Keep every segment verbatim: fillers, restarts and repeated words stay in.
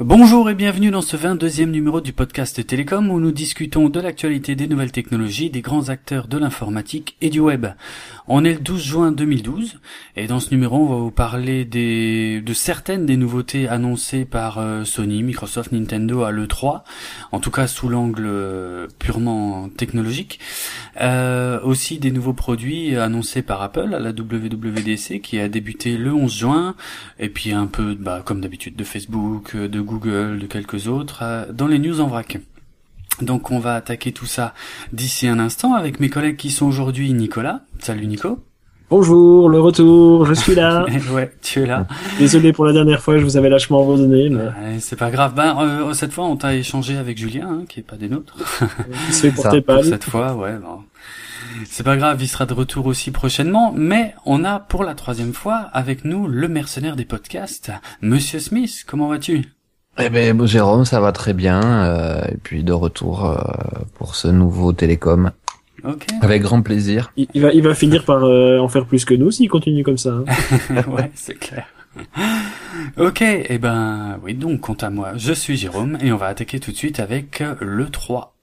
Bonjour et bienvenue dans ce vingt-deuxième numéro du podcast Télécom où nous discutons de l'actualité des nouvelles technologies, des grands acteurs de l'informatique et du web. On est le douze juin deux mille douze et dans ce numéro on va vous parler des, de certaines des nouveautés annoncées par euh, Sony, Microsoft, Nintendo à l'E trois, en tout cas sous l'angle euh, purement technologique. Euh, aussi des nouveaux produits annoncés par Apple à la W W D C qui a débuté le onze juin et puis un peu bah, comme d'habitude de Facebook, de Google, de quelques autres, euh, dans les news en vrac. Donc on va attaquer tout ça d'ici un instant avec mes collègues qui sont aujourd'hui Nicolas. Salut Nico. Bonjour, le retour, je suis là. Ouais, tu es là. Désolé pour la dernière fois, je vous avais lâchement abandonné, mais... Ouais, c'est pas grave. Ben, euh, cette fois on t'a échangé avec Julien, hein, qui est pas des nôtres. Il se fait porter Pour pas. cette fois, ouais, bon. C'est pas grave, il sera de retour aussi prochainement, mais on a pour la troisième fois avec nous le mercenaire des podcasts, Monsieur Smith. Comment vas-tu? Eh ben, bon, Jérôme, ça va très bien, euh, et puis de retour euh, pour ce nouveau Télécom. Ok. Avec grand plaisir. Il, il va, il va finir par euh, en faire plus que nous s'il continue comme ça. Hein. Ouais, c'est clair. Ok, et eh ben, oui, donc, quant à moi, je suis Jérôme, et on va attaquer tout de suite avec l'E trois.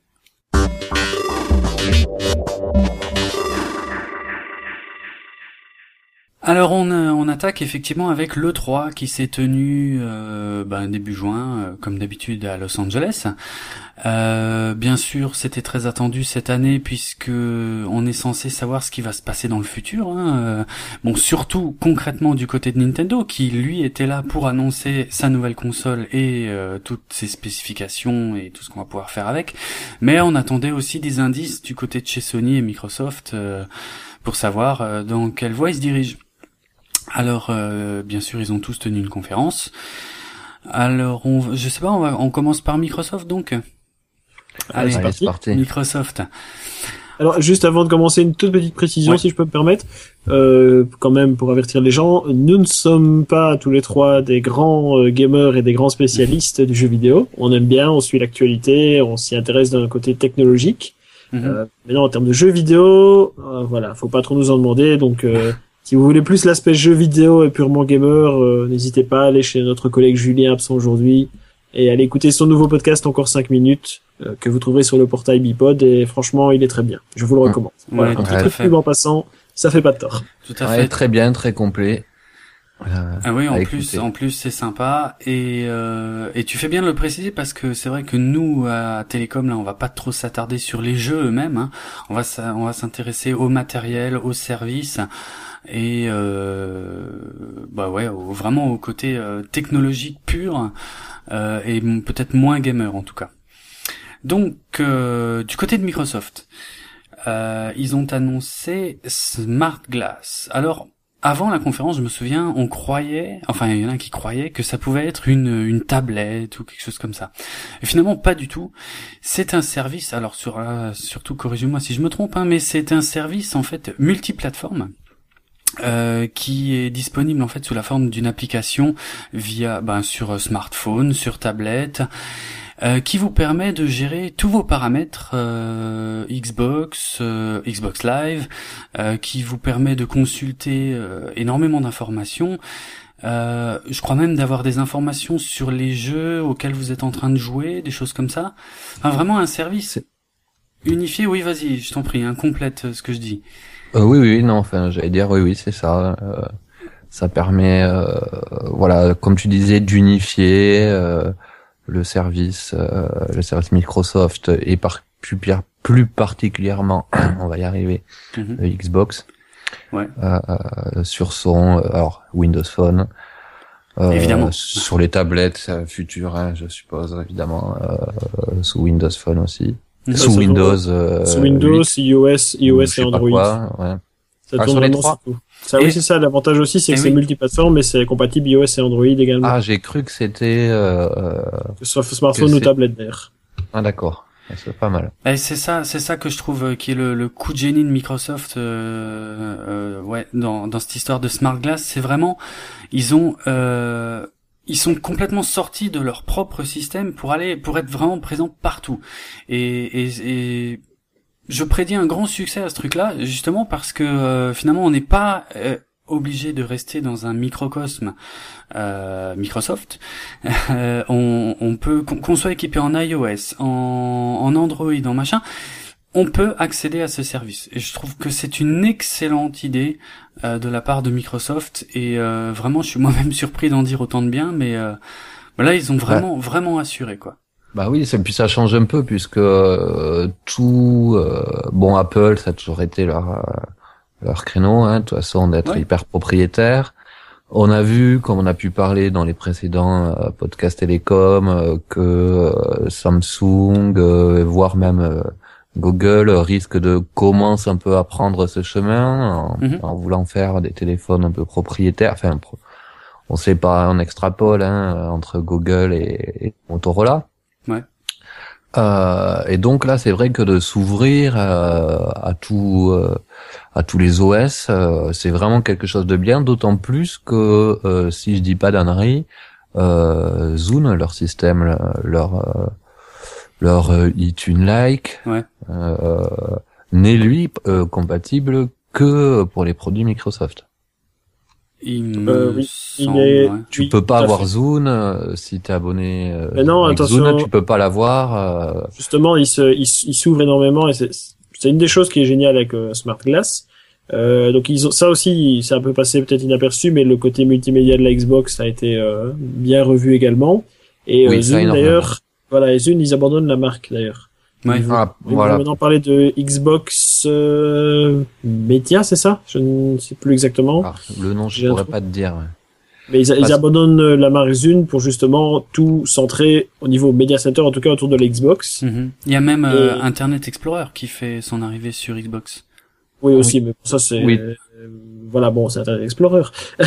Alors on, euh, on attaque effectivement avec l'E trois qui s'est tenu euh, ben, début juin, euh, comme d'habitude à Los Angeles. Euh, bien sûr, c'était très attendu cette année puisque on est censé savoir ce qui va se passer dans le futur. Hein. Euh, bon, surtout concrètement du côté de Nintendo qui lui était là pour annoncer sa nouvelle console et euh, toutes ses spécifications et tout ce qu'on va pouvoir faire avec. Mais on attendait aussi des indices du côté de chez Sony et Microsoft euh, pour savoir euh, dans quelle voie ils se dirigent. Alors, euh, bien sûr, ils ont tous tenu une conférence. Alors, on, je sais pas, on, va, on commence par Microsoft, donc. Allez, c'est parti. parti. Microsoft. Alors, juste avant de commencer, une toute petite précision, Ouais. si je peux me permettre, euh, quand même pour avertir les gens, nous ne sommes pas tous les trois des grands euh, gamers et des grands spécialistes du jeu vidéo. On aime bien, on suit l'actualité, on s'y intéresse d'un côté technologique. Mm-hmm. Euh, mais non, en termes de jeux vidéo, euh, voilà, faut pas trop nous en demander, donc... Euh, si vous voulez plus l'aspect jeu vidéo et purement gamer, euh, n'hésitez pas à aller chez notre collègue Julien absent aujourd'hui et aller écouter son nouveau podcast encore cinq minutes euh, que vous trouverez sur le portail Bipod et franchement il est très bien. Je vous le recommande. Ouais, Voilà, tout un à petit peu fait. de pub en passant, ça fait pas de tort. Tout à Ouais, fait. très bien, très complet. Euh, Ah oui, en à plus, écouter. en plus c'est sympa et euh, et tu fais bien de le préciser parce que c'est vrai que nous à Télécom là, on va pas trop s'attarder sur les jeux eux-mêmes. Hein. On va s'a- on va s'intéresser au matériel, aux services et euh, bah ouais, au, vraiment au côté euh, technologique pur euh, et m- peut-être moins gamer en tout cas. Donc euh, du côté de Microsoft, euh, ils ont annoncé Smart Glass. Alors avant la conférence, je me souviens, on croyait, enfin il y en a qui croyaient que ça pouvait être une une tablette ou quelque chose comme ça. Et finalement pas du tout. C'est un service, alors sur euh, surtout corrigez-moi si je me trompe, hein, mais c'est un service en fait multiplateforme. Euh, qui est disponible en fait sous la forme d'une application via ben sur smartphone, sur tablette, euh, qui vous permet de gérer tous vos paramètres euh, Xbox, euh, Xbox Live, euh, qui vous permet de consulter euh, énormément d'informations. Euh, je crois même d'avoir des informations sur les jeux auxquels vous êtes en train de jouer, des choses comme ça. Enfin, vraiment un service unifié. Oui, vas-y, je t'en prie, hein, complète ce que je dis. Euh, oui, oui, non, enfin, j'allais dire, oui, oui, c'est ça. Euh, ça permet, euh, voilà, comme tu disais, d'unifier euh, le service, euh, le service Microsoft et par plus, par- plus particulièrement, on va y arriver, Mhm. le Xbox. Ouais. Euh, euh, sur son, euh, alors Windows Phone. Euh, Évidemment. Sur les tablettes euh, futures, hein, je suppose, évidemment, euh, sous Windows Phone aussi. Mhm. Sous ça Windows. Euh, Sous Windows, huit, iOS, iOS ou je et sais pas Android. quoi, ouais. Ça Ah, tourne sur les vraiment trois sur tout. Ça, Et- oui, c'est ça. L'avantage aussi, c'est et que oui. c'est multiplateforme, mais c'est compatible iOS et Android également. Ah, j'ai cru que c'était. Euh, euh, Que ce soit smartphone que ou c'est- tablette d'ailleurs. Ah, d'accord. C'est pas mal. Et c'est ça, c'est ça que je trouve euh, qui est le, le coup de génie de Microsoft, euh, euh, ouais, dans, dans cette histoire de Smart Glass, c'est vraiment, ils ont, euh, ils sont complètement sortis de leur propre système pour aller, pour être vraiment présents partout. Et, et, et je prédis un grand succès à ce truc-là, justement parce que euh, finalement on n'est pas euh, obligé de rester dans un microcosme euh, Microsoft. Euh, on, on peut qu'on, qu'on soit équipé en iOS, en, en Android, en machin, on peut accéder à ce service. Et je trouve que c'est une excellente idée euh, de la part de Microsoft. Et euh, vraiment, je suis moi-même surpris d'en dire autant de bien, mais euh, là, ils ont vraiment, ouais. vraiment assuré, quoi. Bah oui, puis ça change un peu puisque euh, tout, euh, bon, Apple, ça a toujours été leur euh, leur créneau, hein, de toute façon, d'être ouais. hyper propriétaire. On a vu, comme on a pu parler dans les précédents euh, podcasts télécom, euh, que euh, Samsung, euh, voire même euh, Google risque de commencer un peu à prendre ce chemin en, mm-hmm. en voulant faire des téléphones un peu propriétaires. Enfin, on sait pas, on extrapole hein, entre Google et, et Motorola. Ouais. Euh, et donc là, c'est vrai que de s'ouvrir euh, à tout, euh, à tous les O S, euh, c'est vraiment quelque chose de bien. D'autant plus que, euh, si je dis pas d'annerie, euh, Zune, leur système, leur euh, leur euh, iTunes-like, ouais. euh, n'est lui euh, compatible que pour les produits Microsoft. Il me euh, oui, semble, il est... ouais. Tu oui, peux pas avoir fait. Zune euh, si t'es abonné. Euh, Mais non, avec attention. Zune, tu peux pas l'avoir. Euh... Justement, il se, il, il s'ouvre énormément et c'est, c'est une des choses qui est géniale avec euh, Smart Glass. Euh, donc ils ont ça aussi, c'est un peu passé peut-être inaperçu, mais le côté multimédia de la Xbox a été euh, bien revu également. Et oui, euh, Zune d'ailleurs, voilà, et Zune ils abandonnent la marque d'ailleurs. Ouais. Ils vont, ah, ils voilà. vont maintenant parler de Xbox euh, Media, c'est ça? Je ne sais plus exactement. Ah, le nom, je pourrais pas te dire. Ouais. Mais ils, Parce... ils abandonnent la marque Zune pour justement tout centrer au niveau Media Center, en tout cas autour de l'Xbox. Mm-hmm. Il y a même euh, Et... Internet Explorer qui fait son arrivée sur Xbox. Oui aussi, oui. mais ça c'est oui. euh, voilà bon, c'est Internet Explorer.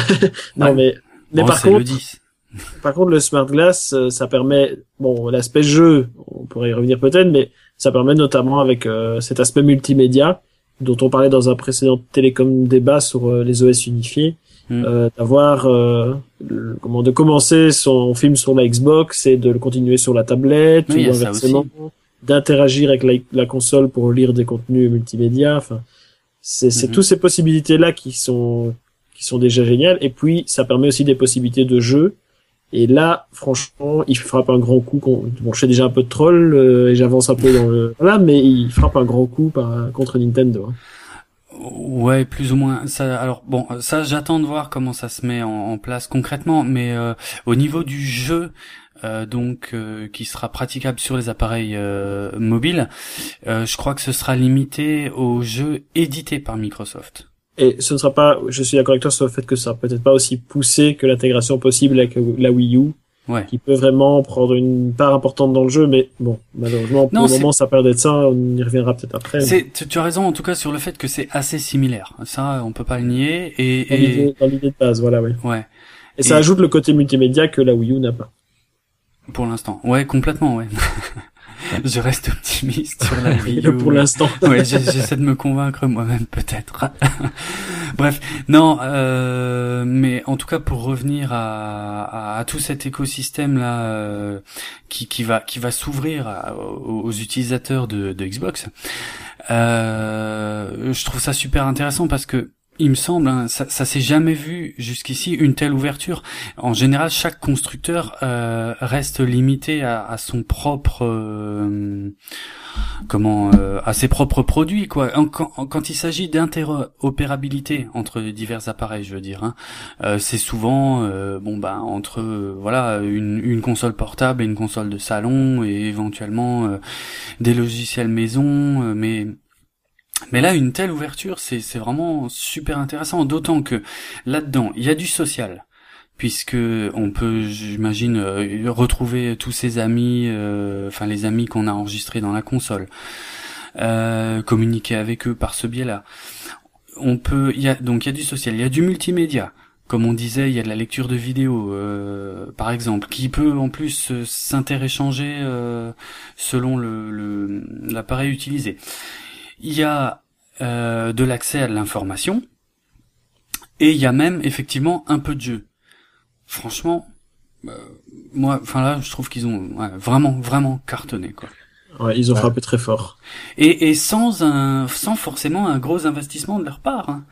non ouais. mais mais bon, par c'est contre le dix. Par contre le Smart Glass ça permet bon l'aspect jeu, on pourrait y revenir peut-être, mais ça permet notamment avec euh, cet aspect multimédia dont on parlait dans un précédent télécom débat sur euh, les O S unifiés, mm. euh, d'avoir euh, le, comment de commencer son film sur la Xbox et de le continuer sur la tablette oui, ou inversement, d'interagir avec la, la console pour lire des contenus multimédia. Enfin, c'est, c'est mm-hmm. toutes ces possibilités là qui sont qui sont déjà géniales. Et puis ça permet aussi des possibilités de jeu. Et là, franchement, il frappe un grand coup. Bon, je fais déjà un peu de troll euh, et j'avance un peu dans le voilà, mais il frappe un grand coup par, contre Nintendo. Hein. Ouais, plus ou moins. Ça, alors bon, ça, j'attends de voir comment ça se met en, en place concrètement. Mais euh, au niveau du jeu, euh, donc euh, qui sera praticable sur les appareils euh, mobiles, euh, je crois que ce sera limité aux jeux édités par Microsoft. Et ce ne sera pas, je suis d'accord avec toi sur le fait que ça sera peut-être pas aussi poussé que l'intégration possible avec la Wii U, ouais. qui peut vraiment prendre une part importante dans le jeu, mais bon, malheureusement, pour non, le c'est... moment, ça perd d'être ça, on y reviendra peut-être après. C'est, tu, tu as raison, en tout cas, sur le fait que c'est assez similaire. Ça, on peut pas le nier, et, dans, et... L'idée, dans l'idée de base, voilà, oui. Ouais. Et, et ça ajoute le côté multimédia que la Wii U n'a pas. Pour l'instant. Ouais, complètement, ouais. Je reste optimiste sur la Wii U. Pour l'instant. Ouais, j'essaie de me convaincre moi-même peut-être. Bref, non, euh, mais en tout cas pour revenir à, à, à tout cet écosystème là euh, qui, qui va qui va s'ouvrir à, aux, aux utilisateurs de, de Xbox, euh, je trouve ça super intéressant parce que il me semble, hein, ça, ça s'est jamais vu jusqu'ici une telle ouverture. En général, chaque constructeur euh, reste limité à, à son propre, euh, comment, euh, à ses propres produits, quoi. Quand, quand il s'agit d'interopérabilité entre divers appareils, je veux dire, hein, euh, c'est souvent, euh, bon bah entre, euh, voilà, une, une console portable et une console de salon et éventuellement euh, des logiciels maison, euh, mais Mais là, une telle ouverture, c'est, c'est vraiment super intéressant, d'autant que là-dedans, il y a du social, puisque on peut, j'imagine, euh, retrouver tous ses amis, euh, enfin les amis qu'on a enregistrés dans la console, euh, communiquer avec eux par ce biais-là. On peut, il y a donc il y a du social, il y a du multimédia. Comme on disait, il y a de la lecture de vidéos, euh, par exemple, qui peut en plus euh, s'interéchanger euh, selon le, le l'appareil utilisé. Il y a euh, de l'accès à l'information et il y a même effectivement un peu de jeu. Franchement, euh, moi, enfin là, je trouve qu'ils ont ouais, vraiment, vraiment cartonné quoi. Ouais, ils ont ouais. frappé très fort. Et, et sans un, sans forcément un gros investissement de leur part. Hein.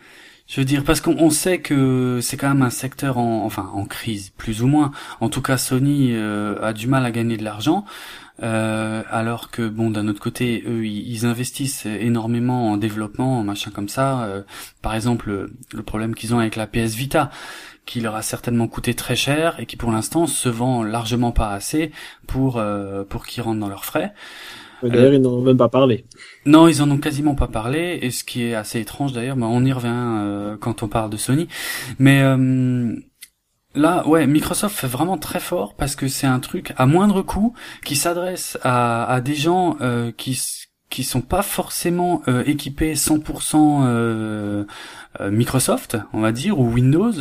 Je veux dire, parce qu'on on sait que c'est quand même un secteur en, enfin, en crise, plus ou moins. En tout cas, Sony euh, a du mal à gagner de l'argent, euh, alors que, bon, d'un autre côté, eux, ils, ils investissent énormément en développement, en machin comme ça. Euh, par exemple, le, le problème qu'ils ont avec la P S Vita, qui leur a certainement coûté très cher et qui, pour l'instant, se vend largement pas assez pour euh, pour qu'ils rentrent dans leurs frais. D'ailleurs, euh, ils n'en ont même pas parlé. Non, ils en ont quasiment pas parlé, et ce qui est assez étrange d'ailleurs, bah, on y revient euh, quand on parle de Sony. Mais euh, là, ouais, Microsoft fait vraiment très fort parce que c'est un truc à moindre coût qui s'adresse à, à des gens euh, qui qui sont pas forcément euh, équipés cent pour cent euh, euh, Microsoft, on va dire, ou Windows.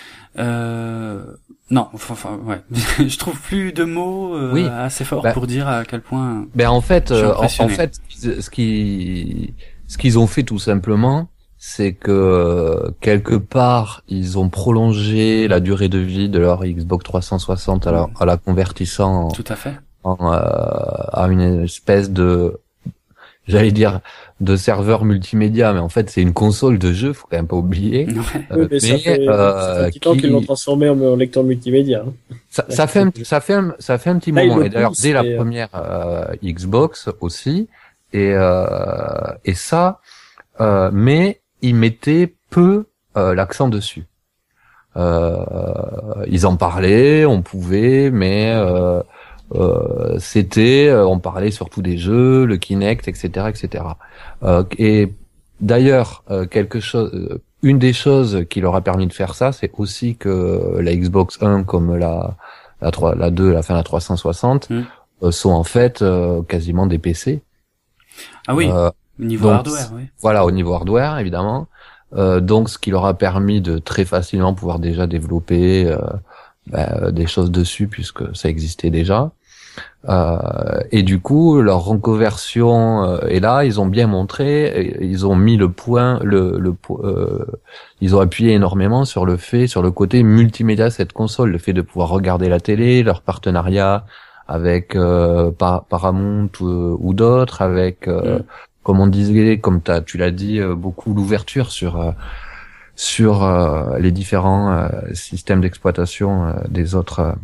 Euh, non, enfin, ouais, je trouve plus de mots euh, oui. assez forts bah, pour dire à quel point. Ben en fait, euh, en, en fait, ce qui, ce qu'ils ont fait tout simplement, c'est que quelque part ils ont prolongé la durée de vie de leur Xbox trois cent soixante, alors à la convertissant, en, tout à fait, en, euh, à une espèce de, j'allais dire, de serveur multimédia, mais en fait c'est une console de jeu, faut quand même pas oublier. Ouais. Euh, oui, mais, mais ça fait, euh, ça fait un petit temps qui... qu'ils l'ont transformé en, en lecteur multimédia. Hein. Ça, ça fait un, ça fait un, ça fait un petit Là, moment. Et d'ailleurs, dès la première euh, Xbox aussi, et euh, et ça, euh, mais ils mettaient peu euh, l'accent dessus. Euh, ils en parlaient, on pouvait, mais euh, euh, c'était, on parlait surtout des jeux, le Kinect, et cetera, et cetera. Euh, et d'ailleurs, euh, quelque chose, une des choses qui leur a permis de faire ça, c'est aussi que la Xbox One, comme la la trois, la deux, la fin la trois cent soixante, mmh. euh, sont en fait euh, quasiment des P C. Ah oui. Euh, au niveau donc, hardware, oui. Voilà, au niveau hardware, évidemment. Euh, donc, ce qui leur a permis de très facilement pouvoir déjà développer euh, bah, des choses dessus, puisque ça existait déjà. Euh, et du coup, leur reconversion euh, est là. Ils ont bien montré, ils ont mis le point, le, le euh, ils ont appuyé énormément sur le fait, sur le côté multimédia de cette console, le fait de pouvoir regarder la télé, leur partenariat avec euh, Paramount ou, ou d'autres, avec euh, mm. comme on disait, comme t'as, tu l'as dit, euh, beaucoup l'ouverture sur euh, sur euh, les différents euh, systèmes d'exploitation euh, des autres. Euh,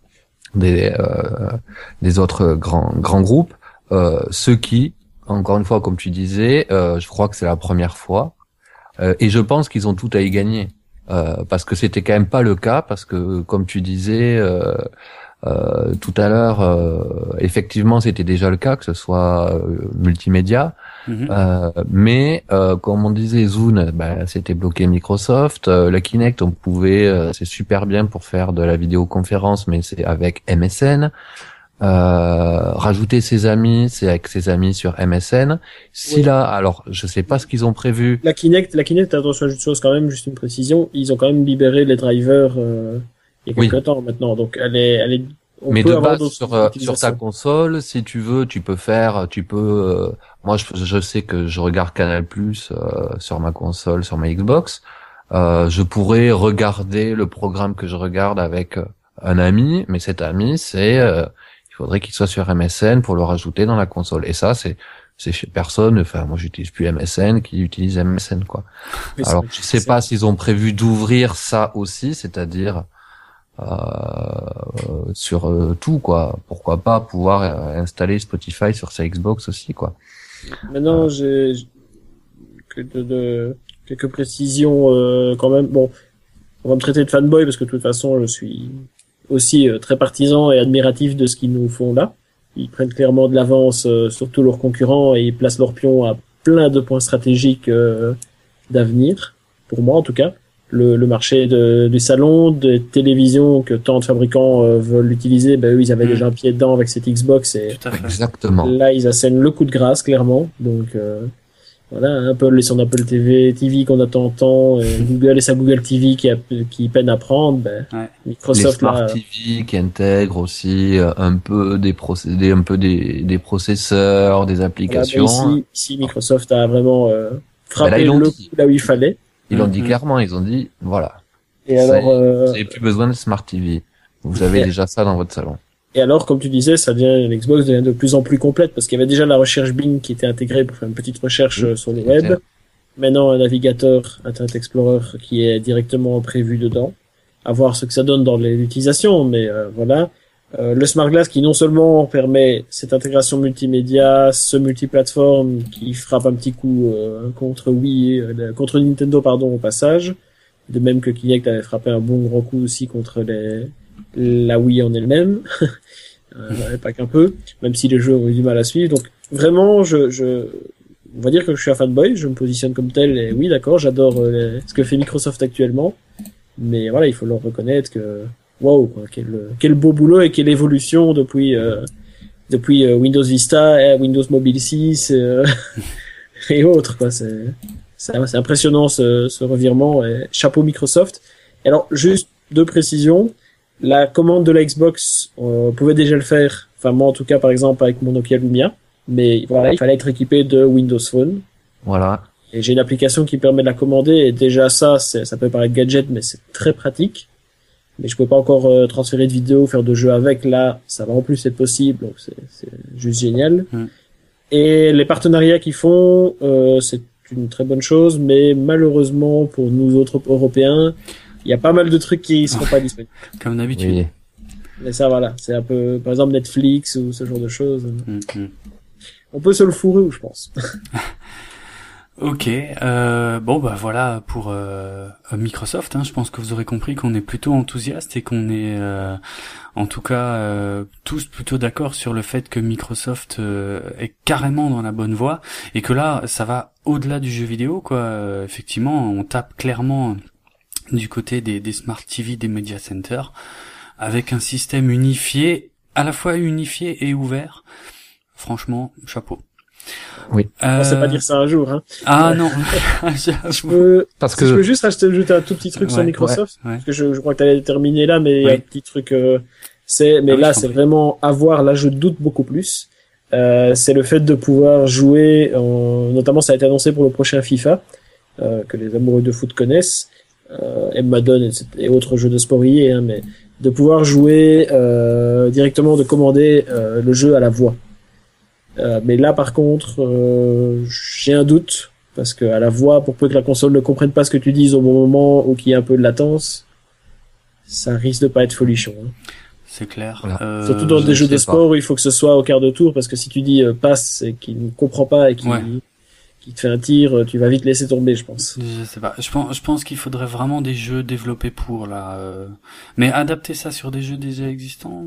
des euh, des autres grands grands groupes, euh, ceux qui, encore une fois, comme tu disais, euh, je crois que c'est la première fois, euh, et je pense qu'ils ont tout à y gagner, euh, parce que c'était quand même pas le cas, parce que comme tu disais euh, euh, tout à l'heure, euh, effectivement c'était déjà le cas, que ce soit euh, multimédia. Mmh. Euh, mais euh, comme on disait, Zune, bah, c'était bloqué Microsoft. Euh, la Kinect, on pouvait, euh, c'est super bien pour faire de la vidéoconférence, mais c'est avec M S N. Euh, rajouter ses amis, c'est avec ses amis sur M S N. Si oui. Là, alors, je sais pas ce qu'ils ont prévu. La Kinect, la Kinect, attention, une chose quand même, juste une précision, ils ont quand même libéré les drivers euh, il y a quelques oui. temps maintenant, donc elle est, elle est. On mais de base sur euh, sur ta console, si tu veux, tu peux faire, tu peux. Euh, moi, je, je sais que je regarde Canal Plus euh, sur ma console, sur ma Xbox. Euh, je pourrais regarder le programme que je regarde avec un ami, mais cet ami, c'est, euh, il faudrait qu'il soit sur M S N pour le rajouter dans la console. Et ça, c'est c'est chez personne. Enfin, moi, j'utilise plus M S N, qui utilise M S N, quoi. Mais alors, je sais pas s'ils ont prévu d'ouvrir ça aussi, c'est-à-dire. Euh, sur euh, tout quoi, pourquoi pas pouvoir euh, installer Spotify sur sa Xbox aussi quoi. Maintenant euh. j'ai que de, de quelques précisions euh, quand même. Bon, on va me traiter de fanboy parce que de toute façon je suis aussi euh, très partisan et admiratif de ce qu'ils nous font là. Ils prennent clairement de l'avance euh, sur tous leurs concurrents et ils placent leurs pions à plein de points stratégiques euh, d'avenir, pour moi en tout cas. Le, le marché de, du salon, des télévisions que tant de fabricants euh, veulent utiliser, ben eux ils avaient mmh. déjà un pied dedans avec cette Xbox et exactement. Là ils assènent le coup de grâce clairement. Donc euh, voilà, Apple et son Apple T V, T V qu'on attend tant, et Google et sa Google T V qui, a, qui peine à prendre, ben ouais. Microsoft les Smart là, T V qui intègrent aussi un peu des procédés, un peu des, des processeurs, des applications. Voilà, ben ici, ici Microsoft a vraiment euh, frappé ben là, le coup là où il fallait. Ils l'ont mmh. dit clairement, ils ont dit, voilà. Et alors, euh... vous n'avez plus besoin de Smart T V. Vous avez et... déjà ça dans votre salon. Et alors, comme tu disais, ça devient, l'Xbox devient de plus en plus complète parce qu'il y avait déjà la recherche Bing qui était intégrée pour faire une petite recherche oui, sur le web. maintenant un navigateur Internet Explorer qui est directement prévu dedans. À voir ce que ça donne dans l'utilisation, mais euh, voilà. Euh, le Smart Glass qui non seulement permet cette intégration multimédia, ce multiplateforme qui frappe un petit coup euh, contre Wii, euh, contre Nintendo pardon au passage, de même que Kinect avait frappé un bon gros coup aussi contre les, la Wii en elle-même, euh, pas qu'un peu, même si les jeux ont eu du mal à suivre. Donc vraiment, je, je, on va dire que je suis un fanboy, je me positionne comme tel et oui d'accord, j'adore euh, ce que fait Microsoft actuellement, mais voilà, il faut leur reconnaître que waouh, quoi, quel, quel beau boulot et quelle évolution depuis euh, depuis euh, Windows Vista, et Windows Mobile six euh, et autres, quoi. C'est c'est, c'est impressionnant ce, ce revirement. Et chapeau Microsoft. Et alors juste deux précisions. La commande de la Xbox, on pouvait déjà le faire. Enfin moi en tout cas par exemple avec mon Nokia Lumia. Mais voilà, il fallait être équipé de Windows Phone. Voilà. Et j'ai une application qui permet de la commander. Et déjà ça, c'est, ça peut paraître gadget, mais c'est très pratique. Mais je peux pas encore euh, transférer de vidéos, faire de jeux avec. Là, ça va en plus être possible, donc c'est, c'est juste génial. Mm. Et les partenariats qu'ils font, euh, c'est une très bonne chose, mais malheureusement pour nous autres Européens, il y a pas mal de trucs qui seront pas disponibles. Comme d'habitude. Oui. Mais ça, voilà, c'est un peu, par exemple Netflix ou ce genre de choses. Mm-hmm. On peut se le fourrer, je pense. Ok, euh, bon bah voilà pour euh, Microsoft. Hein, je pense que vous aurez compris qu'on est plutôt enthousiaste et qu'on est, euh, en tout cas, euh, tous plutôt d'accord sur le fait que Microsoft euh, est carrément dans la bonne voie et que là, ça va au-delà du jeu vidéo, quoi. Euh, effectivement, on tape clairement du côté des, des smart T V, des media centers, avec un système unifié, à la fois unifié et ouvert. Franchement, chapeau. Oui. Euh... On sait pas dire ça un jour, hein. Ah non. je peux, parce si que je peux juste rajouter un tout petit truc ouais, sur Microsoft, ouais, ouais. parce que je, je crois que t'allais terminer là, mais il oui. y a un petit truc, euh, c'est, mais ah, là, oui, c'est vraiment avoir, là, je doute beaucoup plus. Euh, c'est le fait de pouvoir jouer, en, notamment, ça a été annoncé pour le prochain FIFA, euh, que les amoureux de foot connaissent, euh, et Madden et, et autres jeux de sport y est, hein, mais de pouvoir jouer, euh, directement, de commander, euh, le jeu à la voix. Euh, mais là par contre euh, j'ai un doute parce que à la voix, pour peu que la console ne comprenne pas ce que tu dises au bon moment ou qu'il y ait un peu de latence, ça risque de pas être folichon, hein. C'est clair. Voilà. Euh, Surtout dans des jeux de sport où il faut que ce soit au quart de tour, parce que si tu dis euh, passe et qu'il ne comprend pas et qu'il ouais. qu'il te fait un tir, tu vas vite laisser tomber, je pense. Je sais pas. Je pense, je pense qu'il faudrait vraiment des jeux développés pour là. Euh... Mais adapter ça sur des jeux déjà existants.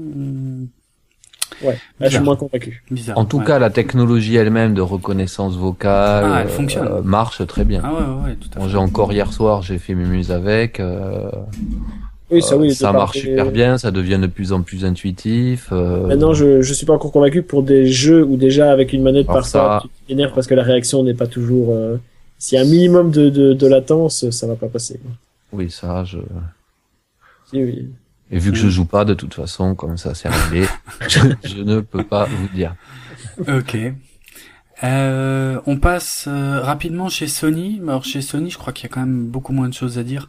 Ouais, là, je suis moins convaincu. Bizarre. En tout ouais. cas, la technologie elle-même de reconnaissance vocale ah, elle fonctionne. euh, marche très bien. Ah ouais, ouais, ouais tout à fait. Bon, j'ai encore hier soir, j'ai fait Mumuse avec. Euh, oui, ça, oui, euh, ça marche super bien, ça devient de plus en plus intuitif. Euh... Maintenant, je je suis pas encore convaincu pour des jeux où déjà avec une manette Alors parfois ça... tu t'énerves parce que la réaction n'est pas toujours. Euh... S'il y a un minimum de de, de latence, ça va pas passer. Oui, ça, je. Si, oui. Et vu que je joue pas de toute façon, comme ça c'est réglé, je, je ne peux pas vous dire. Ok. Euh, on passe euh, rapidement chez Sony. Alors chez Sony, je crois qu'il y a quand même beaucoup moins de choses à dire.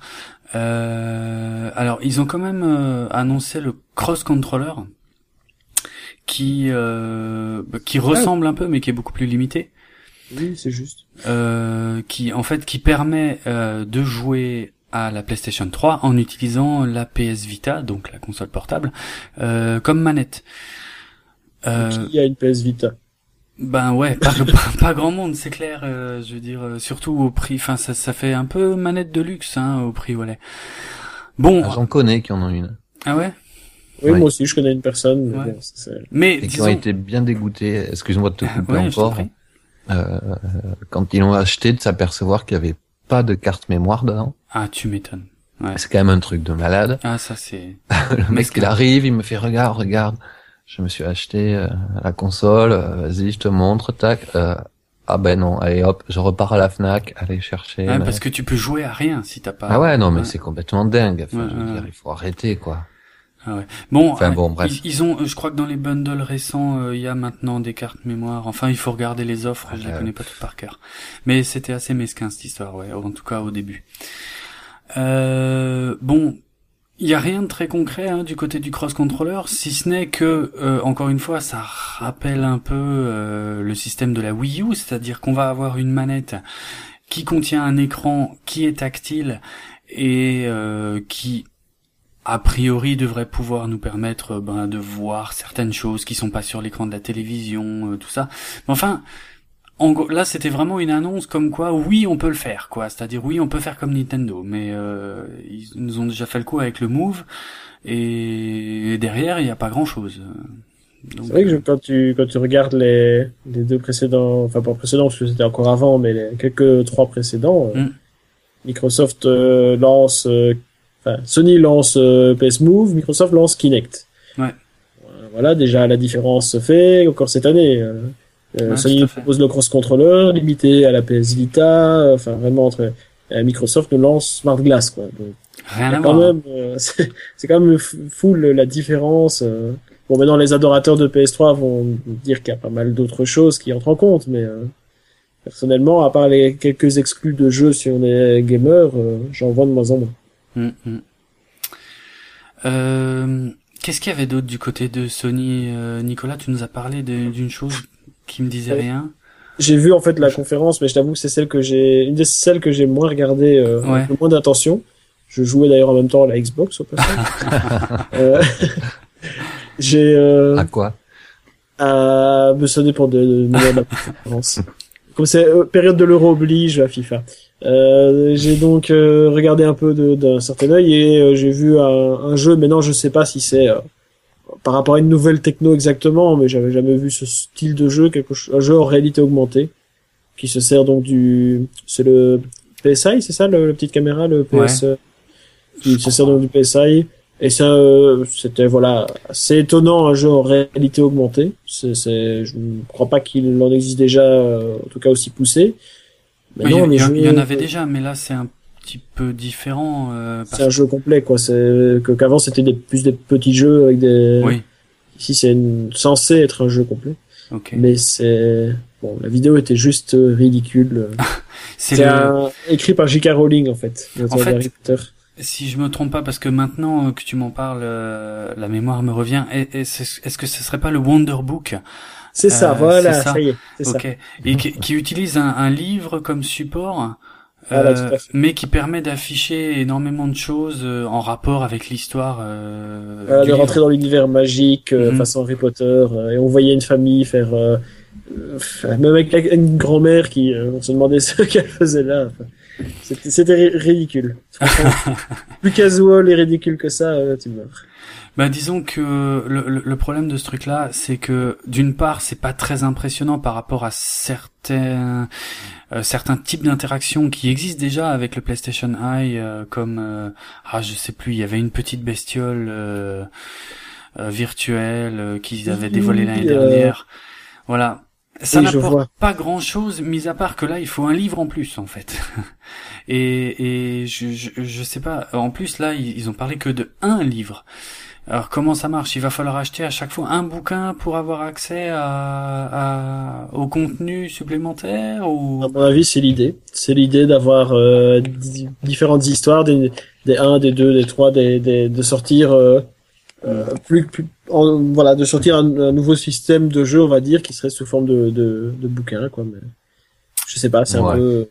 Euh, alors ils ont quand même euh, annoncé le Cross Controller, qui euh, qui ressemble un peu, mais qui est beaucoup plus limité. Oui, c'est juste. Euh, qui en fait qui permet euh, de jouer à la PlayStation trois en utilisant la P S Vita, donc la console portable, euh, comme manette. Euh, qui a une P S Vita? Ben ouais, pas, pas, pas grand monde, c'est clair. Euh, je veux dire, euh, surtout au prix. Enfin, ça, ça fait un peu manette de luxe, hein, au prix où elle est. Bon, ah, j'en connais qui en ont une. Ah ouais. Oui, ouais. Moi aussi, je connais une personne. Mais, ouais. bon, c'est... mais et disons... qui ont été bien dégoûtés. Excuse-moi de te couper ouais, encore. Euh, quand ils l'ont acheté, de s'apercevoir qu'il y avait pas de carte mémoire dedans. Ah, tu m'étonnes. Ouais. C'est quand même un truc de malade. Ah, ça c'est... Le mec, il arrive, il me fait, regarde, regarde. Je me suis acheté euh, la console, euh, vas-y, je te montre, tac. Euh, ah ben non, allez hop, je repars à la Fnac, aller chercher. Ouais, mais... parce que tu peux jouer à rien si t'as pas... Ah ouais, non, mais ouais. c'est complètement dingue. Enfin, ouais, je veux ouais. dire, il faut arrêter, quoi. Ah ouais. Bon, enfin, bon bref. Ils, ils ont, je crois que dans les bundles récents, il euh, y a maintenant des cartes mémoire. Enfin, il faut regarder les offres, ah, je les euh... connais pas toutes par cœur. Mais c'était assez mesquin cette histoire, ouais, en tout cas au début. Euh, bon, il y a rien de très concret hein, du côté du cross-controller, si ce n'est que, euh, encore une fois, ça rappelle un peu euh, le système de la Wii U, c'est-à-dire qu'on va avoir une manette qui contient un écran qui est tactile et euh, qui a priori devrait pouvoir nous permettre ben, de voir certaines choses qui sont pas sur l'écran de la télévision, euh, tout ça. Mais enfin, en gros, là c'était vraiment une annonce comme quoi oui on peut le faire, quoi. C'est-à-dire oui on peut faire comme Nintendo, mais euh, ils nous ont déjà fait le coup avec le Move et derrière il n'y a pas grand-chose. Donc, c'est vrai que je, quand tu quand tu regardes les les deux précédents, enfin pas précédents parce que c'était encore avant, mais les quelques trois précédents, mm. euh, Microsoft euh, lance, euh, enfin Sony lance euh, P S Move, Microsoft lance Kinect. Ouais. Euh, voilà, déjà la différence se fait encore cette année. Euh, euh, ouais, Sony propose le cross-controller limité à la P S Vita, euh, enfin vraiment entre euh, Microsoft nous lance Smart Glass, quoi. Donc, rien à quand voir. même, euh, c'est, c'est quand même fou la différence. Euh, Bon, maintenant, les adorateurs de P S trois vont dire qu'il y a pas mal d'autres choses qui entrent en compte, mais euh, personnellement, à part les quelques exclus de jeux si on est gamer, euh, j'en vois de moins en moins. Mmh, mmh. Euh, qu'est-ce qu'il y avait d'autre du côté de Sony, euh, Nicolas? Tu nous as parlé de, d'une chose qui me disait ouais. rien. J'ai vu en fait la conférence, mais je t'avoue que c'est celle que j'ai, une des celles que j'ai moins regardée, euh, ouais. avec le moins d'attention. Je jouais d'ailleurs en même temps à la Xbox au passage. euh, J'ai euh, à quoi à me sonner pour de, de, de la conférence. Comme c'est euh, période de l'Euro oblige à FIFA. Euh, j'ai donc euh, regardé un peu de, d'un certain œil et euh, j'ai vu un, un jeu. Maintenant, je sais pas si c'est euh, par rapport à une nouvelle techno exactement, mais j'avais jamais vu ce style de jeu, quelque chose, un jeu en réalité augmentée qui se sert donc du, c'est le P S I, c'est ça, le, la petite caméra, le P S, ouais. euh, qui se sert donc du P S I. Et ça, euh, c'était voilà, c'est étonnant un jeu en réalité augmentée. C'est, c'est, je ne crois pas qu'il en existe déjà, euh, en tout cas aussi poussé. Mais oui, non, il y, jeux, y en avait déjà, mais là c'est un petit peu différent. Euh, c'est un jeu complet, quoi. C'est que qu'avant c'était des plus des petits jeux avec des. Oui. Ici c'est une, censé être un jeu complet. Okay. Mais c'est bon, la vidéo était juste ridicule. c'est c'est le... un... écrit par J K Rowling en fait. En fait. Harry Potter. Si je me trompe pas, parce que maintenant que tu m'en parles, euh, la mémoire me revient. Est-ce, est-ce que ce serait pas le Wonder Book? C'est ça, euh, voilà, c'est ça. ça y est. C'est okay. ça. Et qui, qui utilise un, un livre comme support, voilà, euh, mais qui permet d'afficher énormément de choses euh, en rapport avec l'histoire. Euh, voilà, de livre. rentrer dans l'univers magique, euh, mm-hmm. façon Harry Potter, euh, et on voyait une famille faire, euh, euh, même avec une grand-mère qui, euh, on se demandait ce qu'elle faisait là. Enfin. C'était, c'était ridicule. Plus casual et ridicule que ça, euh, tu meurs. Bah disons que le, le problème de ce truc-là, c'est que d'une part, c'est pas très impressionnant par rapport à certains euh, certains types d'interactions qui existent déjà avec le PlayStation Eye, euh, comme euh, ah je sais plus, il y avait une petite bestiole euh, euh, virtuelle euh, qu'ils avaient dévoilée l'année euh... dernière. Voilà. Ça oui, n'apporte pas grand chose, mis à part que là, il faut un livre en plus, en fait. et, et je, je, je sais pas. En plus, là, ils, ils ont parlé que de un livre. Alors, comment ça marche? Il va falloir acheter à chaque fois un bouquin pour avoir accès à, à au contenu supplémentaire ou... À mon avis, c'est l'idée. C'est l'idée d'avoir euh, d- différentes histoires, des, des un, des deux, des trois, des, des, de sortir... Euh... Euh, plus, plus en, voilà, de sortir un, un nouveau système de jeu, on va dire, qui serait sous forme de, de, de bouquin, quoi. Mais je sais pas, c'est ouais. un peu.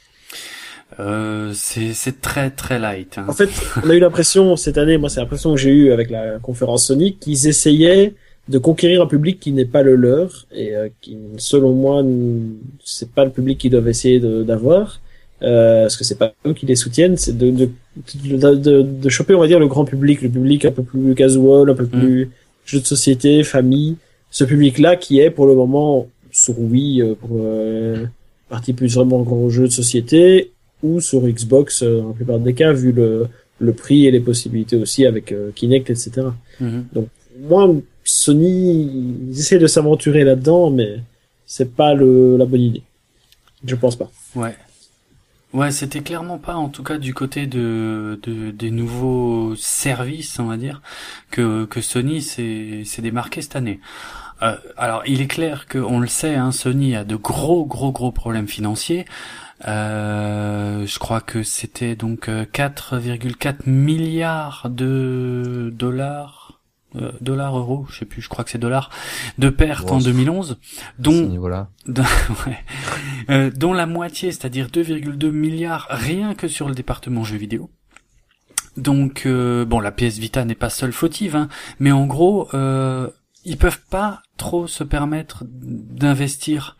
Euh, c'est, c'est très très light. Hein. En fait, on a eu l'impression cette année, moi, c'est l'impression que j'ai eu avec la conférence Sony, qu'ils essayaient de conquérir un public qui n'est pas le leur et euh, qui, selon moi, c'est pas le public qu'ils doivent essayer de, d'avoir. Euh, parce que c'est pas eux qui les soutiennent, c'est de, de, de, de, de choper, on va dire, le grand public, le public un peu plus casual, un peu plus mmh. jeu de société, famille, ce public-là qui est pour le moment sur Wii, euh, pour euh, partie plus vraiment gros jeu de société, ou sur Xbox, euh, dans la plupart des cas, vu le, le prix et les possibilités aussi avec euh, Kinect, et cetera. Mmh. Donc, moi, Sony, ils essaient de s'aventurer là-dedans, mais c'est pas le, la bonne idée. Je pense pas. Ouais. Ouais, c'était clairement pas, en tout cas du côté de, de des nouveaux services, on va dire, que que Sony s'est s'est démarqué cette année. Euh, alors, il est clair que on le sait, hein, Sony a de gros gros gros problèmes financiers. Euh, je crois que c'était donc quatre virgule quatre milliards de dollars euh, dollars, euros, je sais plus, je crois que c'est dollars, de pertes Bon, en deux mille onze, dont voilà. de- ouais, euh, dont la moitié, c'est-à-dire deux virgule deux milliards, rien que sur le département jeux vidéo. Donc euh, bon, la P S Vita n'est pas seule fautive, hein, mais en gros, euh, ils peuvent pas trop se permettre d'investir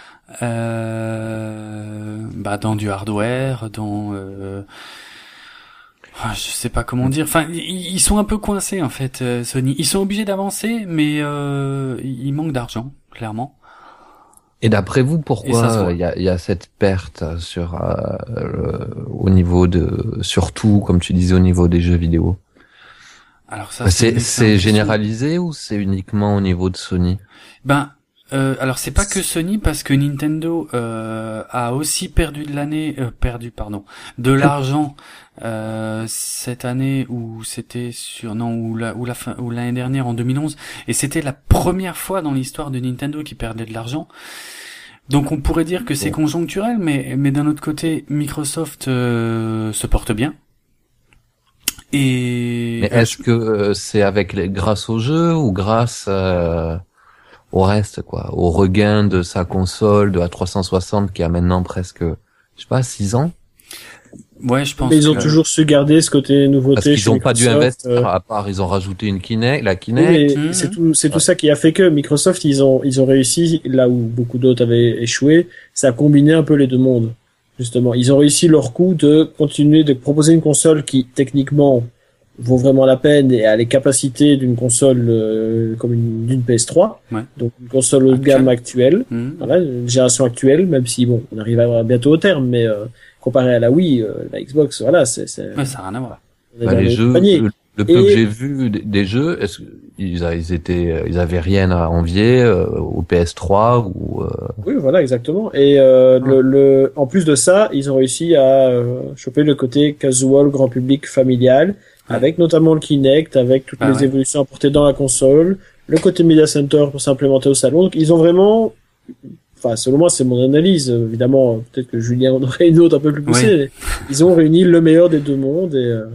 euh, bah, dans du hardware, dans euh, ah, je sais pas comment dire. Enfin, ils, ils sont un peu coincés en fait, euh, Sony. Ils sont obligés d'avancer, mais euh, ils manquent d'argent, clairement. Et d'après vous, Et ça se pourquoi voit. il y a, il y a cette perte sur euh, le- au niveau de, surtout comme tu disais au niveau des jeux vidéo? Alors ça, c'est C'est une excellente c'est question. généralisé ou c'est uniquement au niveau de Sony? Ben, euh, alors c'est pas que Sony parce que Nintendo euh, a aussi perdu de l'année, euh, perdu pardon, de l'argent euh, cette année ou c'était sur non ou la ou la fin ou l'année dernière en deux mille onze et c'était la première fois dans l'histoire de Nintendo qui perdait de l'argent. Donc on pourrait dire que c'est Bon. conjoncturel, mais mais d'un autre côté Microsoft euh, se porte bien. Et Mais euh, est-ce que euh, c'est avec les, grâce au jeu ou grâce euh, au reste, quoi, au regain de sa console de la trois cent soixante qui a maintenant presque, je sais pas, six ans? ouais, je pense Mais ils ont que toujours su garder ce côté nouveauté Parce qu'ils chez n'ont pas dû Microsoft, investir, euh, à part ils ont rajouté une Kinect, la Oui, Kinect. mais Mhm. c'est tout, c'est tout Ouais. ça qui a fait que Microsoft, ils ont, ils ont réussi là où beaucoup d'autres avaient échoué, c'est à combiner un peu les deux mondes. Justement, ils ont réussi leur coup de continuer de proposer une console qui techniquement vaut vraiment la peine et a les capacités d'une console euh, comme une d'une P S trois, Ouais. donc une console haut de gamme actuelle, Mhm. voilà, une génération actuelle, même si bon, on arrive à bientôt au terme, mais euh, comparé à la Wii, euh, la Xbox, voilà, c'est, c'est ouais, ça n'a rien à voir. on est Bah, dans les le jeux, panier. le, le peu Et- que j'ai vu des, des jeux, est-ce qu'ils a- ils étaient, ils avaient rien à envier euh, au P S trois ou euh, Oui, voilà, exactement. Et euh, Ah. le, le, en plus de ça, ils ont réussi à euh, choper le côté casual, grand public, familial, Ouais. avec notamment le Kinect, avec toutes Ah les ouais. évolutions apportées dans la console, le côté Media Center pour s'implémenter au salon. Donc, ils ont vraiment, enfin, selon moi, c'est mon analyse. euh, Évidemment, euh, peut-être que Julien en aurait une autre un peu plus poussée. mais Ils ont réuni le meilleur des deux mondes et euh,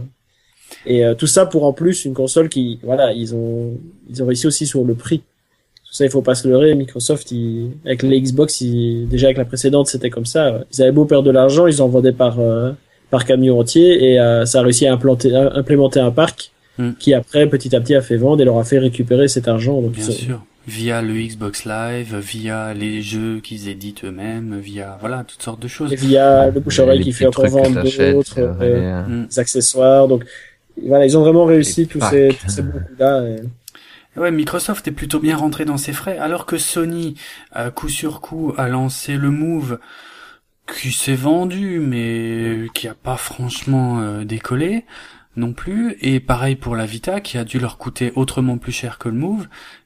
et euh, tout ça pour en plus une console qui, voilà, ils ont ils ont réussi aussi sur le prix. Tout ça, il faut pas se leurrer. Microsoft, ils, avec les Xbox, ils, déjà avec la précédente, c'était comme ça. Ils avaient beau perdre de l'argent, ils en vendaient par euh, par camion entier et euh, ça a réussi à implanter, à implémenter un parc Mm. qui après petit à petit a fait vendre et leur a fait récupérer cet argent. Donc Bien ils ont- sûr, via le Xbox Live, via les jeux qu'ils éditent eux-mêmes, via voilà toutes sortes de choses. et via le bouche à oreille les qui petits fait encore trucs que vendre t'achètes, d'autres, c'est vrai, euh, hein. Mm. des accessoires. Donc voilà, ils ont vraiment réussi Les tous packs. ces tous ces bons coups-là. et- Ouais, Microsoft est plutôt bien rentré dans ses frais, alors que Sony, euh, coup sur coup, a lancé le Move qui s'est vendu, mais qui a pas franchement euh, décollé non plus. Et pareil pour la Vita, qui a dû leur coûter autrement plus cher que le Move.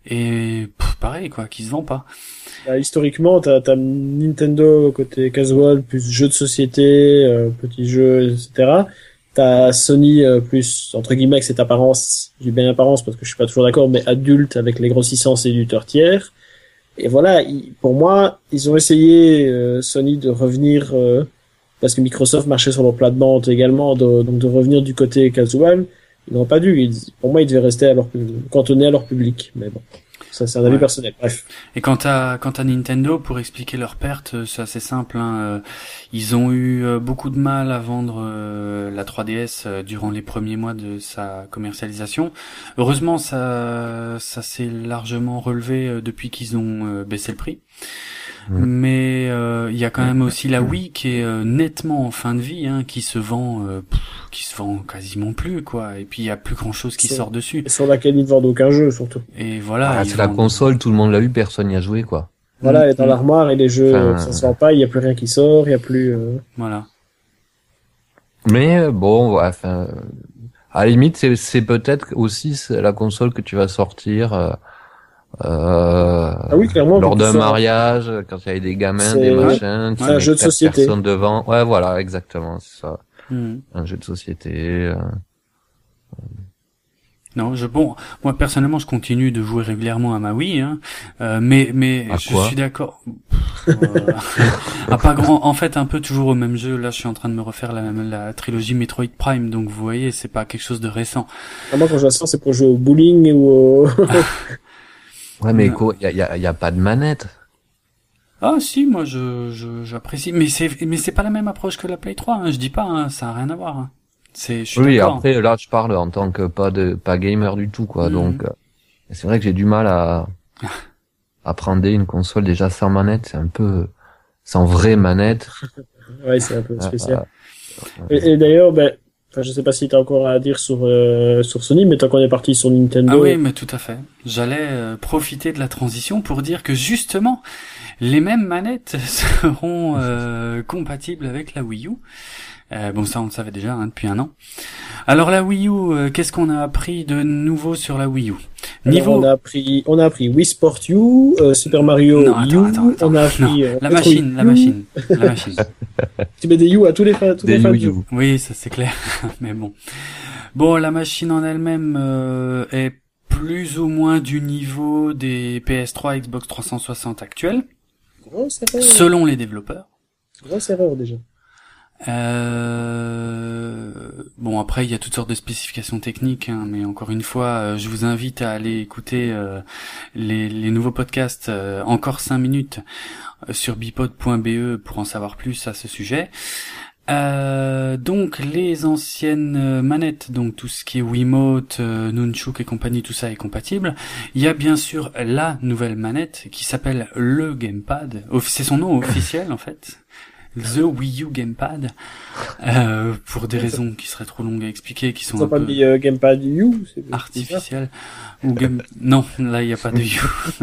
Et pff, pareil quoi, qui se vend pas. Bah, historiquement, t'as, t'as Nintendo côté casual, plus jeux de société, euh, petits jeux, et cetera. T'as Sony euh, plus, entre guillemets, avec cette apparence, j'ai bien apparence parce que je suis pas toujours d'accord, mais adulte avec les grossissances éditeurs tiers. Et voilà, ils- pour moi, ils ont essayé, euh, Sony, de revenir, euh, parce que Microsoft marchait sur leur plate-bande également, de, donc de revenir du côté casual. Ils n'ont pas dû. Ils- pour moi, ils devaient rester à leur, cantonnés à leur public. Mais bon, ça c'est un avis Ouais. personnel. Bref. Et quant à quant à Nintendo, pour expliquer leurs pertes, euh, c'est assez simple. Hein, euh, ils ont eu euh, beaucoup de mal à vendre euh, la trois D S euh, durant les premiers mois de sa commercialisation. Heureusement, ça ça s'est largement relevé euh, depuis qu'ils ont euh, baissé le prix. Mm. Mais euh, il y a quand même aussi la Wii qui est euh, nettement en fin de vie, hein, qui se vend, euh, pff, qui se vend quasiment plus quoi. Et puis il y a plus grand chose qui C'est- sort dessus. Et sur laquelle ils ne vendent aucun jeu, surtout. Et voilà. Ah, ils c'est la vendent- console, tout le monde l'a eu, personne n'y a joué, quoi. Voilà, Mm, elle est dans mm. l'armoire et les jeux, Enfin, ça se vend pas, il y a plus rien qui sort, il y a plus, euh, Voilà. Mais euh, bon, ouais, enfin, euh, à la limite, c'est, c'est peut-être aussi c'est la console que tu vas sortir euh, euh, Ah oui, clairement, lors quand d'un tu sors- mariage, quand il y a des gamins, C'est- des ouais. machins, tu C'est un mets jeu de quatre société. personnes devant. Ouais, voilà, exactement, c'est ça. Mm. Un jeu de société. euh. Non, je bon, moi personnellement, je continue de jouer régulièrement à ma Wii, hein, euh, mais mais À je quoi suis d'accord. Pff, euh, à pas grand, en fait, un peu toujours au même jeu. Là, je suis en train de me refaire la la trilogie Metroid Prime, donc vous voyez, c'est pas quelque chose de récent. Ah, moi, quand je joue à ça, c'est pour jouer au bowling ou au... Ouais, mais Non. quoi, y a, y a, y a pas de manette. Ah si, moi je je j'apprécie, mais c'est mais c'est pas la même approche que la Play trois. Hein, je dis pas, hein, ça a rien à voir. Hein. C'est, je suis Oui, d'accord. après, là, je parle en tant que pas de, pas gamer du tout, quoi. Mhm. Donc, euh, c'est vrai que j'ai du mal à, à prendre une console déjà sans manette. C'est un peu, sans vraie manette. Ouais, c'est un peu Euh, spécial. Et, et d'ailleurs, ben, enfin, je sais pas si t'as encore à dire sur euh, sur Sony, mais tant qu'on est parti sur Nintendo. Ah oui, mais tout à fait. J'allais euh, profiter de la transition pour dire que justement, les mêmes manettes seront euh, compatibles avec la Wii U. Euh, bon, ça on le savait déjà hein, depuis un an. Alors la Wii U, euh, qu'est-ce qu'on a appris de nouveau sur la Wii U? Alors, Niveau... on a appris, on a appris Wii Sport U, euh, Super Mario Non, attends, U, attends, attends. on a appris Non, euh, la Metroid machine, la U. machine, la machine. Tu mets des U à tous les fans, tous des les fans. Wii U. Oui, ça c'est clair, mais bon. Bon, la machine en elle-même euh, est plus ou moins du niveau des P S trois, Xbox trois cent soixante actuels, Grosse erreur. selon les développeurs. Grosse erreur déjà. Euh... Bon, après, il y a toutes sortes de spécifications techniques, hein, mais encore une fois, euh, je vous invite à aller écouter euh, les, les nouveaux podcasts euh, encore cinq minutes euh, sur bipod point b e pour en savoir plus à ce sujet. Euh, donc les anciennes euh, manettes, donc tout ce qui est Wiimote, euh, Nunchuk et compagnie, tout ça est compatible. Il y a bien sûr la nouvelle manette qui s'appelle le Gamepad. Off- C'est son nom officiel en fait. The Wii U Gamepad. Euh, pour des raisons qui seraient trop longues à expliquer, qui sont Ils ont un pas peu mis euh, Gamepad U. c'est- artificielles. Ou game... Non, là il n'y a pas de U.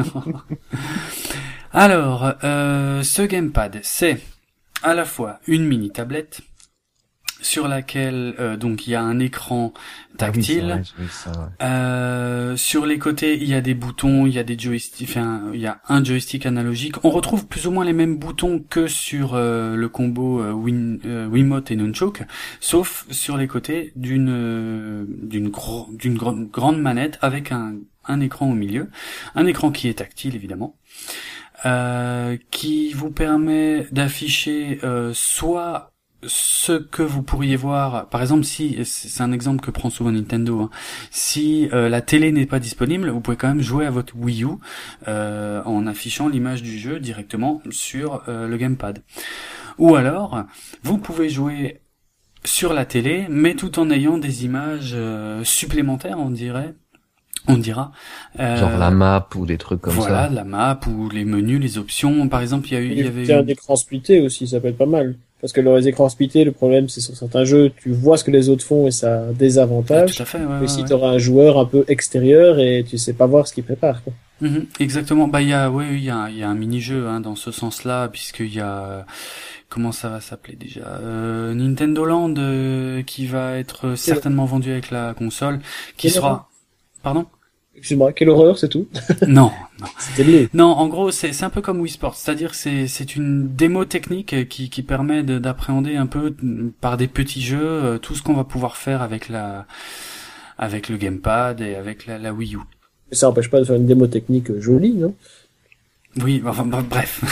Alors, euh, ce Gamepad, c'est à la fois une mini tablette sur laquelle euh, donc il y a un écran tactile. Ah oui, c'est vrai, c'est vrai, ça, ouais. Euh, sur les côtés, il y a des boutons, il y a des joysticks, enfin, il y a un joystick analogique. On retrouve plus ou moins les mêmes boutons que sur euh, le combo euh, Win, euh, Wiimote et Nunchuk, sauf sur les côtés d'une euh, d'une gro- d'une gro- grande manette avec un un écran au milieu, un écran qui est tactile évidemment. Euh, qui vous permet d'afficher euh, soit ce que vous pourriez voir, par exemple si, c'est un exemple que prend souvent Nintendo, hein, si euh, la télé n'est pas disponible, vous pouvez quand même jouer à votre Wii U euh, en affichant l'image du jeu directement sur euh, le gamepad. Ou alors, vous pouvez jouer sur la télé, mais tout en ayant des images euh, supplémentaires, on dirait, on dira. Euh, Genre la map ou des trucs comme voilà, ça. la map ou les menus, les options. Par exemple, il y a eu, il y avait Il y a un une- écran splitté aussi, ça peut être pas mal. Parce que les écrans splittés, le problème, c'est sur certains jeux, tu vois ce que les autres font et ça a un Ah, désavantage. tout à fait, ouais, Mais ouais, si ouais. tu auras un joueur un peu extérieur et tu sais pas voir ce qu'il prépare, quoi. Mhm, exactement. Bah, il y a, oui, oui, il y a, il y a un mini-jeu, hein, dans ce sens-là, puisqu'il y a, comment ça va s'appeler déjà, euh, Nintendo Land, euh, qui va être certainement vendu avec la console, qui Quelle sera, horreur. pardon? Excuse-moi, quelle horreur, c'est tout. Non, non. C'était laid. Non, en gros, c'est c'est un peu comme Wii Sports, c'est-à-dire que c'est c'est une démo technique qui qui permet de- d'appréhender un peu mm, par des petits jeux euh, tout ce qu'on va pouvoir faire avec la avec le gamepad et avec la, la Wii U. Mais ça empêche pas de faire une démo technique jolie, non? Oui, enfin bre- bref.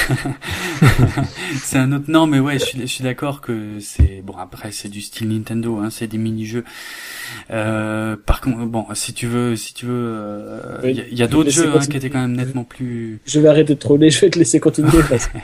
C'est un autre non mais ouais, je suis je suis d'accord que c'est bon après c'est du style Nintendo hein, c'est des mini-jeux. Euh par contre bon, si tu veux si tu veux euh, il Oui, y a, y a je vais d'autres laisser jeux hein, continuer. qui étaient quand même nettement plus Je vais arrêter de troller, je vais te laisser continuer. parce que-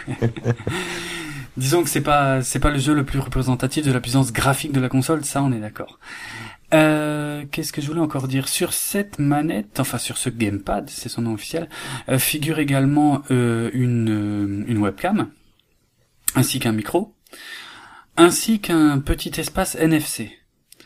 disons que c'est pas c'est pas le jeu le plus représentatif de la puissance graphique de la console, ça on est d'accord. Euh, qu'est-ce que je voulais encore dire sur cette manette, enfin sur ce gamepad, c'est son nom officiel, euh, figure également euh, une euh, une webcam ainsi qu'un micro, ainsi qu'un petit espace N F C.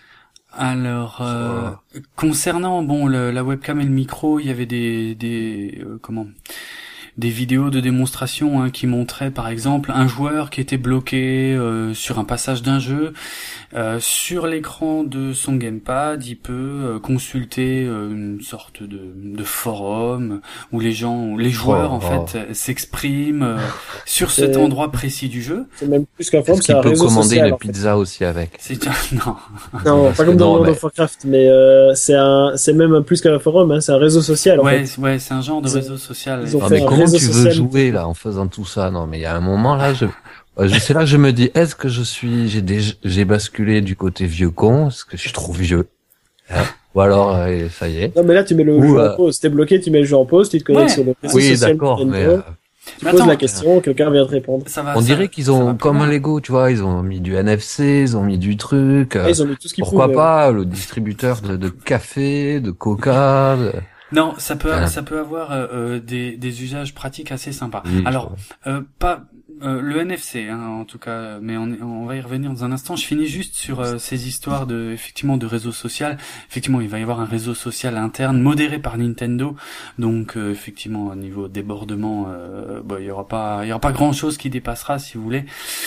Alors euh, concernant bon le, la webcam et le micro, il y avait des des euh, comment des vidéos de démonstration hein, qui montraient par exemple un joueur qui était bloqué euh, sur un passage d'un jeu. Euh, sur l'écran de son gamepad, il peut euh, consulter euh, une sorte de, de forum où les gens, où les joueurs Oh, en oh. fait s'expriment euh, sur C'est- cet endroit précis du jeu. C'est même plus qu'un forum, Est-ce c'est qu'il un peut réseau commander social. une en fait. pizza aussi avec? C'est non. Non, Parce pas que comme dans non, World mais- of Warcraft, mais euh, c'est un, c'est même un plus qu'un forum, hein, c'est un réseau social en Ouais, fait. ouais, c'est un genre de Ils ont- réseau social. ils ont Non, fait mais un comment réseau tu veux social. jouer là en faisant tout ça? Non, mais il y a un moment là, je, je c'est là que je me dis, est-ce que je suis, j'ai déjà, j'ai basculé du côté vieux con, est-ce que je suis trop vieux, hein, ou alors euh, ça y est. Non, mais là, tu mets le Ou, jeu euh, en pause. T'es bloqué, tu mets le jeu en pause, tu te connectes Ouais. sur le réseau Oui, social. d'accord, mais Nintendo, euh, tu Mais poses attends, la question, quelqu'un vient te répondre. Ça va. on ça- dirait qu'ils ça va ont, plus comme loin. un Lego, tu vois, ils ont mis du N F C, ils ont mis du truc. euh, Ah, ils ont mis tout ce qu'ils Pourquoi pouvaient. pas le distributeur de, de café, de coca. de- Non, ça peut, Enfin. ça peut avoir euh, euh, des, des usages pratiques assez sympas. Oui, Alors, euh, pas euh, le N F C, hein, en tout cas, mais on, est- on va y revenir dans un instant. Je finis juste sur euh, ces histoires de, effectivement, de réseau social. Effectivement, il va y avoir un réseau social interne modéré par Nintendo, donc euh, effectivement, au niveau débordement, euh, bah, il y aura pas, il y aura pas grand chose qui dépassera, si vous voulez.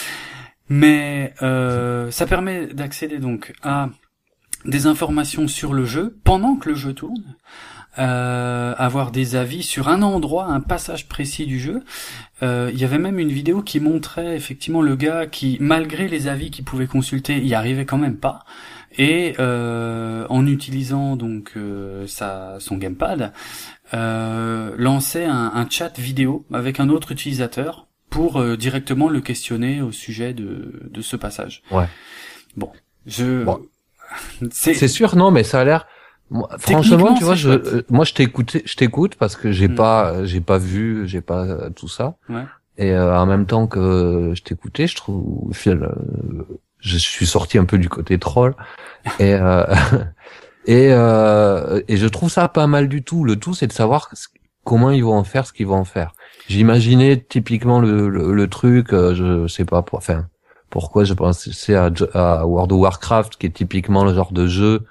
Mais euh, ça permet d'accéder donc à des informations sur le jeu pendant que le jeu tourne. Euh, avoir des avis sur un endroit, un passage précis du jeu. Euh, il y avait même une vidéo qui montrait effectivement le gars qui, malgré les avis qu'il pouvait consulter, y arrivait quand même pas. Et euh, en utilisant donc euh, sa son gamepad, euh, lançait un, un chat vidéo avec un autre utilisateur pour euh, directement le questionner au sujet de de ce passage. Ouais. Bon, je Bon. c'est C'est sûr, non, mais ça a l'air. Moi, franchement, Techniquement, tu vois, c'est je, chouette. euh, moi, je t'écoute, je t'écoute parce que j'ai Mm. pas, euh, j'ai pas vu, j'ai pas euh, tout ça. Ouais. Et euh, en même temps que je t'écoutais, je trouve, euh, je suis sorti un peu du côté troll. Et euh, et euh, et je trouve ça pas mal du tout. Le tout, c'est de savoir ce- comment ils vont en faire, ce qu'ils vont en faire. J'imaginais typiquement le, le, le truc, euh, je sais pas, pour, enfin, pourquoi je pensais à, à World of Warcraft, qui est typiquement le genre de jeu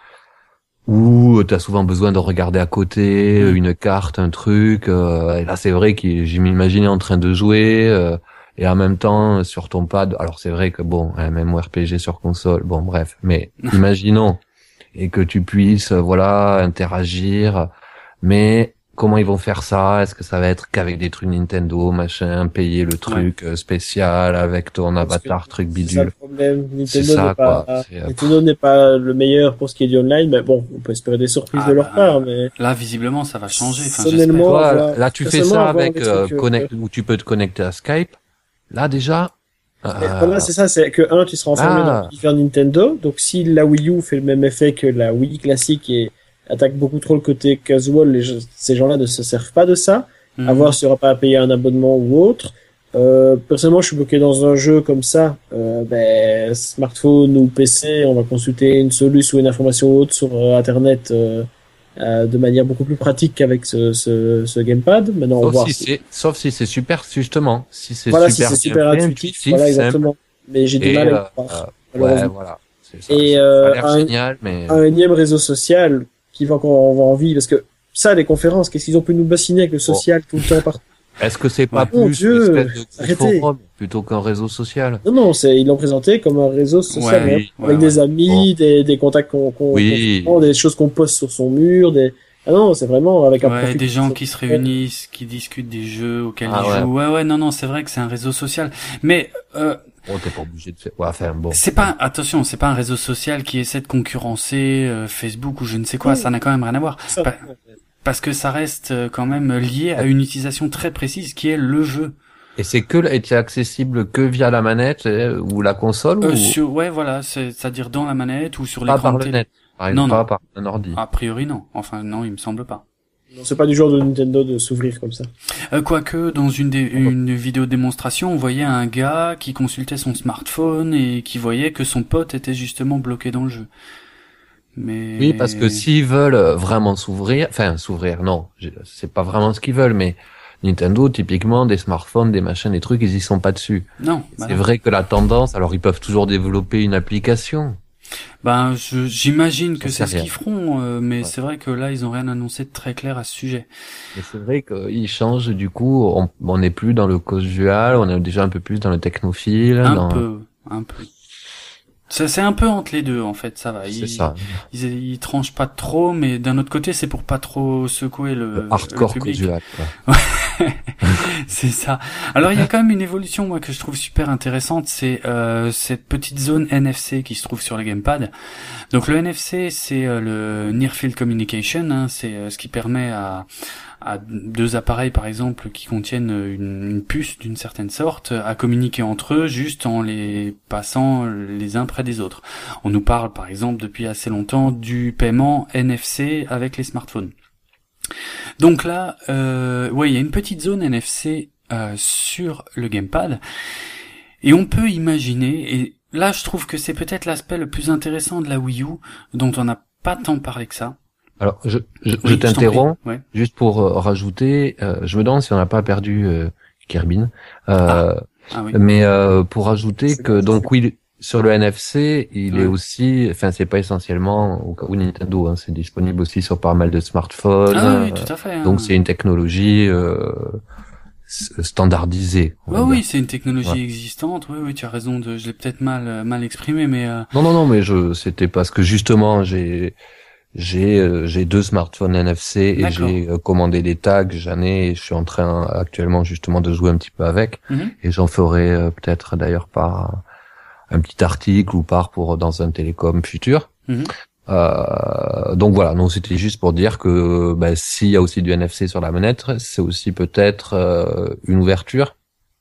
où t'as souvent besoin de regarder à côté, Mm. une carte, un truc. Euh, et là, c'est vrai que je m'imaginais en train de jouer euh, et en même temps sur ton pad. Alors c'est vrai que bon, un MMORPG sur console, bon bref. Mais imaginons et que tu puisses, euh, voilà, interagir. Mais comment ils vont faire ça? Est-ce que ça va être qu'avec des trucs Nintendo, machin, payer le truc euh, spécial avec ton Parce que avatar, truc C'est ça bidule? le problème. C'est Nintendo ça, n'est pas, quoi. C'est, euh, Nintendo n'est pas le meilleur pour ce qui est du online, mais bon, on peut espérer des surprises Ah, de leur bah, part, mais Là, visiblement, ça va changer. Enfin, Personnellement, j'espère. Toi, avoir- là, tu fais personnellement, ça avoir avec des euh, trucs, euh, connect, où tu peux te connecter à Skype. Là, déjà. mais euh, voilà, c'est ça, c'est que un, tu seras enfermé Ah. dans l'univers Nintendo, donc si la Wii U fait le même effet que la Wii classique et attaque beaucoup trop le côté casual, les gens- ces gens-là ne se servent pas de ça. Mhm. À voir s'il n'y aura pas à payer un abonnement ou autre. Euh, personnellement, je suis bloqué dans un jeu comme ça. Euh, ben, smartphone ou P C, on va consulter une solution ou une information ou autre sur euh, Internet euh, euh, de manière beaucoup plus pratique qu'avec ce, ce, ce gamepad. Maintenant, on va sauf voir si si- c'est, sauf si c'est super, justement, si c'est voilà, super, si c'est bien super fait, intuitif. intuitif, Voilà, simple, exactement. Mais j'ai du et, mal à y euh, croire, ouais, malheureusement. voilà. C'est ça. Et, Ça a euh, l'air un- génial, mais Un énième réseau social qui va encore avoir envie, parce que ça, les conférences, qu'est-ce qu'ils ont pu nous bassiner avec le social tout le temps par... est-ce que c'est pas Ouais. Mon plus Dieu, une espèce de arrêtez. forum plutôt qu'un réseau social? Non, non, c'est, ils l'ont présenté comme un réseau social, Ouais, hein, oui, avec ouais, des amis, des, des contacts qu'on, qu'on, Oui. qu'on prend, des choses qu'on poste sur son mur, des, ah non, c'est vraiment avec un Ouais, profil. des gens qui se réunissent, qui discutent des jeux auxquels Ah ils ouais. jouent. Ouais, ouais, non, non, c'est vrai que c'est un réseau social. Mais euh, Bon, t'es pas obligé de faire, ouais, enfin, bon. c'est pas, attention, c'est pas un réseau social qui essaie de concurrencer euh, Facebook ou je ne sais quoi. Oui. Ça n'a quand même rien à voir. Ça, Pa- Parce que ça reste euh, quand même lié à une utilisation très précise qui est le jeu. Et c'est que, est accessible que via la manette euh, ou la console Euh, ou sur, ouais, voilà, c'est- c'est-à-dire dans la manette ou sur pas l'écran par de le télé. net? Par Non, exemple, pas non. par un ordi. A priori, non. Enfin, non, il me semble pas. non, c'est pas du genre de Nintendo de s'ouvrir comme ça. Euh, quoique, dans une, dé- une vidéo démonstration, on voyait un gars qui consultait son smartphone et qui voyait que son pote était justement bloqué dans le jeu. Mais Oui, parce que s'ils veulent vraiment s'ouvrir, enfin s'ouvrir, non, j'ai- c'est pas vraiment ce qu'ils veulent, mais Nintendo, typiquement, des smartphones, des machins, des trucs, ils y sont pas dessus. non, bah C'est non. vrai que la tendance, alors ils peuvent toujours développer une application. Ben, je, j'imagine que Ça c'est sait ce rien. qu'ils feront, euh, mais Ouais. c'est vrai que là, ils ont rien annoncé de très clair à ce sujet. Mais c'est vrai qu'ils changent, du coup, on on n'est plus dans le casual, on est déjà un peu plus dans le technophile, Un dans... peu, un peu. Ça, c'est un peu entre les deux, en fait, ça va. C'est Ils, ça, ils, ils tranchent pas trop, mais d'un autre côté, c'est pour pas trop secouer le, le hardcore le public. casual, quoi. C'est ça. Alors il y a quand même une évolution moi que je trouve super intéressante, c'est euh, cette petite zone N F C qui se trouve sur le gamepad. Donc le N F C c'est euh, le Near Field Communication, hein, c'est euh, ce qui permet à à deux appareils par exemple qui contiennent une, une puce d'une certaine sorte à communiquer entre eux juste en les passant les uns près des autres. On nous parle par exemple depuis assez longtemps du paiement N F C avec les smartphones. Donc là, euh, ouais, il y a une petite zone N F C euh, sur le gamepad, et on peut imaginer, et là je trouve que c'est peut-être l'aspect le plus intéressant de la Wii U, dont on n'a pas tant parlé que ça. Alors, je, je, Oui, je je t'en t'interromps, prie, ouais. juste pour euh, rajouter, euh, je me demande si on n'a pas perdu euh, Kerbin, euh, Ah oui. mais euh, pour rajouter que, donc oui, sur le N F C, il Ouais. est aussi, enfin c'est pas essentiellement au cas où Nintendo, hein, c'est disponible aussi sur pas mal de smartphones, Ah oui, euh, tout à fait. Hein. donc c'est une technologie euh, s- standardisée. on Ouais, va oui, dire. c'est une technologie Ouais. existante. Oui, oui, tu as raison. De, je l'ai peut-être mal euh, mal exprimé, mais euh, Non, non, non, mais je, c'était parce que justement j'ai j'ai euh, j'ai deux smartphones N F C et D'accord. j'ai euh, commandé des tags, j'en ai, et je suis en train actuellement justement de jouer un petit peu avec, mhm. et j'en ferai euh, peut-être d'ailleurs par un petit article ou par pour dans un télécom futur. Mhm. Euh, donc voilà, non, c'était juste pour dire que bah, s'il y a aussi du N F C sur la manette, c'est aussi peut-être euh, une ouverture.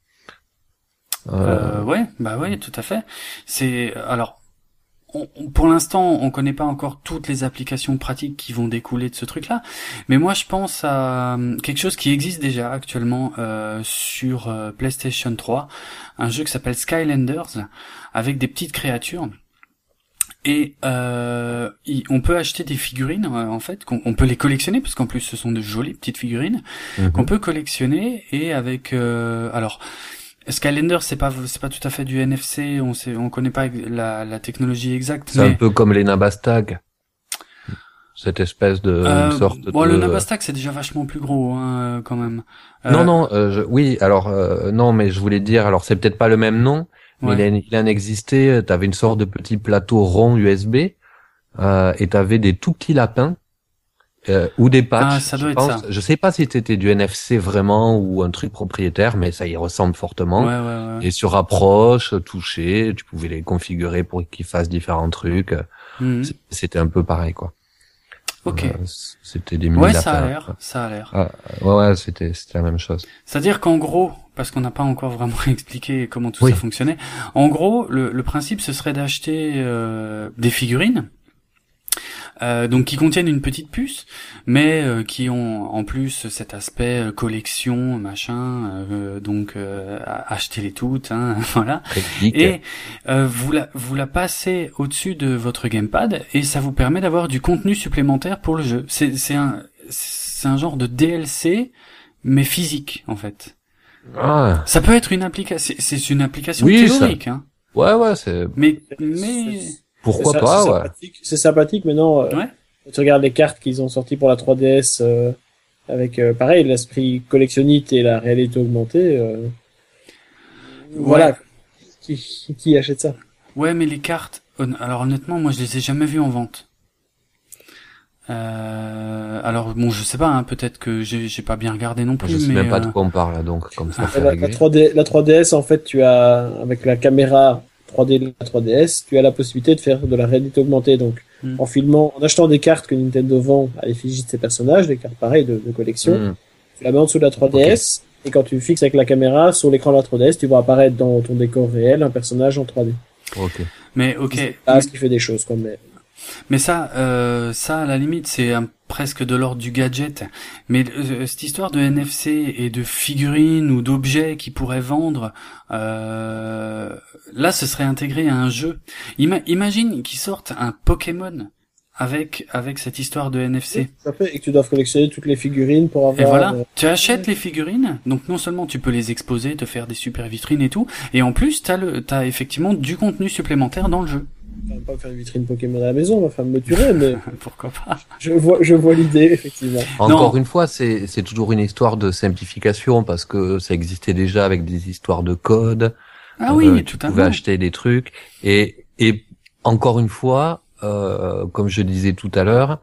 Euh, Euh, ouais, bah ouais, tout à fait. C'est alors. On, on- pour l'instant, on connaît pas encore toutes les applications pratiques qui vont découler de ce truc-là, mais moi je pense à euh, quelque chose qui existe déjà actuellement euh, sur euh, PlayStation trois, un jeu qui s'appelle Skylanders, avec des petites créatures. Et euh, y- on peut acheter des figurines euh, en fait, qu'on on peut les collectionner parce qu'en plus ce sont de jolies petites figurines mhm. qu'on peut collectionner et avec euh, alors Skylanders c'est pas c'est pas tout à fait du N F C, on sait on connaît pas la la technologie exacte, C'est mais un peu comme les Nabastag, cette espèce de euh, une sorte bon, de. le Nabastag c'est déjà vachement plus gros hein, euh, quand même. Euh, Non, non, euh, je... oui, alors euh, non, mais je voulais dire, alors c'est peut-être pas le même nom, mais ouais. il, en, il en existait. T'avais une sorte de petit plateau rond U S B euh, et t'avais des tout petits lapins. Euh, ou des patchs, Ah, ça doit je être pense. ça. Je sais pas si c'était du N F C vraiment ou un truc propriétaire, mais ça y ressemble fortement. Ouais, ouais, ouais. Et sur approche, toucher, tu pouvais les configurer pour qu'ils fassent différents trucs. Mhm. C- C'était un peu pareil, quoi. Ok. Euh, c- c'était des mini Ouais, lapins. ça a l'air, ça a l'air. Ah, ouais, ouais, c'était, c'était la même chose. C'est-à-dire qu'en gros, parce qu'on n'a pas encore vraiment expliqué comment tout Oui. ça fonctionnait, en gros, le, le principe ce serait d'acheter euh, des figurines, euh, donc qui contiennent une petite puce, mais euh, qui ont en plus cet aspect euh, collection, machin, euh, donc euh, à- achetez-les toutes, hein, voilà. Très geek. Et euh, vous la vous la passez au-dessus de votre gamepad et ça vous permet d'avoir du contenu supplémentaire pour le jeu. C'est c'est un c'est un genre de D L C mais physique en fait. Ah, Ça peut être une application, c'est c'est une application Oui, ça- théorique, hein. ouais, ouais, c'est, Mais mais pourquoi C'est ça- pas, c'est ouais. sympathique. C'est sympathique, maintenant, euh, Ouais. tu regardes les cartes qu'ils ont sorties pour la trois D S, euh, avec, euh, pareil, l'esprit collectionnite et la réalité augmentée, euh, voilà. Qui, qui achète ça? ouais, mais les cartes, hon- alors honnêtement, moi je les ai jamais vues en vente. Euh, alors bon, je sais pas, hein, peut-être que j'ai j'ai pas bien regardé non plus, Je sais mais même pas de euh, quoi on parle, là, donc, comme ça, Ah, c'est La, la réglé. trois D, la trois D S, en fait, tu as, avec la caméra trois D de la trois D S, tu as la possibilité de faire de la réalité augmentée. Donc, Hmm. en filmant, en achetant des cartes que Nintendo vend à l'effigie de ses personnages, des cartes pareilles de, de collection, Hmm. tu la mets en dessous de la trois D S, et quand tu fixes avec la caméra sur l'écran de la trois D S, tu vois apparaître dans ton décor réel un personnage en trois D. Ok. mais ok. Ah, ce qui fait des choses, quoi, mais... Mais ça, euh, ça à la limite, c'est un- presque de l'ordre du gadget. Mais euh, cette histoire de N F C et de figurines ou d'objets qui pourraient vendre, euh, là, ce serait intégré à un jeu. Ima- imagine qu'ils sortent un Pokémon avec avec cette histoire de N F C. Ça fait, et que tu dois collectionner toutes les figurines pour avoir... Et voilà, euh, tu achètes les figurines, donc non seulement tu peux les exposer, te faire des super vitrines et tout, et en plus t'as le, t'as effectivement du contenu supplémentaire dans le jeu. On va pas faire une vitrine Pokémon à la maison, ma femme me tuerait, mais pourquoi pas. Je vois, je vois l'idée, effectivement. Encore Non. une fois, c'est, c'est toujours une histoire de simplification parce que ça existait déjà avec des histoires de code. Ah oui, euh, tu totalement. pouvais acheter des trucs et, et encore une fois, euh, comme je disais tout à l'heure,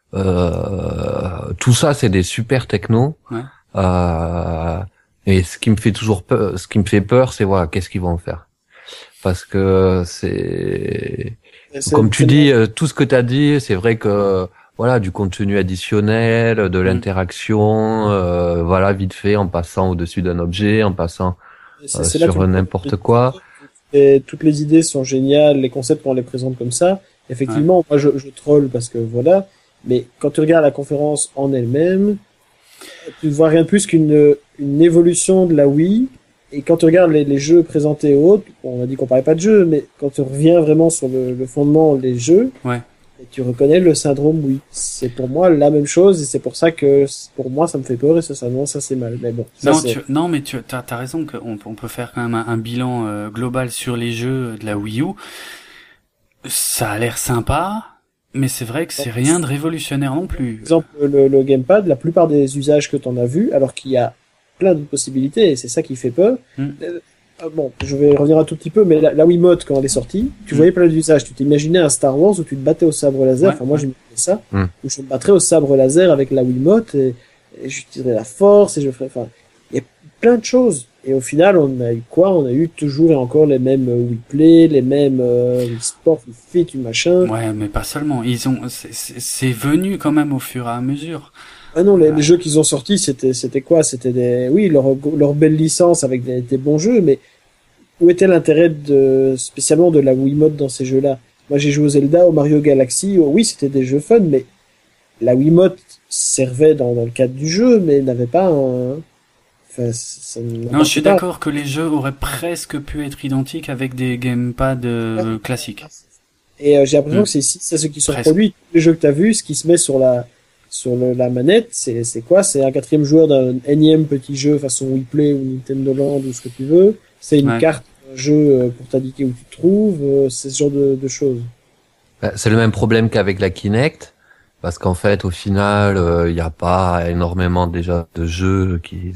euh, tout ça c'est des super technos. Ouais. Euh, et ce qui me fait toujours peur, ce qui me fait peur, c'est voilà, qu'est-ce qu'ils vont en faire. Parce que c'est, c'est comme tu c'est dis, euh, tout ce que tu as dit, c'est vrai que voilà, du contenu additionnel, de l'interaction, euh, voilà, vite fait, en passant au-dessus d'un objet, en passant c'est, euh, c'est là sur que tu- n'importe quoi. Et toutes les idées sont géniales, les concepts quand on les présente comme ça. Effectivement, moi je, je troll parce que voilà, mais quand tu regardes la conférence en elle-même, tu ne vois rien de plus qu'une une évolution de la Wii. Et quand tu regardes les, les jeux présentés et autres, bon, on a dit qu'on parlait pas de jeux, mais quand tu reviens vraiment sur le, le fondement des jeux, Ouais. et tu reconnais le syndrome Wii. C'est pour moi la même chose et c'est pour ça que pour moi ça me fait peur et ça ça non ça c'est mal. Mais bon. Ça, Non, c'est... tu, non, mais tu as, t'as raison qu'on on peut faire quand même un, un bilan euh, global sur les jeux de la Wii U. Ça a l'air sympa, mais c'est vrai que c'est rien de révolutionnaire non plus. Par exemple, le, le gamepad, la plupart des usages que tu en as vu, alors qu'il y a plein de possibilités et c'est ça qui fait peur. Mm. Euh, bon, je vais revenir un tout petit peu, mais la, la Wiimote quand elle est sortie, tu Mm. voyais plein d'usages. Tu t'imaginais un Star Wars où tu te battais au sabre laser. Ouais, enfin, moi ouais. j'imaginais ça, Mm. où je me battrais au sabre laser avec la Wiimote et, et j'utiliserais la force et je ferais. Enfin, il y a plein de choses. Et au final, on a eu quoi? On a eu toujours et encore les mêmes euh, Wii Play, les mêmes euh, Wii Sport, Wii Fit, Wii machin. Ouais, mais pas seulement. Ils ont, c'est, c'est c'est venu quand même au fur et à mesure. Ah non, les, les jeux qu'ils ont sortis, c'était c'était quoi? C'était des, oui, leur leur belle licence avec des, des bons jeux, mais où était l'intérêt de spécialement de la Wiimote dans ces jeux-là? Moi, j'ai joué au Zelda, au Mario Galaxy. Oh, oui, c'était des jeux fun, mais la Wiimote servait dans dans le cadre du jeu, mais n'avait pas un. Enfin, ça Non, je suis pas. d'accord que les jeux auraient presque pu être identiques avec des gamepads euh, classiques. Et euh, j'ai l'impression Mm. que c'est c'est ce qui se Presque. reproduit. Tous les jeux que t'as vu, ce qui se met sur la sur le, la manette, c'est c'est quoi? C'est un quatrième joueur d'un énième petit jeu façon Wii Play ou Nintendo Land ou ce que tu veux. C'est une Ouais. carte, un jeu euh, pour t'indiquer où tu te trouves. euh, C'est ce genre de, de choses. Ben, c'est le même problème qu'avec la Kinect, parce qu'en fait, au final, il n'y a pas énormément déjà de jeux qui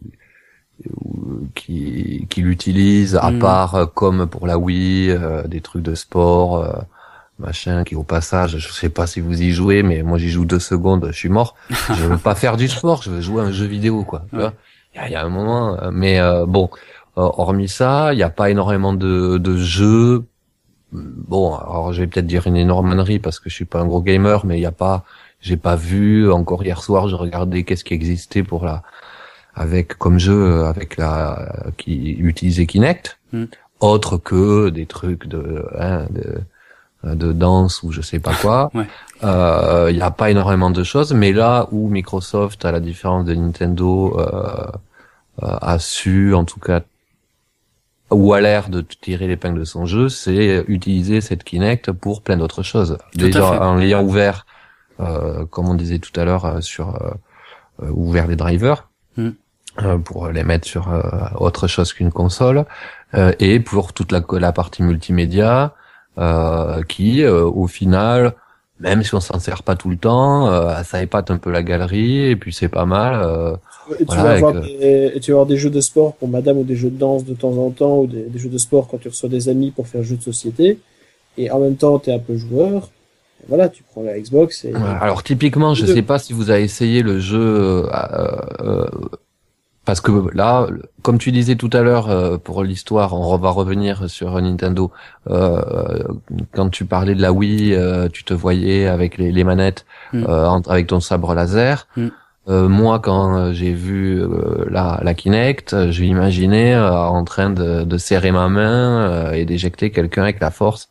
qui, qui l'utilisent, à Mm. part euh, comme pour la Wii, euh, des trucs de sport, euh, machin, qui au passage, je sais pas si vous y jouez, mais moi j'y joue deux secondes, je suis mort. Je veux pas faire du sport, je veux jouer à un jeu vidéo, quoi. Tu Ouais. vois, il y a, il y a un moment, euh, mais euh, bon, euh, hormis ça, il n'y a pas énormément de, de jeux. Bon, alors je vais peut-être dire une énormerie parce que je suis pas un gros gamer, mais il y a pas, j'ai pas vu encore hier soir, je regardais qu'est-ce qui existait pour la, avec comme jeu avec la qui utilisait Kinect, Mm. autre que des trucs de, hein, de de danse ou je sais pas quoi. Ouais. Euh, il y a pas énormément de choses, mais là où Microsoft, à la différence de Nintendo, euh, euh, a su en tout cas ou a l'air de tirer l'épingle de son jeu, c'est utiliser cette Kinect pour plein d'autres choses. Tout à Déjà fait. en l'ayant ouvert, euh, comme on disait tout à l'heure, euh, sur euh, euh, ouvert les drivers Mm. euh, pour les mettre sur euh, autre chose qu'une console, euh, et pour toute la, la partie multimédia euh, qui, euh, au final, même si on s'en sert pas tout le temps, euh, ça épate un peu la galerie et puis c'est pas mal. Euh, Et tu, Voilà, vas avoir avec, des, et tu vas avoir des jeux de sport pour madame ou des jeux de danse de temps en temps ou des, des jeux de sport quand tu reçois des amis pour faire jeux de société. Et en même temps, tu es un peu joueur. Et voilà, tu prends la Xbox et... Voilà. Alors typiquement, je sais pas si vous avez essayé le jeu, euh, euh, parce que là, comme tu disais tout à l'heure, euh, pour l'histoire, on va revenir sur Nintendo. Euh, quand tu parlais de la Wii, euh, tu te voyais avec les, les manettes, Mm. euh, en- avec ton sabre laser. Mm. Euh, moi, quand j'ai vu euh, la, la Kinect, je m'imaginais euh, en train de, de serrer ma main euh, et d'éjecter quelqu'un avec la force.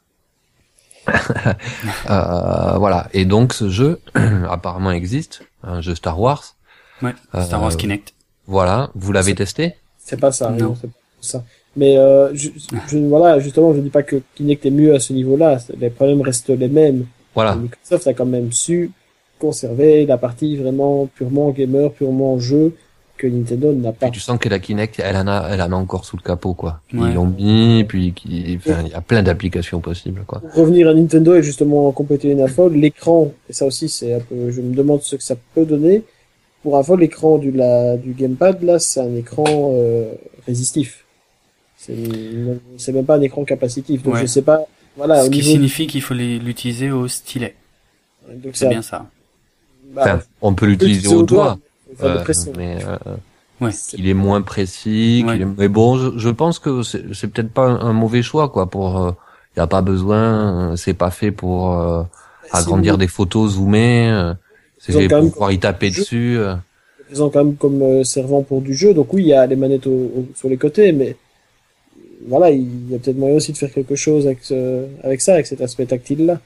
euh, voilà. Et donc ce jeu apparemment existe, un jeu Star Wars. Ouais. Star Wars Euh, Kinect. Voilà. Vous l'avez C'est- testé? C'est pas ça, Non. non, c'est pas ça. Mais euh, je, je, voilà, justement, je dis pas que Kinect est mieux à ce niveau-là. Les problèmes restent les mêmes. Voilà. Microsoft a quand même su conserver la partie vraiment purement gamer, purement jeu, que Nintendo n'a pas. Et tu sens que la Kinect, elle en a, elle en a encore sous le capot, quoi. Ouais. Ils l'ont mis, puis qui, enfin, il y a plein d'applications possibles, quoi. Pour revenir à Nintendo et justement compléter une info, l'écran, et ça aussi c'est un peu, je me demande ce que ça peut donner. Pour info, l'écran du, la, du gamepad, là, c'est un écran euh, résistif. C'est, c'est même pas un écran capacitif, donc Ouais. je sais pas. Voilà, Ce au qui niveau. signifie qu'il faut les- l'utiliser au stylet. Donc C'est bien ça. Bah, Enfin, on peut on peut l'utiliser au doigt, faut faire de euh, pression. mais euh, Ouais. C'est- il est moins précis. Ouais. qu'il est- Mais bon, je, je pense que c'est, c'est peut-être pas un, un mauvais choix, quoi. Pour, euh, y a pas besoin, euh, c'est pas fait pour euh, agrandir Si des photos zoomées. euh, c'est Ils ont fait quand pour même- pouvoir y taper jeu. dessus. euh. Présent quand même comme euh, servant pour du jeu, donc oui, il y a les manettes au, au- sur les côtés, mais voilà, il y a peut-être moyen aussi de faire quelque chose avec, ce, avec ça, avec cet aspect tactile-là.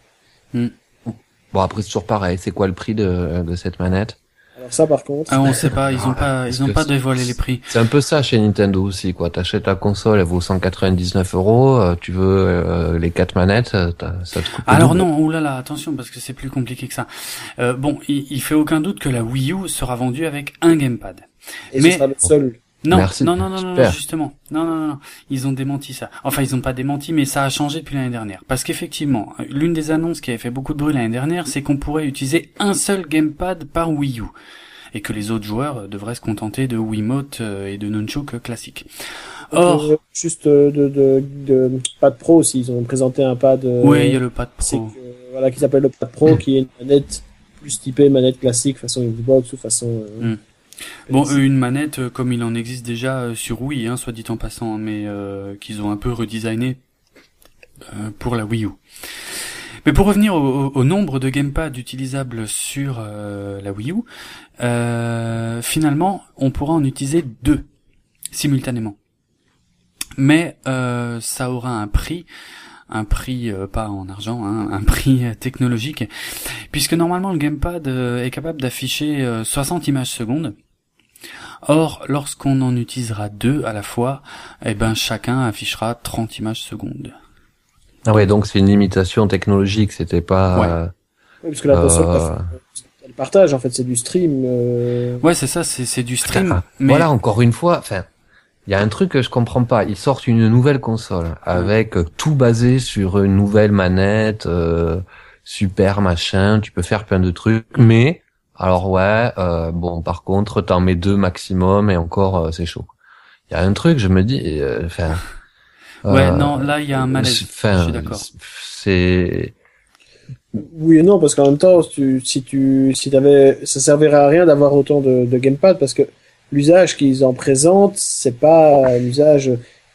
Bon, après c'est toujours pareil. C'est quoi le prix de, de cette manette? Alors ça, par contre, Ah, on sait pas, ils ont Ah, pas, parce ils ont que pas c'est- dévoilé les prix. C'est un peu ça chez Nintendo aussi, quoi. T'achètes la console, elle vaut cent quatre-vingt-dix-neuf euros. euh, Tu veux euh, les quatre manettes, euh, t'as- ça te coûte le Alors double. non, oulala, attention parce que c'est plus compliqué que ça. Euh, bon, il, il fait aucun doute que la Wii U sera vendue avec un gamepad. et mais- ce sera le seul. Non, Merci, non, non, non, non, super. justement. Non, non, non, non. Ils ont démenti ça. Enfin, ils ont pas démenti, mais ça a changé depuis l'année dernière. Parce qu'effectivement, l'une des annonces qui avait fait beaucoup de bruit l'année dernière, c'est qu'on pourrait utiliser un seul gamepad par Wii U. Et que les autres joueurs devraient se contenter de Wiimote euh, et de Nunchuk classiques. Or, Euh, juste euh, de, de, de pad pro aussi, ils ont présenté un pad. Euh, ouais, il y a le pad c'est pro. que- voilà, qui s'appelle le pad pro, qui est une manette plus typée manette classique façon Xbox ou façon. Euh, Mm. Bon, euh, une manette euh, comme il en existe déjà euh, sur Wii, hein, soit dit en passant, mais euh, qu'ils ont un peu redesigné euh, pour la Wii U. Mais pour revenir au, au- au nombre de gamepads utilisables sur euh, la Wii U, euh, finalement, on pourra en utiliser deux simultanément. Mais euh, ça aura un prix, un prix euh, pas en argent, hein, un prix euh, technologique, puisque normalement le gamepad euh, est capable d'afficher euh, soixante images secondes. Or, lorsqu'on en utilisera deux à la fois, eh ben chacun affichera trente images secondes. Ah ouais, donc c'est une limitation technologique. C'était pas. Ouais. euh, Oui, parce que la console, Euh. elle partage en fait, c'est du stream. Euh... Ouais, c'est ça, c'est c'est du stream. Enfin, mais Voilà, encore une fois, enfin, il y a un truc que je comprends pas. Ils sortent une nouvelle console avec euh, tout basé sur une nouvelle manette, euh, super machin. Tu peux faire plein de trucs, mais alors ouais, euh, bon, par contre, t'en mets deux maximum et encore, euh, c'est chaud. Il y a un truc, je me dis, euh, enfin. ouais, euh, non, là il y a un malaise. Enfin, Je suis d'accord. c'est Oui et non, parce qu'en même temps, si tu, si tu, si t'avais, ça servirait à rien d'avoir autant de, de gamepad parce que l'usage qu'ils en présentent, c'est pas un usage.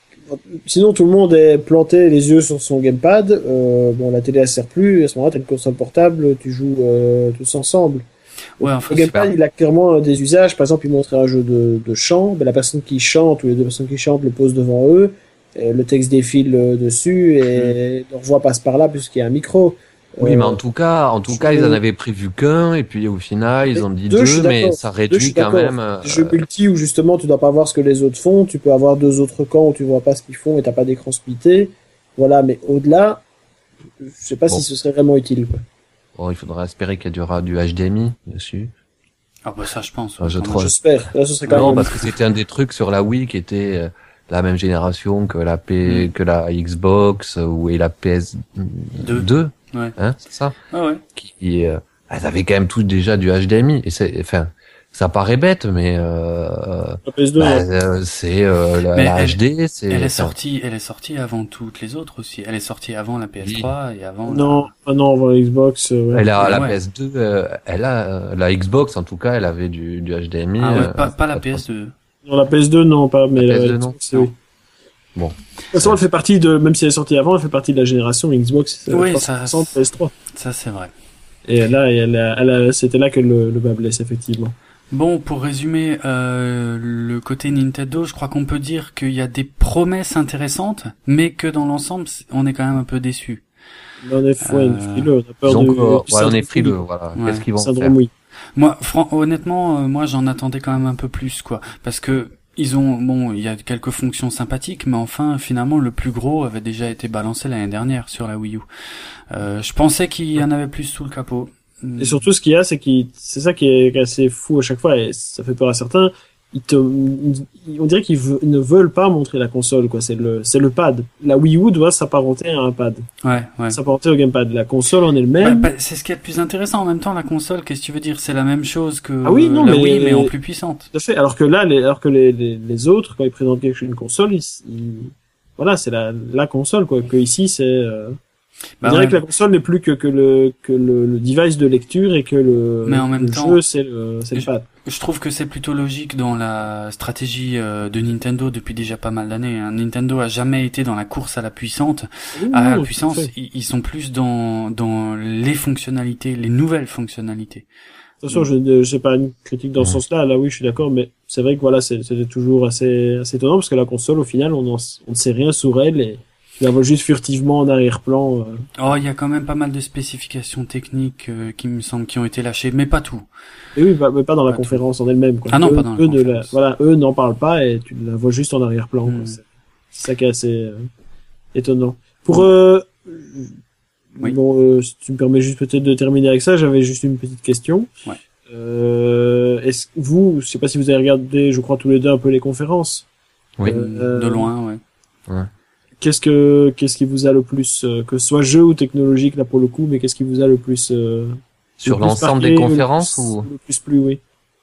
Sinon, tout le monde est planté les yeux sur son gamepad. Euh, bon, la télé elle sert plus. À ce moment-là, t'as une console portable, tu joues euh, tous ensemble. Ouais, enfin, Le gamepad, il a clairement des usages. Par exemple, il montrait un jeu de, de chant. Ben, la personne qui chante ou les deux personnes qui chantent le posent devant eux. Et le texte défile euh, dessus et leur voix passe par là puisqu'il y a un micro. oui, Euh, mais en tout cas, en tout je- cas, ils en avaient prévu qu'un et puis au final, ils ont dit Deux, deux, je suis mais d'accord. ça Deux, je réduit suis quand d'accord. même. euh, Des jeux multi où justement tu dois pas voir ce que les autres font, tu peux avoir deux autres camps où tu vois pas ce qu'ils font et t'as pas d'écran splitté. Voilà, mais au-delà, je sais pas Bon. si ce serait vraiment utile, quoi. Bon, il faudra espérer qu'il y aura du H D M I dessus. Ah bah ça je pense. Ah, je Quand trouve. Ouais. J'espère. Là, ce serait quand Non, même. parce que c'était un des trucs sur la Wii qui était euh, la même génération que la P, Mm. que la Xbox euh, ou et la P S deux, Ouais. hein, c'est ça. Ah ouais. Qui, euh, elles avaient quand même tous déjà du H D M I et c'est, enfin, ça paraît bête, mais euh, La P S deux, bah, ouais. euh, c'est euh, la, Mais la elle- H D, c'est. Elle est enfin, sortie, elle est sortie avant toutes les autres aussi. Elle est sortie avant la P S trois et avant. Non, ah non, avant la Xbox, euh, ouais. Elle a la Ouais. P S deux, euh, elle a euh, la Xbox en tout cas, elle avait du, du H D M I. Ah ouais, euh, pas, pas la trop- P S deux. Non, la P S deux, non, pas, mais La la P S deux, non. Xbox, oui. Bon. De toute façon, elle fait partie de, même si elle est sortie avant, elle fait partie de la génération Xbox Oui, trois ça- cent soixante, P S trois. Ça c'est vrai. Et là, elle a, elle a, c'était là que le, le bas blesse, effectivement. Bon, pour résumer euh, le côté Nintendo, je crois qu'on peut dire qu'il y a des promesses intéressantes, mais que dans l'ensemble, c'est- on est quand même un peu déçus. Mais on est, ouais, Euh, frileux, on a peur Donc, de, euh, du ouais, on syndrome est frileux, oui. voilà. Ouais. Qu'est-ce qu'ils vont Syndrome faire oui. Moi, fran- honnêtement, euh, moi j'en attendais quand même un peu plus, quoi, parce que ils ont, bon, il y a quelques fonctions sympathiques, mais enfin, finalement, le plus gros avait déjà été balancé l'année dernière sur la Wii U. Euh, je pensais qu'il y en avait plus sous le capot. Et surtout, ce qu'il y a, c'est qu'il, c'est ça qui est assez fou à chaque fois, et ça fait peur à certains. ils te, ils- on dirait qu'ils ve- ils ne veulent pas montrer la console, quoi. C'est le, c'est le pad. La Wii U doit s'apparenter à un pad. Ouais, ouais. S'apparenter au gamepad. La console en Bah, elle-même. bah, c'est ce qui est le plus intéressant. En même temps, la console, qu'est-ce que tu veux dire? C'est la même chose que Ah oui, non, la mais- Wii, mais en plus puissante. Tout à fait. Alors que là, les, alors que les, les, les autres, quand ils présentent quelque chose, une console, ils, ils- voilà, c'est la, la console, quoi. Que ici, c'est, euh, Bah, on dirait ouais. que la console n'est plus que, que le, que le, le device de lecture et que le, Mais en même le temps, jeu, c'est le, c'est le je- pad. Je trouve que c'est plutôt logique dans la stratégie euh, de Nintendo depuis déjà pas mal d'années. hein. Nintendo a jamais été dans la course à la puissante. Oui, À non, la tout à puissance, fait. ils, ils sont plus dans dans les fonctionnalités, les nouvelles fonctionnalités. Attention, je ne sais pas une critique dans ce Ouais. sens-là. Là, oui, je suis d'accord, mais c'est vrai que voilà, c'est- c'était toujours assez, assez étonnant parce que la console, au final, on en- on ne sait rien sur elle et tu la vois juste furtivement en arrière-plan. euh. Oh, il y a quand même pas mal de spécifications techniques euh, qui me semblent qui ont été lâchées, mais pas tout. Et oui, bah, mais pas dans la Pas tout. conférence en elle-même, quoi. Ah non, eux, pas dans la eux ne la- conférence. voilà, eux n'en parlent pas et tu la vois juste en arrière-plan. Hmm. quoi. C'est c'est ça qui est assez euh, étonnant. Pour euh, Oui. bon, euh, si tu me permets juste peut-être de terminer avec ça, j'avais juste une petite question. Ouais. Euh, est-ce que vous, je sais pas si vous avez regardé, je crois tous les deux un peu les conférences. Oui. Euh, De loin, ouais. Qu'est-ce que qu'est-ce qui vous a le plus, euh, que ce soit jeu ou technologique là pour le coup, mais qu'est-ce qui vous a le plus euh, Sur le plus l'ensemble marqué, des le conférences plus- ou le plus plu, oui.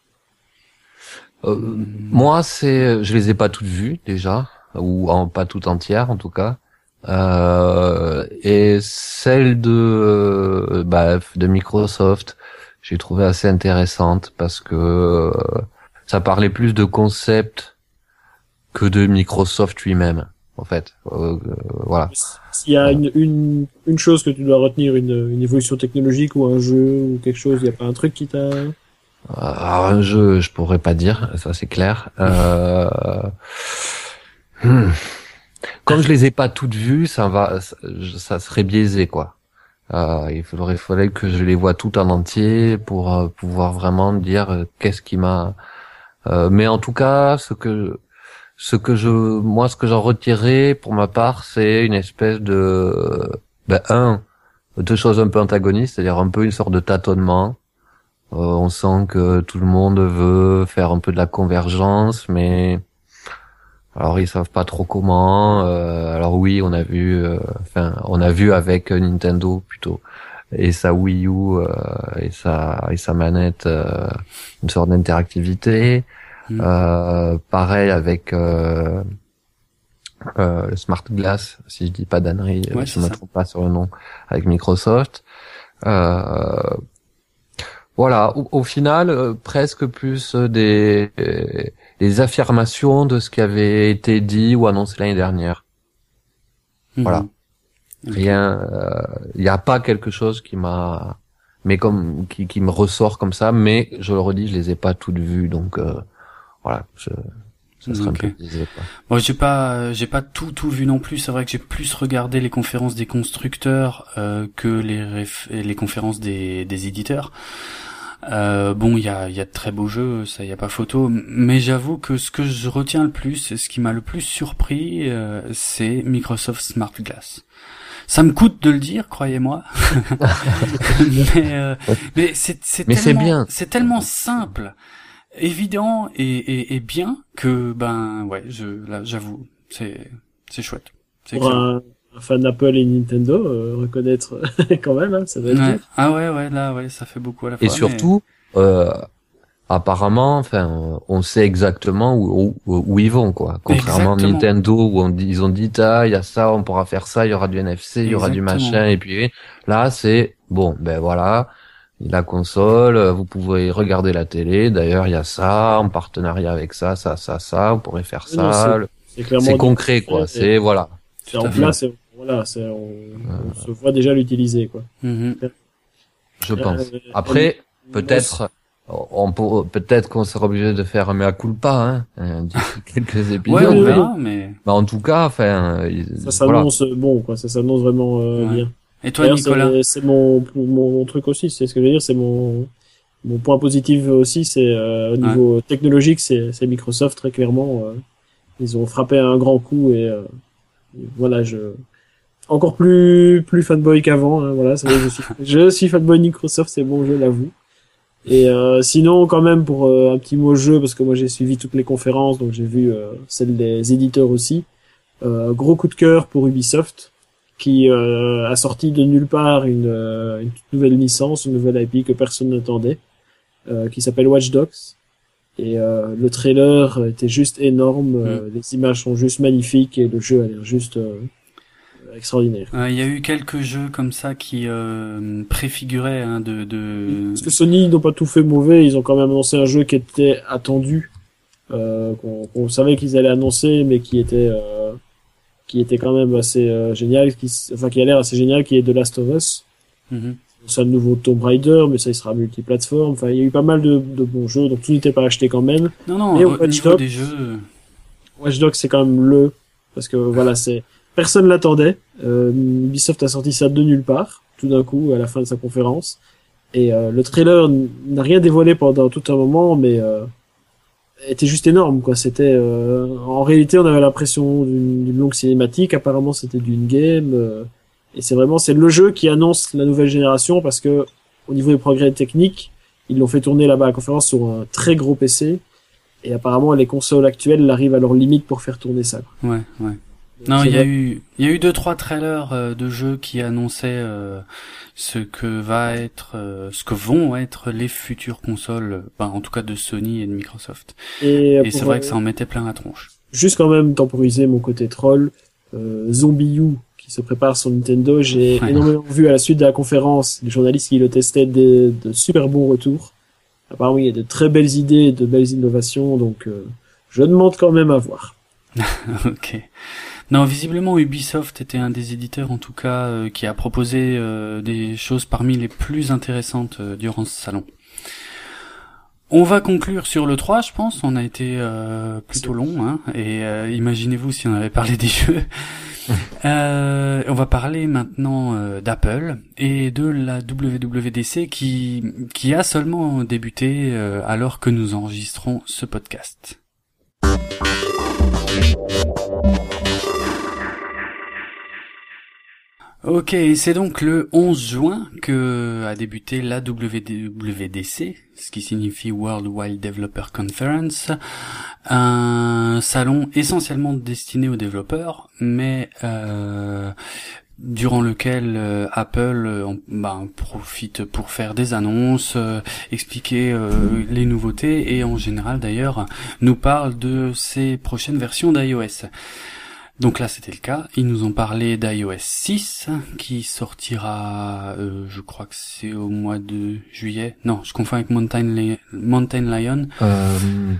Euh, moi, c'est, je les ai pas toutes vues déjà, ou en, pas toutes entières en tout cas. Euh, et celle de, euh, bah, de Microsoft, j'ai trouvé assez intéressante parce que euh, ça parlait plus de concept que de Microsoft lui-même, en fait. Euh, euh, voilà. S'il y a une, une une chose que tu dois retenir, une une évolution technologique ou un jeu ou quelque chose, il y a pas un truc qui t'a. Alors un jeu, je pourrais pas dire, ça c'est clair. Euh... hmm. Comme je les ai pas toutes vues, ça va, ça, ça serait biaisé quoi. Euh, il faudrait, il faudrait que je les vois toutes en entier pour euh, pouvoir vraiment dire euh, qu'est-ce qui m'a. Euh, mais en tout cas, ce que, ce que je, moi, ce que j'en retirerais pour ma part, c'est une espèce de, ben un, deux choses un peu antagonistes, c'est-à-dire un peu une sorte de tâtonnement. Euh, on sent que tout le monde veut faire un peu de la convergence, mais alors ils savent pas trop comment. Euh, alors oui, on a vu, euh, enfin, on a vu avec Nintendo plutôt et sa Wii U euh, et sa et sa manette euh, une sorte d'interactivité. Mm. Euh, pareil avec euh, euh, le Smart Glass, si je dis pas d'ânerie, Ouais, je c'est me ça. trompe pas sur le nom, avec Microsoft. Euh, Voilà, au, au final, euh, presque plus euh, des, euh, des affirmations de ce qui avait été dit ou annoncé l'année dernière. Voilà. Mhm. Ok. Rien, il n'y a pas quelque chose qui m'a, mais comme qui, qui me ressort comme ça. Mais je le redis, je les ai pas toutes vues, donc euh, voilà, je, ça serait Ok. un peu biaisé, quoi. Bon, j'ai pas, j'ai pas tout tout vu non plus. C'est vrai que j'ai plus regardé les conférences des constructeurs euh, que les réf- les conférences des des éditeurs. Euh, bon, il y a il y a de très beaux jeux, ça y a pas photo. Mais j'avoue que ce que je retiens le plus, ce qui m'a le plus surpris, euh, c'est Microsoft Smart Glass. Ça me coûte de le dire, croyez-moi. mais euh, mais c'est c'est Mais c'est tellement bien. c'est tellement simple, évident et, et, et bien que ben ouais, je là j'avoue, c'est c'est chouette. C'est Pour excellent. un, un fan d'Apple et Nintendo, euh, reconnaître quand même, hein, ça doit être Ouais. dur. Ah ouais ouais là ouais, ça fait beaucoup à la fois. Et surtout, euh, apparemment, enfin, on sait exactement où, où, où ils vont, quoi. Contrairement Exactement. à Nintendo, où on dit, ils ont dit, ah, il y a ça, on pourra faire ça, il y aura du N F C, il y aura du Exactement. machin, et puis là, c'est bon, ben voilà, la console, vous pouvez regarder la télé. D'ailleurs, il y a ça, en partenariat avec ça, ça, ça, ça, on pourrait faire Oui, non, ça. c'est- C'est clairement C'est du- concret, quoi. C'est voilà. C'est Tout à en fait. place, et voilà, c'est, on, on se voit déjà l'utiliser, quoi. Mhm. Je pense. Euh, Après, euh, peut-être, on peut, peut-être qu'on sera obligé de faire un mea culpa, hein, euh, d'ici quelques épisodes. Ouais, on oui, verra, mais Bah, en tout cas, enfin, il- Ça voilà. s'annonce bon, quoi. Ça s'annonce vraiment euh, Ouais. bien. et toi D'ailleurs, Nicolas? c'est, c'est mon, mon mon truc aussi. C'est ce que je veux dire. C'est mon mon point positif aussi. C'est euh, au niveau technologique, c'est c'est Microsoft très clairement. Euh, ils ont frappé un grand coup et euh, voilà, je encore plus plus fanboy qu'avant. Hein, voilà, ça y est, je suis je suis fanboy Microsoft. C'est bon, je l'avoue. Et euh, sinon, quand même, pour euh, un petit mot jeu, parce que moi j'ai suivi toutes les conférences, donc j'ai vu euh, celle des éditeurs aussi. Euh, gros coup de cœur pour Ubisoft, qui euh, a sorti de nulle part une, euh, une toute nouvelle licence, une nouvelle I P que personne n'attendait, euh, qui s'appelle Watch Dogs. Et euh, le trailer était juste énorme, euh, mm. les images sont juste magnifiques et le jeu a l'air juste euh, extraordinaire. Il euh, y a eu quelques jeux comme ça qui euh, préfiguraient hein, de, de... Parce que Sony n'ont pas tout fait mauvais, ils ont quand même annoncé un jeu qui était attendu, euh, qu'on, qu'on savait qu'ils allaient annoncer, mais qui était euh, qui était quand même assez euh, génial, qui, enfin qui a l'air assez génial, qui est The Last of Us. Mm-hmm. C'est un nouveau Tomb Raider, mais ça il sera multiplateforme. Enfin, il y a eu pas mal de, de bons jeux, donc tout n'était pas acheté quand même. Non, non, et au Watch niveau Dogs, des jeux... Watch Dogs c'est quand même le... Parce que voilà, c'est... Personne l'attendait. Euh, Ubisoft a sorti ça de nulle part, tout d'un coup, à la fin de sa conférence. Et euh, le trailer n'a rien dévoilé pendant tout un moment, mais euh, était juste énorme, quoi. C'était... Euh, en réalité, on avait l'impression d'une, d'une longue cinématique. Apparemment, c'était d'une game... Euh, Et c'est vraiment, c'est le jeu qui annonce la nouvelle génération parce que, au niveau des progrès techniques, ils l'ont fait tourner là-bas à la conférence sur un très gros P C. Et apparemment, les consoles actuelles arrivent à leur limite pour faire tourner ça. Ouais, ouais. Donc, non, il y a eu, il y a eu deux, trois trailers euh, de jeux qui annonçaient euh, ce que va être, euh, ce que vont être les futures consoles, ben, en tout cas de Sony et de Microsoft. Et, et c'est vrai que ça en mettait plein la tronche. Juste quand même temporiser mon côté troll, euh, Zombie U, qui se prépare sur Nintendo, j'ai ouais. énormément vu à la suite de la conférence les journalistes qui le testaient des, de super bons retours. Apparemment, il y a de très belles idées, de belles innovations, donc euh, je demande quand même à voir. Ok. Non, visiblement Ubisoft était un des éditeurs en tout cas euh, qui a proposé euh, des choses parmi les plus intéressantes euh, durant ce salon. On va conclure sur le trois, je pense. On a été euh, plutôt long, hein, et euh, imaginez-vous si on avait parlé des jeux. Euh, on va parler maintenant euh, d'Apple et de la W W D C qui qui a seulement débuté euh, alors que nous enregistrons ce podcast. Ok, c'est donc le onze juin que a débuté la W W D C, ce qui signifie World Wide Developer Conference, un salon essentiellement destiné aux développeurs, mais euh, durant lequel euh, Apple euh, bah, profite pour faire des annonces, euh, expliquer euh, les nouveautés et en général d'ailleurs nous parle de ses prochaines versions d'iOS. Donc là c'était le cas, ils nous ont parlé d'iOS six qui sortira, euh, je crois que c'est au mois de juillet, non je confonds avec Mountain, Li- Mountain Lion, euh,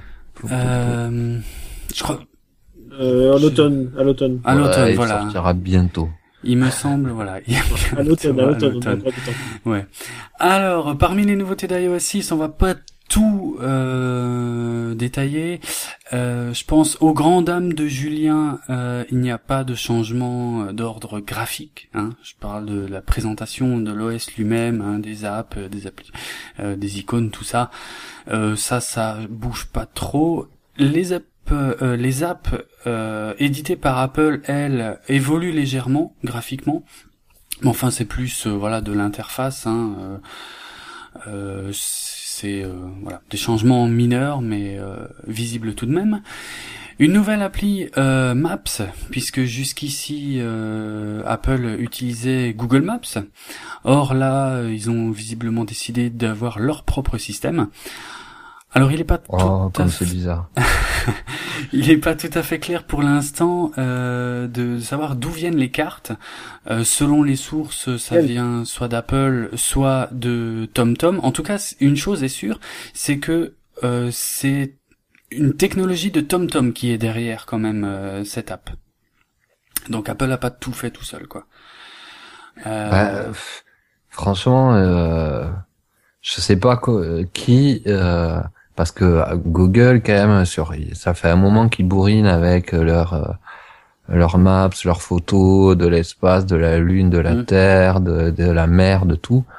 euh, je crois... Euh, à l'automne, à l'automne. À l'automne, ouais, voilà. Il sortira bientôt. Il me semble, voilà. à l'automne, à l'automne, on a pas ouais. Alors, parmi les nouveautés d'iOS six, on va pas tout euh, détailler. Euh, je pense aux grandes dames de Julien, euh, il n'y a pas de changement d'ordre graphique. Hein. Je parle de la présentation de l'O S lui-même, hein, des apps, des applis, euh, des icônes, tout ça. Euh, ça, ça bouge pas trop. Les apps Euh, les apps euh, éditées par Apple, elles, évoluent légèrement graphiquement, mais enfin c'est plus euh, voilà de l'interface. Hein, euh, euh, c'est euh, voilà des changements mineurs, mais euh, visibles tout de même. Une nouvelle appli euh, Maps, puisque jusqu'ici euh, Apple utilisait Google Maps. Or là, ils ont visiblement décidé d'avoir leur propre système. Alors il est pas oh, tout comme à c'est f... bizarre. il est pas tout à fait clair pour l'instant euh, de savoir d'où viennent les cartes. Euh, selon les sources, ça oui. vient soit d'Apple, soit de TomTom. En tout cas, une chose est sûre, c'est que euh, c'est une technologie de TomTom qui est derrière quand même euh, cette app. Donc Apple a pas tout fait tout seul, quoi. Euh... Bah, franchement, euh, je sais pas quoi, qui. Euh... Parce que Google, quand même, sur, ça fait un moment qu'ils bourrinent avec leurs euh, leurs maps, leurs photos de l'espace, de la Lune, de la mmh. Terre, de, de la mer, de tout.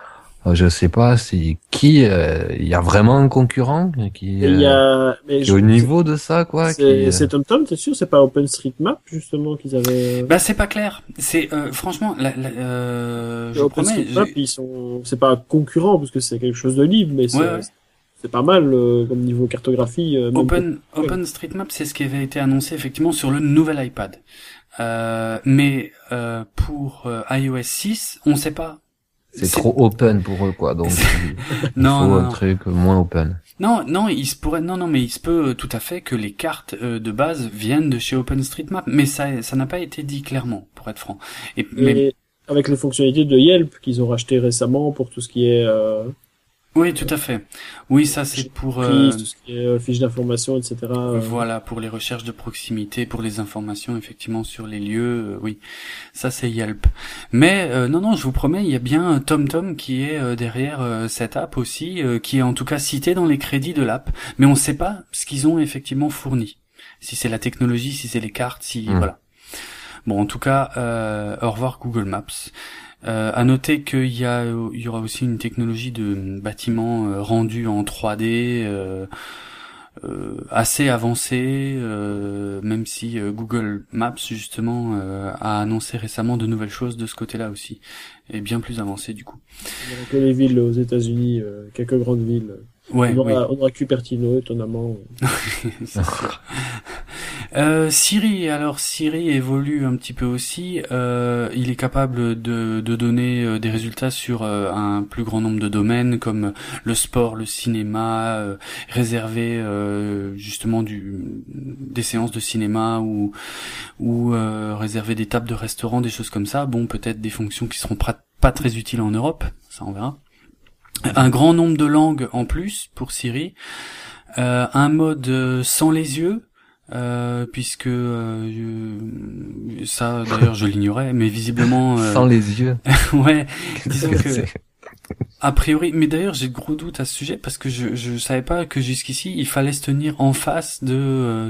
Euh, Je sais pas, c'est qui, euh, il y a vraiment un concurrent qui, Et il y euh, a, mais qui est je- au niveau de ça, quoi. Qui, c'est, euh, c'est TomTom, t'es sûr? C'est pas OpenStreetMap, justement, qu'ils avaient, Bah c'est pas clair. C'est euh, franchement, la, la, euh, je promets. OpenStreetMap, j'ai- ils sont, c'est pas concurrent, parce que c'est quelque chose de libre, mais c'est, Ouais, ouais. c'est pas mal, euh, comme niveau cartographie, euh, même Open pour- OpenStreetMap, c'est ce qui avait été annoncé effectivement sur le nouvel iPad. Euh, mais euh, pour euh, iOS six, on sait pas. c'est trop open pour eux, quoi. Donc, il, il Non, faut non, un non. truc moins open. Non, non, il se pourrait, non, non, mais il se peut euh, tout à fait que les cartes euh, de base viennent de chez OpenStreetMap, mais ça, ça n'a pas été dit clairement, pour être franc. Et mais, Et avec les fonctionnalités de Yelp qu'ils ont racheté récemment pour tout ce qui est, euh, oui, tout à fait. Oui, ça c'est pour euh, prise, tout ce qui est euh, fiches d'information, et cetera. euh. voilà, pour les recherches de proximité, pour les informations effectivement sur les lieux. euh, oui, ça c'est Yelp. Mais euh, non, non, je vous promets, il y a bien TomTom qui est euh, derrière euh, cette app aussi, euh, qui est en tout cas cité dans les crédits de l'app, mais on ne sait pas ce qu'ils ont effectivement fourni. Si c'est la technologie, si c'est les cartes, si Mm. voilà. Bon, en tout cas, euh, au revoir Google Maps. Euh, à noter qu'il y a, il y aura aussi une technologie de bâtiment euh, rendu en trois D euh, euh, assez avancée, euh, même si euh, Google Maps justement euh, a annoncé récemment de nouvelles choses de ce côté-là aussi, et bien plus avancé du coup. Il y a que les villes aux États-Unis, euh, quelques grandes villes. Ouais, on aura, oui. on aura Cupertino, étonnamment. C'est sûr. Euh, Siri, alors Siri évolue un petit peu aussi. Euh, il est capable de, de donner euh, des résultats sur euh, un plus grand nombre de domaines comme le sport, le cinéma, euh, réserver euh, justement du, des séances de cinéma ou, ou euh, réserver des tables de restaurant, des choses comme ça. Bon, peut-être des fonctions qui seront pra- pas très utiles en Europe, ça on verra. Un grand nombre de langues en plus pour Siri. Euh, un mode euh, sans les yeux. Euh, puisque euh, je- ça d'ailleurs je l'ignorais, mais visiblement euh, Sans les yeux. ouais, Qu'est-ce disons que que c'est a priori, mais d'ailleurs j'ai de gros doutes à ce sujet parce que je je savais pas que jusqu'ici il fallait se tenir en face de euh,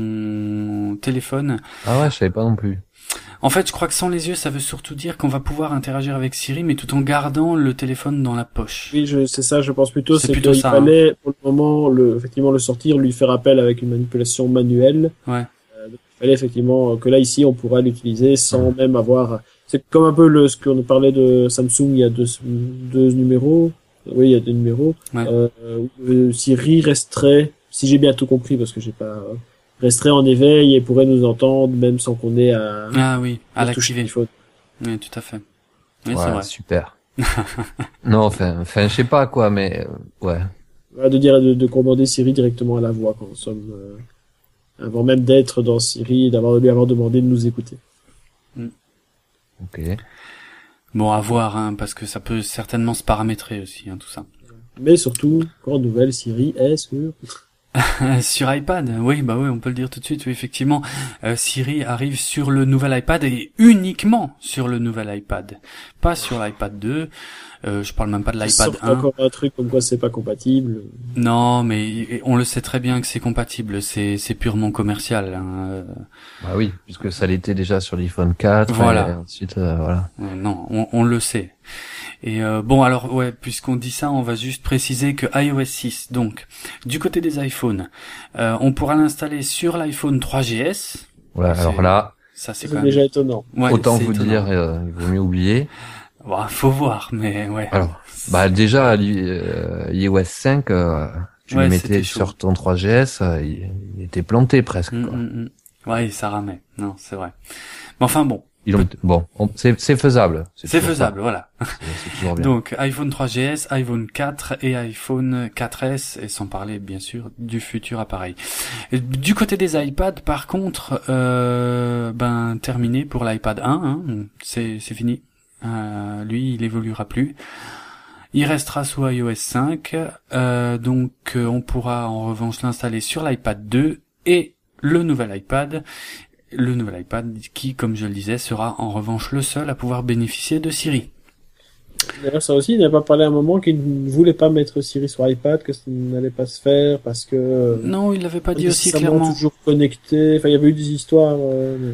son téléphone. Ah ouais, je savais pas non plus. En fait, je crois que sans les yeux, ça veut surtout dire qu'on va pouvoir interagir avec Siri, mais tout en gardant le téléphone dans la poche. Oui, je, c'est ça, je pense plutôt, C'est c'est plutôt qu'il ça, fallait, pour le moment, le, effectivement, le sortir, lui faire appel avec une manipulation manuelle. Ouais. Euh, donc, il fallait effectivement que là, ici, on pourra l'utiliser sans même avoir, c'est comme un peu le, ce qu'on parlait de Samsung, il y a deux, deux numéros. Oui, il y a deux numéros. Ouais. Euh, euh, Siri resterait, si j'ai bien tout compris, parce que j'ai pas, resterait en éveil et pourrait nous entendre même sans qu'on ait à, Ah oui, à toucher l'activer. le téléphone. Oui, tout à fait. Oui, Ouais, c'est vrai. super. non, enfin, enfin, je sais pas quoi, mais euh, ouais. Voilà, de dire de, de commander Siri directement à la voix quand nous sommes, euh, avant même d'être dans Siri, d'avoir lui avoir demandé de nous écouter. Ok. Bon, à voir, hein, parce que ça peut certainement se paramétrer aussi, hein, tout ça. Mais surtout, grande nouvelle, Siri est sur... Sur iPad, oui, bah oui, on peut le dire tout de suite, oui, effectivement. Euh, Siri arrive sur le nouvel iPad et uniquement sur le nouvel iPad. Pas sur l'iPad deux, euh, je parle même pas de l'iPad un. encore un truc comme quoi c'est pas compatible. Non, mais on le sait très bien que c'est compatible, c'est c'est purement commercial. Hein. Bah oui, puisque ça l'était déjà sur l'iPhone quatre. Voilà. Et ensuite, euh, voilà. Euh, non, on, on le sait. Et euh, bon, alors ouais, puisqu'on dit ça, on va juste préciser que iOS six, donc du côté des iPhones, euh, on pourra l'installer sur l'iPhone trois G S. Voilà, C'est- alors là, Ça c'est C'est quand même. déjà étonnant. Ouais, autant c'est vous étonnant. dire, euh, il vaut mieux oublier. Bon, faut voir, mais ouais. Alors, bah déjà, l'i- euh, iOS cinq, euh, tu Ouais, le c'était mettais chaud. sur ton trois G S, euh, il, il était planté presque. Mm, Quoi. mm, mm. Ouais, ça ramait. Non, c'est vrai. Mais enfin bon, Ils ont, bon, on- c'est c'est faisable. c'est toujours faisable, voilà. ça. C'est c'est toujours bien. Donc iPhone trois G S, iPhone quatre et iPhone quatre S, et sans parler bien sûr du futur appareil. Et du côté des iPads, par contre, euh, ben terminé pour l'iPad un, hein, c'est c'est fini. Euh, lui, il évoluera plus. Il restera sous iOS cinq, euh, donc euh, on pourra en revanche l'installer sur l'iPad deux et le nouvel iPad. Le nouvel iPad qui, comme je le disais, sera en revanche le seul à pouvoir bénéficier de Siri. D'ailleurs, ça aussi, il n'a pas parlé à un moment qu'il ne voulait pas mettre Siri sur iPad, que ça n'allait pas se faire parce que... Non, il l'avait pas dit aussi nécessairement clairement. toujours connecté. Enfin, il y avait eu des histoires. Euh, mais...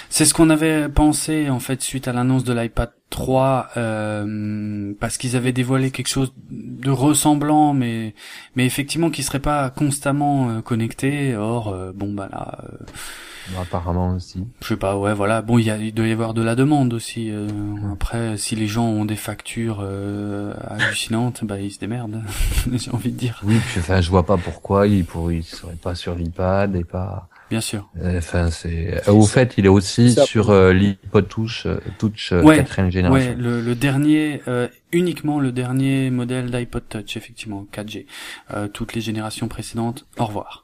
C'est ce qu'on avait pensé en fait suite à l'annonce de l'iPad trois, euh, parce qu'ils avaient dévoilé quelque chose de ressemblant, mais mais effectivement qui serait pas constamment euh, connecté. Or, euh, bon bah là, euh, Bon, apparemment aussi. je sais pas, ouais, voilà. Bon, il y a, il doit y avoir de la demande aussi. Euh, après, si les gens ont des factures euh, hallucinantes, bah ils se démerdent. J'ai envie de dire. Oui, puis enfin, je vois pas pourquoi il pour il serait pas sur l'iPad et pas. Bien sûr. Enfin, c'est. Au fait, il est aussi Ça, sur euh, l'iPod Touch, euh, Touch euh, Ouais, quatrième génération. Ouais, le, le dernier, euh, uniquement le dernier modèle d'iPod Touch, effectivement, quatre G. Euh, toutes les générations précédentes, au revoir.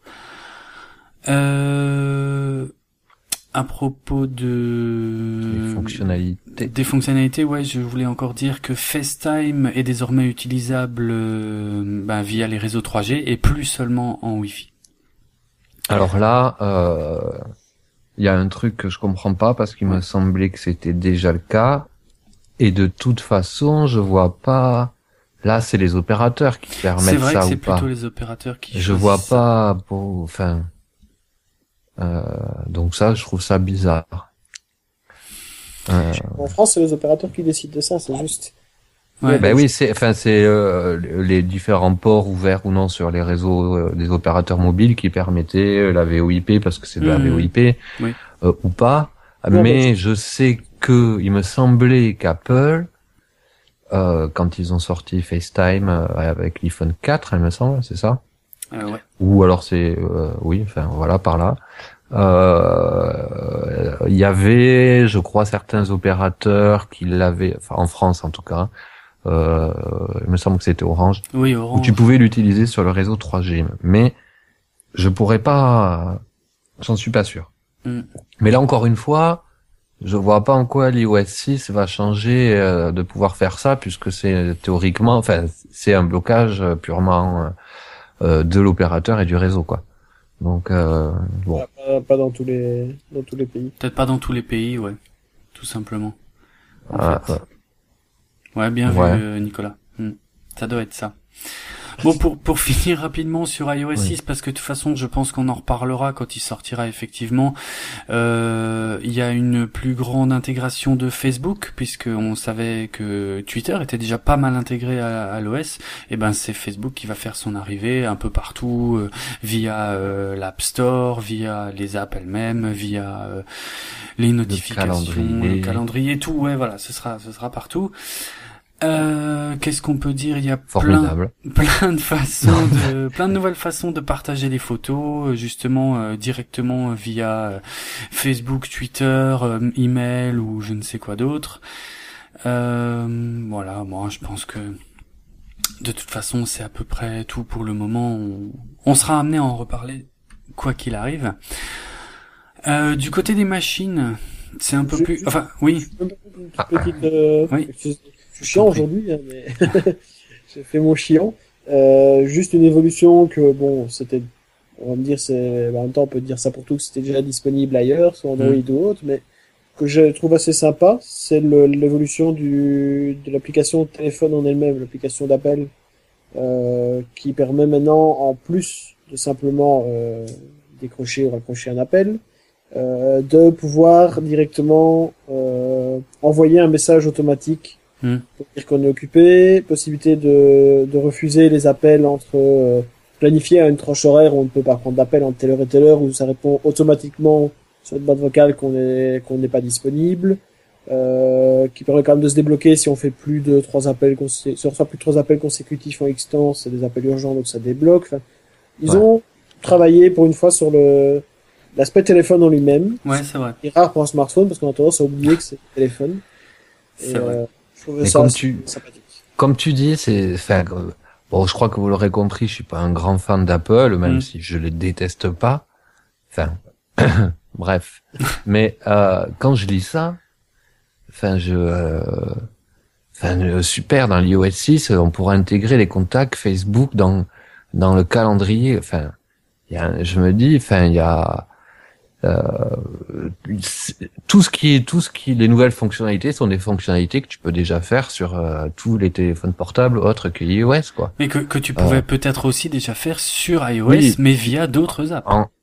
Euh, à propos de Les fonctionnalités. des fonctionnalités, ouais, je voulais encore dire que FaceTime est désormais utilisable euh, bah, via les réseaux trois G et plus seulement en Wi-Fi. Alors là, euh, il y a un truc que je comprends pas parce qu'il me semblait que c'était déjà le cas. Et de toute façon, je vois pas. Là, c'est les opérateurs qui C'est permettent vrai ça que ou c'est pas. plutôt les opérateurs qui Je vois choisissent ça. pas. Pour... Enfin. Euh, donc ça, je trouve ça bizarre. Euh, En France, c'est les opérateurs qui décident de ça, c'est juste. Ouais. ben oui, c'est, enfin, c'est euh, les différents ports ouverts ou non sur les réseaux euh, des opérateurs mobiles qui permettaient euh, la V O I P parce que c'est de la Mmh. V O I P Oui. euh, ou pas. Non, mais mais- je sais que il me semblait qu'Apple, euh, quand ils ont sorti FaceTime euh, avec l'iPhone quatre, il me semble, c'est ça. Euh, ouais. Ou alors c'est euh, oui, enfin voilà par là. Euh, Il y avait, je crois, certains opérateurs qui l'avaient, enfin en France en tout cas. Euh, il me semble que c'était Orange, Oui, où Orange. tu pouvais l'utiliser sur le réseau trois G. Mais je pourrais pas, j'en suis pas sûr. Mm. Mais là encore une fois, je vois pas en quoi l'iOS six va changer euh, de pouvoir faire ça, puisque c'est théoriquement, enfin c'est un blocage purement euh, de l'opérateur et du réseau, quoi. Donc euh, bon. Pas, pas dans tous les dans tous les pays. Peut-être pas dans tous les pays, ouais. Tout simplement. En Ah, fait. ouais. Ouais, bien Ouais. vu, euh, Nicolas. Hmm. Ça doit être ça. Bon, pour pour finir rapidement sur iOS Oui. six, parce que de toute façon, je pense qu'on en reparlera quand il sortira effectivement. Euh, il y a une plus grande intégration de Facebook, puisque on savait que Twitter était déjà pas mal intégré à, à l'O S. Et ben, c'est Facebook qui va faire son arrivée un peu partout, euh, via euh, l'App Store, via les apps elles-mêmes, via euh, les notifications, calendrier. le calendrier, tout. Ouais, voilà, ce sera, ce sera partout. Euh, qu'est-ce qu'on peut dire? Il y a plein, Formidable. plein de façons de, plein de nouvelles façons de partager les photos, euh, justement euh, directement euh, via euh, Facebook, Twitter, euh, email ou je ne sais quoi d'autre. Euh, voilà, moi je pense que de toute façon c'est à peu près tout pour le moment. On, on sera amené à en reparler quoi qu'il arrive. Euh, du côté des machines, c'est un peu Je- plus, je- enfin oui, Une petite. Euh, Oui. Je je suis chiant aujourd'hui, hein, mais j'ai fait mon chiant. Euh, juste une évolution que bon, c'était. On va me dire, c'est en même temps on peut dire ça pour tout, que c'était déjà disponible ailleurs, sur Android Mm. ou autre, mais que je trouve assez sympa, c'est le- l'évolution du de l'application téléphone en elle-même, l'application d'appel, euh, qui permet maintenant, en plus de simplement euh, décrocher ou raccrocher un appel, euh, de pouvoir directement euh, envoyer un message automatique Mm. pour dire qu'on est occupé, possibilité de, de refuser les appels entre euh, planifier à une tranche horaire où on ne peut pas prendre d'appel entre telle heure et telle heure, où ça répond automatiquement sur une boîte vocale qu'on est qu'on n'est pas disponible, euh, qui permet quand même de se débloquer si on fait plus de trois appels consé- si on reçoit plus de trois appels consécutifs en X temps, c'est des appels urgents donc ça débloque. Enfin, ils Ouais. ont travaillé pour une fois sur le l'aspect téléphone en lui-même. ouais, c'est vrai, C'est rare pour un smartphone parce qu'on a tendance à oublier que c'est le téléphone. Et, c'est vrai. euh, je trouvais Mais ça comme assez tu- sympathique. Comme tu dis, c'est, enfin, euh, bon, je crois que vous l'aurez compris, je suis pas un grand fan d'Apple, même Mm. si je les déteste pas. Enfin, bref. Mais euh, quand je lis ça, enfin, je, euh, enfin, euh, super dans l'iOS six, on pourra intégrer les contacts Facebook dans dans le calendrier. Enfin, il y a, je me dis, enfin, il y a euh, c'est- tout ce qui est tout ce qui les nouvelles fonctionnalités sont des fonctionnalités que tu peux déjà faire sur euh, tous les téléphones portables autres que iOS, quoi. Mais que, que tu pouvais Euh. peut-être aussi déjà faire sur iOS, Oui. mais via d'autres apps. En,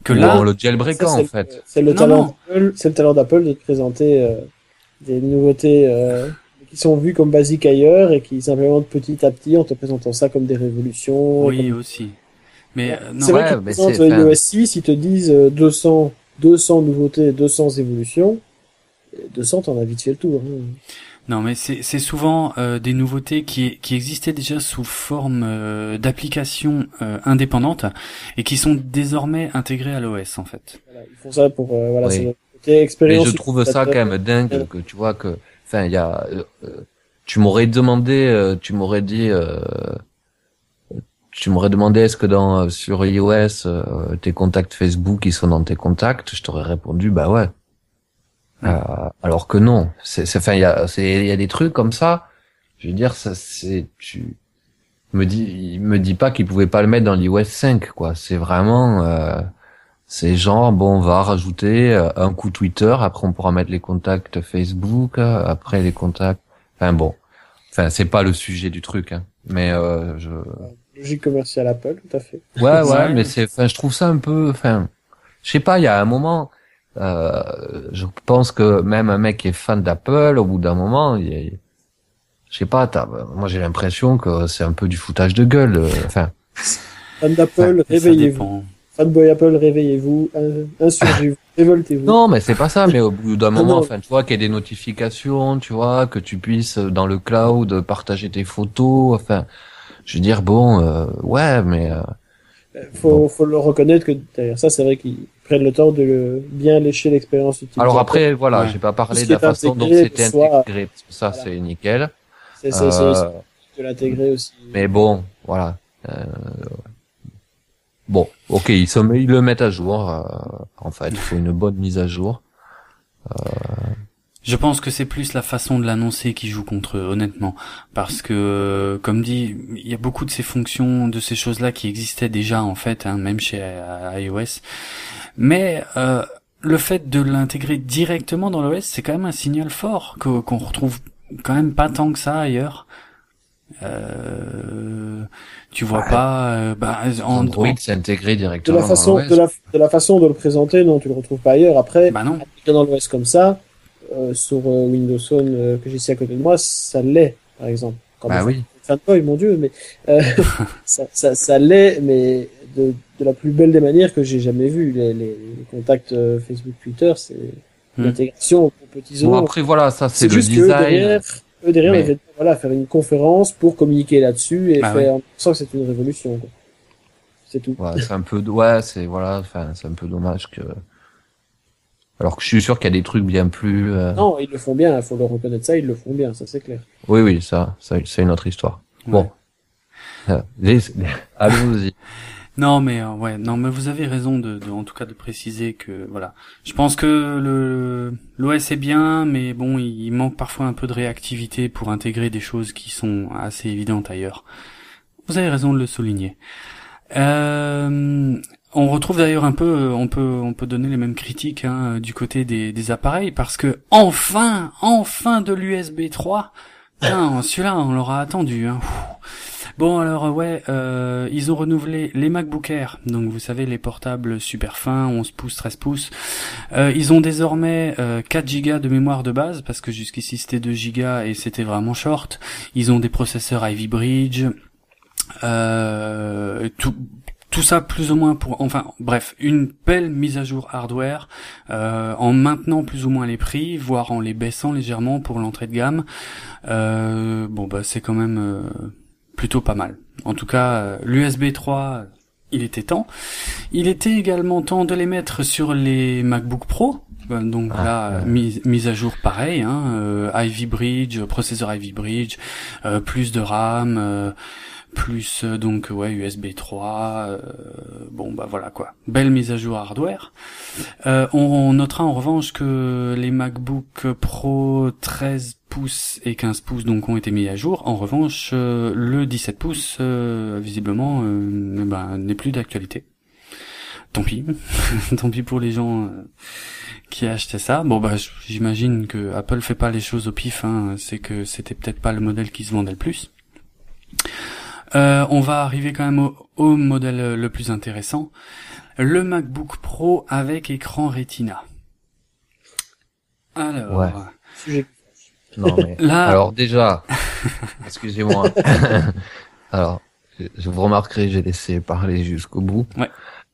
Que Ou là, en le jailbreakant, Ça, c'est en le- fait. C'est le Non, talent non. d'Apple, c'est le talent d'Apple de te présenter euh, des nouveautés euh, qui sont vues comme basiques ailleurs et qui s'implémentent petit à petit en te présentant ça comme des révolutions. oui comme- aussi. Mais euh, non. C'est vrai Ouais, qu'ils te mais présentent c'est- iOS enfin- six, ils te disent euh, deux cents, deux cents nouveautés, deux cents évolutions. Et deux cents, t'en as vite fait le tour. Hein. Non, mais c'est c'est souvent euh, des nouveautés qui qui existaient déjà sous forme euh, d'applications euh, indépendantes et qui sont désormais intégrées à l'O S en fait. Voilà, ils font ça pour euh, voilà, Oui. c'est le côté Mais expérience. je trouve ça quand même dingue que tu vois que, enfin, il y a, euh, euh, tu m'aurais demandé, euh, tu m'aurais dit, euh, tu m'aurais demandé est-ce que dans euh, sur iOS euh, tes contacts Facebook ils sont dans tes contacts, je t'aurais répondu bah ouais. Ouais. Euh, alors que non, c'est, c'est, enfin, il y a, c'est, il y a des trucs comme ça. Je veux dire, ça, c'est, tu me dis, il me dit pas qu'il pouvait pas le mettre dans l'iOS cinq, quoi. C'est vraiment, euh, c'est genre, bon, on va rajouter euh, un coup Twitter, après on pourra mettre les contacts Facebook, euh, après les contacts. Enfin bon, enfin c'est pas le sujet du truc, hein. Mais euh, je, Logique commerciale Apple, tout à fait. ouais, ouais, Ouais. mais c'est, enfin, je trouve ça un peu, enfin, je sais pas, il y a un moment. Euh, je pense que même un mec qui est fan d'Apple, au bout d'un moment, il est, je sais pas, t'as, moi j'ai l'impression que c'est un peu du foutage de gueule. euh, Enfin, Fan d'Apple, Ça réveillez-vous. dépend. Fanboy Apple, réveillez-vous. In- Insurgez-vous. Révoltez-vous. non, mais c'est pas ça. Mais au bout d'un Ah moment, non. enfin, tu vois, qu'il y ait des notifications, tu vois, que tu puisses dans le cloud partager tes photos. Enfin, je veux dire, bon, euh, ouais, mais euh, Faut, Bon. faut le reconnaître que derrière ça, c'est vrai qu'ils prennent le temps de le, bien lécher l'expérience utilisateur. alors après, voilà, Ouais. j'ai pas Tout parlé ce de qui la est façon dont intégré, c'était soit- intégré. Parce que ça, Voilà. c'est nickel. c'est, c'est, c'est, Euh, c'est de l'intégrer aussi. Mais bon, voilà. Euh, bon, ok, ils, se, ils le mettent à jour. euh, en fait, il faut une bonne mise à jour. Je pense que c'est plus la façon de l'annoncer qui joue contre eux, honnêtement. Parce que, euh, comme dit, il y a beaucoup de ces fonctions, de ces choses-là qui existaient déjà, en fait, hein, même chez euh, iOS. Mais euh, le fait de l'intégrer directement dans l'O S, c'est quand même un signal fort que, qu'on retrouve quand même pas tant que ça ailleurs. Euh, tu vois Ouais. pas... Euh, bah, en, Android, en- c'est intégré De directement la façon, dans l'O S. de la, de la façon de le présenter, non, tu le retrouves pas ailleurs. Après, bah non. appliqué dans l'O S comme ça, euh, sur euh, Windows Phone euh, que j'ai ici à côté de moi, ça l'est, par exemple. Quand Bah même, oui. fanboy, mon dieu, mais euh, ça, ça, ça l'est, mais de, de la plus belle des manières que j'ai jamais vu. Les, les, les contacts euh, Facebook, Twitter, c'est Hmm. l'intégration pour petits Bon, os. après, voilà, ça, c'est C'est le juste que eux, design. derrière, eux derrière, mais- ils devaient, voilà, faire une conférence pour communiquer là-dessus et Bah faire en pensant que c'est une révolution. Quoi. C'est tout. Ouais, c'est un peu, ouais, c'est, voilà, enfin, c'est un peu dommage que, alors que je suis sûr qu'il y a des trucs bien plus, euh, Non, ils le font bien, il faut le reconnaître ça, ils le font bien, ça c'est clair. oui, oui, ça, ça, c'est une autre histoire. Ouais. Bon. Euh, les- Allons-y. Non mais euh, ouais, non mais vous avez raison de, de en tout cas de préciser que voilà. Je pense que le l'O S est bien, mais bon, il, il manque parfois un peu de réactivité pour intégrer des choses qui sont assez évidentes ailleurs. Vous avez raison de le souligner. Euh, on retrouve d'ailleurs un peu, on peut on peut donner les mêmes critiques hein, du côté des, des appareils parce que enfin, enfin de l'U S B trois. Putain, celui-là on l'aura attendu. Hein. Bon alors ouais, euh, ils ont renouvelé les MacBook Air, donc vous savez les portables super fins, onze pouces, treize pouces. Euh, ils ont désormais euh, quatre gigas de mémoire de base, parce que jusqu'ici c'était deux gigas et c'était vraiment short. Ils ont des processeurs Ivy Bridge, euh, tout, tout ça plus ou moins pour... Enfin bref, une belle mise à jour hardware, euh, en maintenant plus ou moins les prix, voire en les baissant légèrement pour l'entrée de gamme. Euh, bon bah c'est quand même... Euh, plutôt pas mal. En tout cas, euh, l'U S B trois, il était temps. Il était également temps de les mettre sur les MacBook Pro. Euh, donc Ah, là, ouais. mise, mise à jour pareil, hein, euh, Ivy Bridge, processeur Ivy Bridge, euh, plus de RAM, euh, plus euh, donc ouais U S B trois. Euh, bon bah voilà quoi. Belle mise à jour hardware. Euh, on, on notera en revanche que les MacBook Pro treize pouces et quinze pouces donc ont été mis à jour. En revanche, euh, le dix-sept pouces euh, visiblement euh, eh ben, n'est plus d'actualité. Tant pis, tant pis pour les gens euh, qui achetaient ça. Bon bah j'imagine que Apple fait pas les choses au pif. Hein. C'est que c'était peut-être pas le modèle qui se vendait le plus. Euh, on va arriver quand même au, au modèle le plus intéressant. le MacBook Pro avec écran Retina. Alors, Ouais. Sujet. Non, mais là, alors déjà, excusez-moi. Alors, je vous remarquerez, j'ai laissé parler jusqu'au bout. Ouais.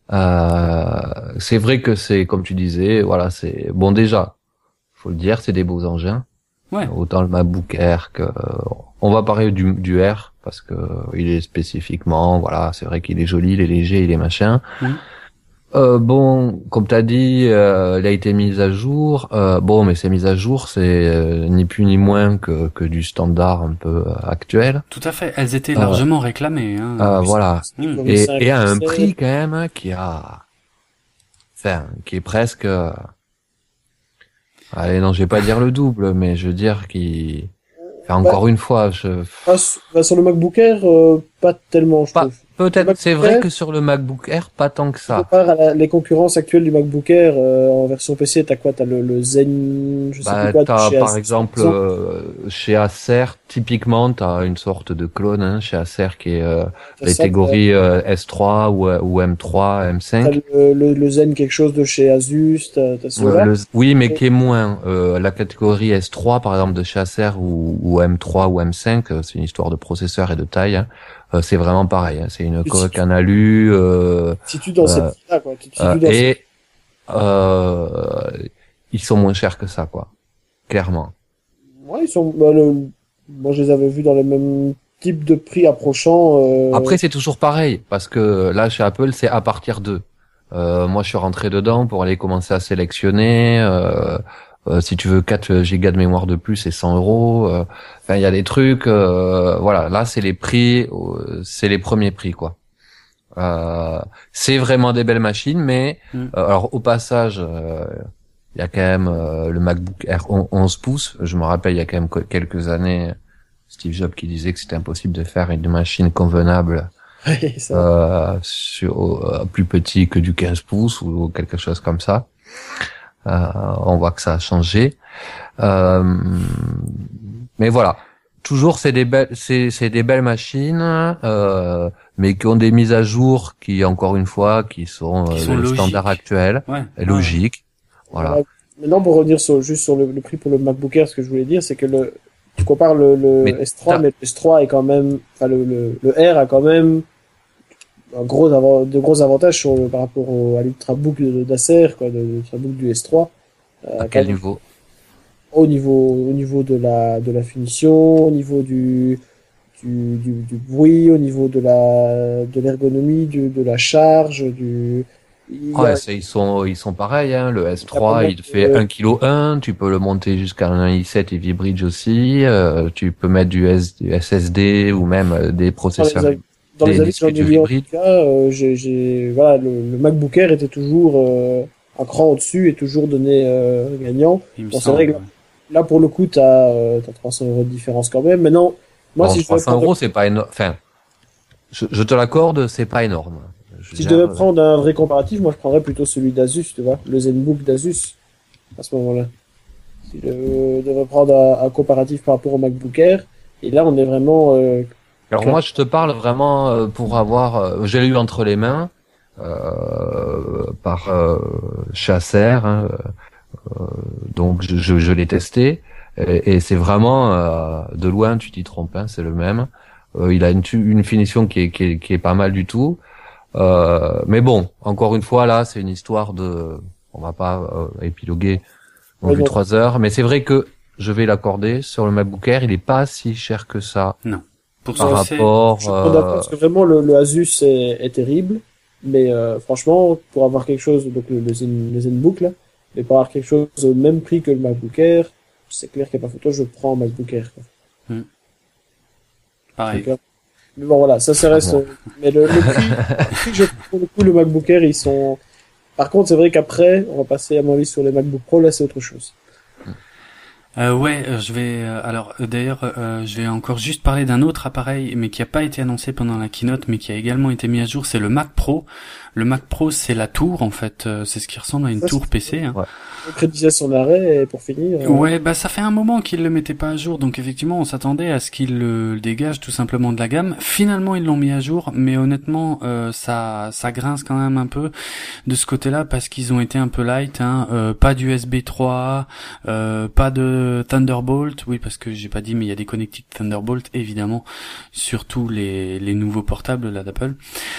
Euh, c'est vrai que c'est, comme tu disais, voilà, c'est bon déjà. Faut le dire, c'est des beaux engins. Ouais. Autant le MacBook Air que, on va parler du, du Air parce que il est spécifiquement, voilà, c'est vrai qu'il est joli, il est léger, il est machin. Mhm. Euh, bon, comme t'as dit, euh, il a été mis à jour. Euh, bon, mais ces mises à jour, c'est euh, ni plus ni moins que, que du standard un peu euh, actuel. Tout à fait. Elles étaient Euh, largement réclamées. Hein. Euh, voilà. Mmh. Et, cinq, et à un sept. prix quand même hein, qui a, enfin, qui est presque. euh, Allez, non, je vais pas dire le double, mais je veux dire qui. Enfin, encore une fois, je. Ah, sur bah, sur le MacBook Air, euh, pas tellement, je Pas- trouve. Peut-être, MacBook c'est vrai Air, que sur le MacBook Air, pas tant que Si tu ça. compares à la- les concurrences actuelles du MacBook Air, euh, en version P C, t'as quoi? T'as le, le Zen, je sais Bah, plus quoi, de t'as chez par Asus, exemple par exemple. euh, chez Acer, typiquement, t'as une sorte de clone hein, chez Acer qui est euh, T'as ça, catégorie euh, S trois ou, euh, ou M trois, M T'as cinq. le, le, le Zen quelque chose de chez Asus, t'as, t'as Euh, ceux-là. le- oui, mais qui est moins. Euh, la catégorie S trois, par exemple, de chez Acer ou, ou M trois ou M cinq, euh, c'est une histoire de processeur et de taille. Hein. Euh, c'est vraiment pareil. Hein. C'est une Tu coque te en alu. Euh, situes dans euh, cette là quoi. Tu te situes euh, dans cette... et euh, ils sont moins chers que ça, quoi. Clairement. Ouais, ils sont, bah, le, moi, je les avais vus dans le même type de prix approchant, euh... Après, c'est toujours pareil, parce que là, chez Apple, c'est à partir d'eux. Euh, moi, je suis rentré dedans pour aller commencer à sélectionner. Euh, euh, si tu veux quatre gigas de mémoire de plus, c'est cent euros. Euh, Enfin, il y a des trucs. Euh, voilà, là, c'est les prix, euh, c'est les premiers prix, quoi. Euh, c'est vraiment des belles machines, mais Mm. euh, alors au passage, euh, il y a quand même euh, le MacBook Air onze pouces. Je me rappelle, il y a quand même co- quelques années, Steve Jobs qui disait que c'était impossible de faire une machine convenable Ouais, ça. euh, sur euh, plus petit que du quinze pouces ou quelque chose comme ça. Euh, on voit que ça a changé. Euh, mais voilà, toujours c'est des belles, c'est c'est des belles machines, euh, mais qui ont des mises à jour qui, encore une fois, qui sont, Qui euh, sont le logiques. standard actuel, Ouais. logique. Voilà. Voilà. Maintenant, pour revenir sur, juste sur le, le prix pour le MacBook Air, ce que je voulais dire, c'est que le, tu compares le, le Mais S trois, t'as- mais le S trois est quand même, enfin, le, le, le Air a quand même un gros avant- de gros avantages sur le, par rapport au, à l'Ultrabook de- d'Acer, quoi, de, de l'Ultrabook du S trois. Euh, À quel quand même, niveau? au niveau, au niveau de la, de la finition, au niveau du, du, du, du bruit, au niveau de la, de l'ergonomie, du, de la charge, du, il y a- Ouais, c'est, ils sont, ils sont pareils, hein. Le S trois, pas il fait de- un virgule un kg, tu peux le monter jusqu'à un i sept et V-Bridge aussi, euh, tu peux mettre du, S, du S S D ou même euh, des dans les, processeurs. avis- dans les des avis que j'en ai disques lus en hybrides. tout cas, euh, j'ai, j'ai, voilà, le, le MacBook Air était toujours euh, un cran au-dessus et toujours donné euh, gagnant. Il me Bon, c'est semble, vrai que ouais. Là, pour le coup, t'as, euh, t'as trois cents euros de différence quand même. Maintenant, moi, Bon, si je devais trois cents prendre, euros, c'est pas énorme. Enfin, je, je te l'accorde, c'est pas énorme. Je veux si je dire, devais prendre un vrai comparatif, moi, je prendrais plutôt celui d'Asus, tu vois, le ZenBook d'Asus, à ce moment-là. Si je devais prendre un, un comparatif par rapport au MacBook Air, et là, on est vraiment, euh, Alors moi, je te parle vraiment euh, pour avoir, euh, j'ai eu entre les mains euh, par euh, chez Acer, hein, euh, donc je, je, je l'ai testé et, et c'est vraiment euh, de loin, tu t'y trompes, hein, c'est le même. Euh, il a une, tu- une finition qui est, qui est qui est pas mal du tout, euh, mais bon, encore une fois là, c'est une histoire de, on va pas euh, épiloguer non Ouais, plus non. trois heures, mais c'est vrai que je vais l'accorder sur le MacBook Air, il est pas si cher que ça. Pour Par ça, c'est... rapport, je suis pas d'accord euh, parce que vraiment, le, le Asus est, est terrible. Mais euh, franchement, pour avoir quelque chose, donc le, le, Zen, le ZenBook là, mais pour avoir quelque chose au même prix que le MacBook Air, c'est clair qu'il n'y a pas photo, je prends un MacBook Air. Quoi. Pareil. Donc, euh, mais bon voilà, ça, ça reste. bon. euh, Mais le, le prix, le prix, je trouve, pour le coup, le MacBook Air, ils sont. Par contre, c'est vrai qu'après, on va passer à mon avis sur les MacBook Pro, là, c'est autre chose. Euh, ouais, euh, je vais. Euh, alors, euh, d'ailleurs, euh, je vais encore juste parler d'un autre appareil, mais qui a pas été annoncé pendant la keynote, mais qui a également été mis à jour. C'est le Mac Pro. Le Mac Pro, c'est la tour, en fait. Euh, c'est ce qui ressemble à une Ça, tour c'est- P C. Hein. Ouais. Concrétiser son arrêt et pour finir. euh, Ouais, bah ça fait un moment qu'ils le mettaient pas à jour, donc effectivement on s'attendait à ce qu'ils le, le dégagent tout simplement de la gamme. Finalement ils l'ont mis à jour, mais honnêtement euh, ça ça grince quand même un peu de ce côté-là parce qu'ils ont été un peu light. Hein. Euh, pas d'U S B trois, euh, pas de Thunderbolt. Oui parce que j'ai pas dit, mais il y a des connectiques Thunderbolt évidemment sur tous les les nouveaux portables là d'Apple.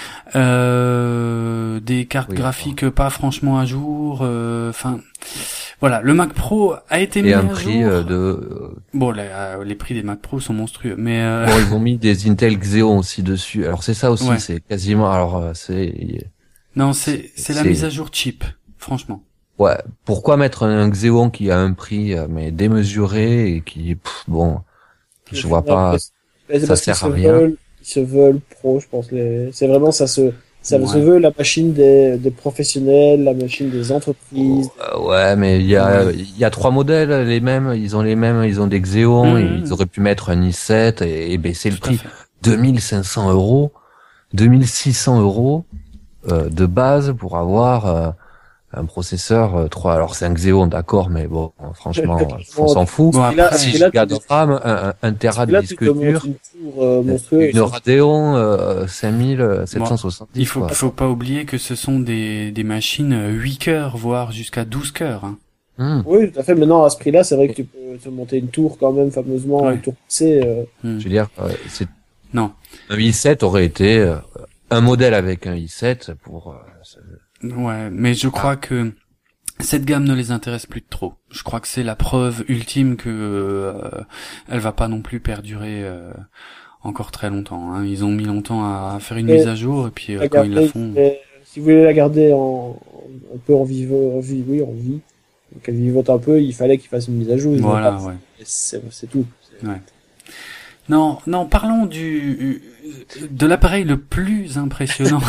Euh, des cartes Oui, graphiques pas franchement à jour. Enfin. Euh, Voilà, le Mac Pro a été mis Et un à prix jour. euh, de... euh, Bon, les, euh, les prix des Mac Pro sont monstrueux, mais euh... Bon, ils ont mis des Intel Xeon aussi dessus. Alors c'est ça aussi, Ouais. c'est quasiment... Alors euh, c'est... non, c'est c'est la c'est- mise à jour cheap, franchement. Ouais, pourquoi mettre un Xeon qui a un prix euh, mais démesuré et qui... pff, bon, je vois pas... c'est ça parce qu'ils sert à se rien. veulent- Ils se veulent pro, je pense. Les... C'est vraiment ça se ça Ouais. se veut la machine des, des professionnels, la machine des entreprises. Euh, ouais, mais il y a Ouais. il y a trois modèles les mêmes, ils ont les mêmes, ils ont des Xeon, Mmh. et ils auraient pu mettre un i sept et, et baisser le Tout à prix. fait. deux mille cinq cents euros, deux mille six cents euros euh, de base pour avoir euh, un processeur euh, trois. Alors c'est un Xeon, d'accord, mais bon, franchement, on s'en fout. Bon, Et là, après, six et là, gigas tu- de RAM, un, un, un Tera de là, tu disque te montres dur, une tour euh, monstrueuse. une Radeon euh, cinq mille sept cent soixante-dix. Il faut quoi. faut pas oublier que ce sont des des machines euh, huit cœurs, voire jusqu'à douze cœurs. Hein. Hmm. Oui, tout à fait. Maintenant, à ce prix-là, c'est vrai que tu peux te monter une tour quand même, fameusement, Ouais. une tour P C. Euh... Hmm. Je veux dire, euh, c'est Non. un i sept aurait été euh, un modèle avec un i sept pour. Euh, ce- Ouais, mais je crois que cette gamme ne les intéresse plus de trop. Je crois que c'est la preuve ultime que euh, elle va pas non plus perdurer euh, encore très longtemps. Hein. Ils ont mis longtemps à faire une Et mise à jour et puis euh, la quand ils la garder, font. mais si vous voulez la garder en, un peu en vivo, en vie, oui, en vie, qu'elle vivote un peu, il fallait qu'il fasse une mise à jour. Ils ont Voilà, pas- ouais. C'est c'est tout. C'est- Ouais. Non, non, parlons du de l'appareil le plus impressionnant.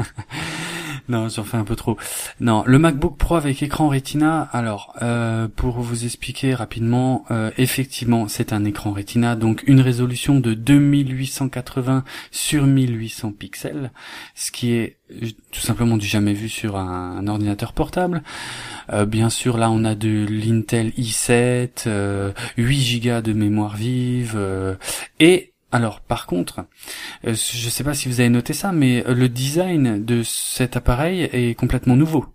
Non, j'en fais un peu trop. Non, le MacBook Pro avec écran Retina. Alors, euh, pour vous expliquer rapidement, euh, effectivement, c'est un écran Retina, donc une résolution de deux mille huit cent quatre-vingts sur mille huit cents pixels, ce qui est euh, tout simplement du jamais vu sur un, un ordinateur portable. Euh, bien sûr, là, on a de l'Intel i sept, euh, huit gigas de mémoire vive, euh, et alors, par contre, euh, je sais pas si vous avez noté ça, mais euh, le design de cet appareil est complètement nouveau.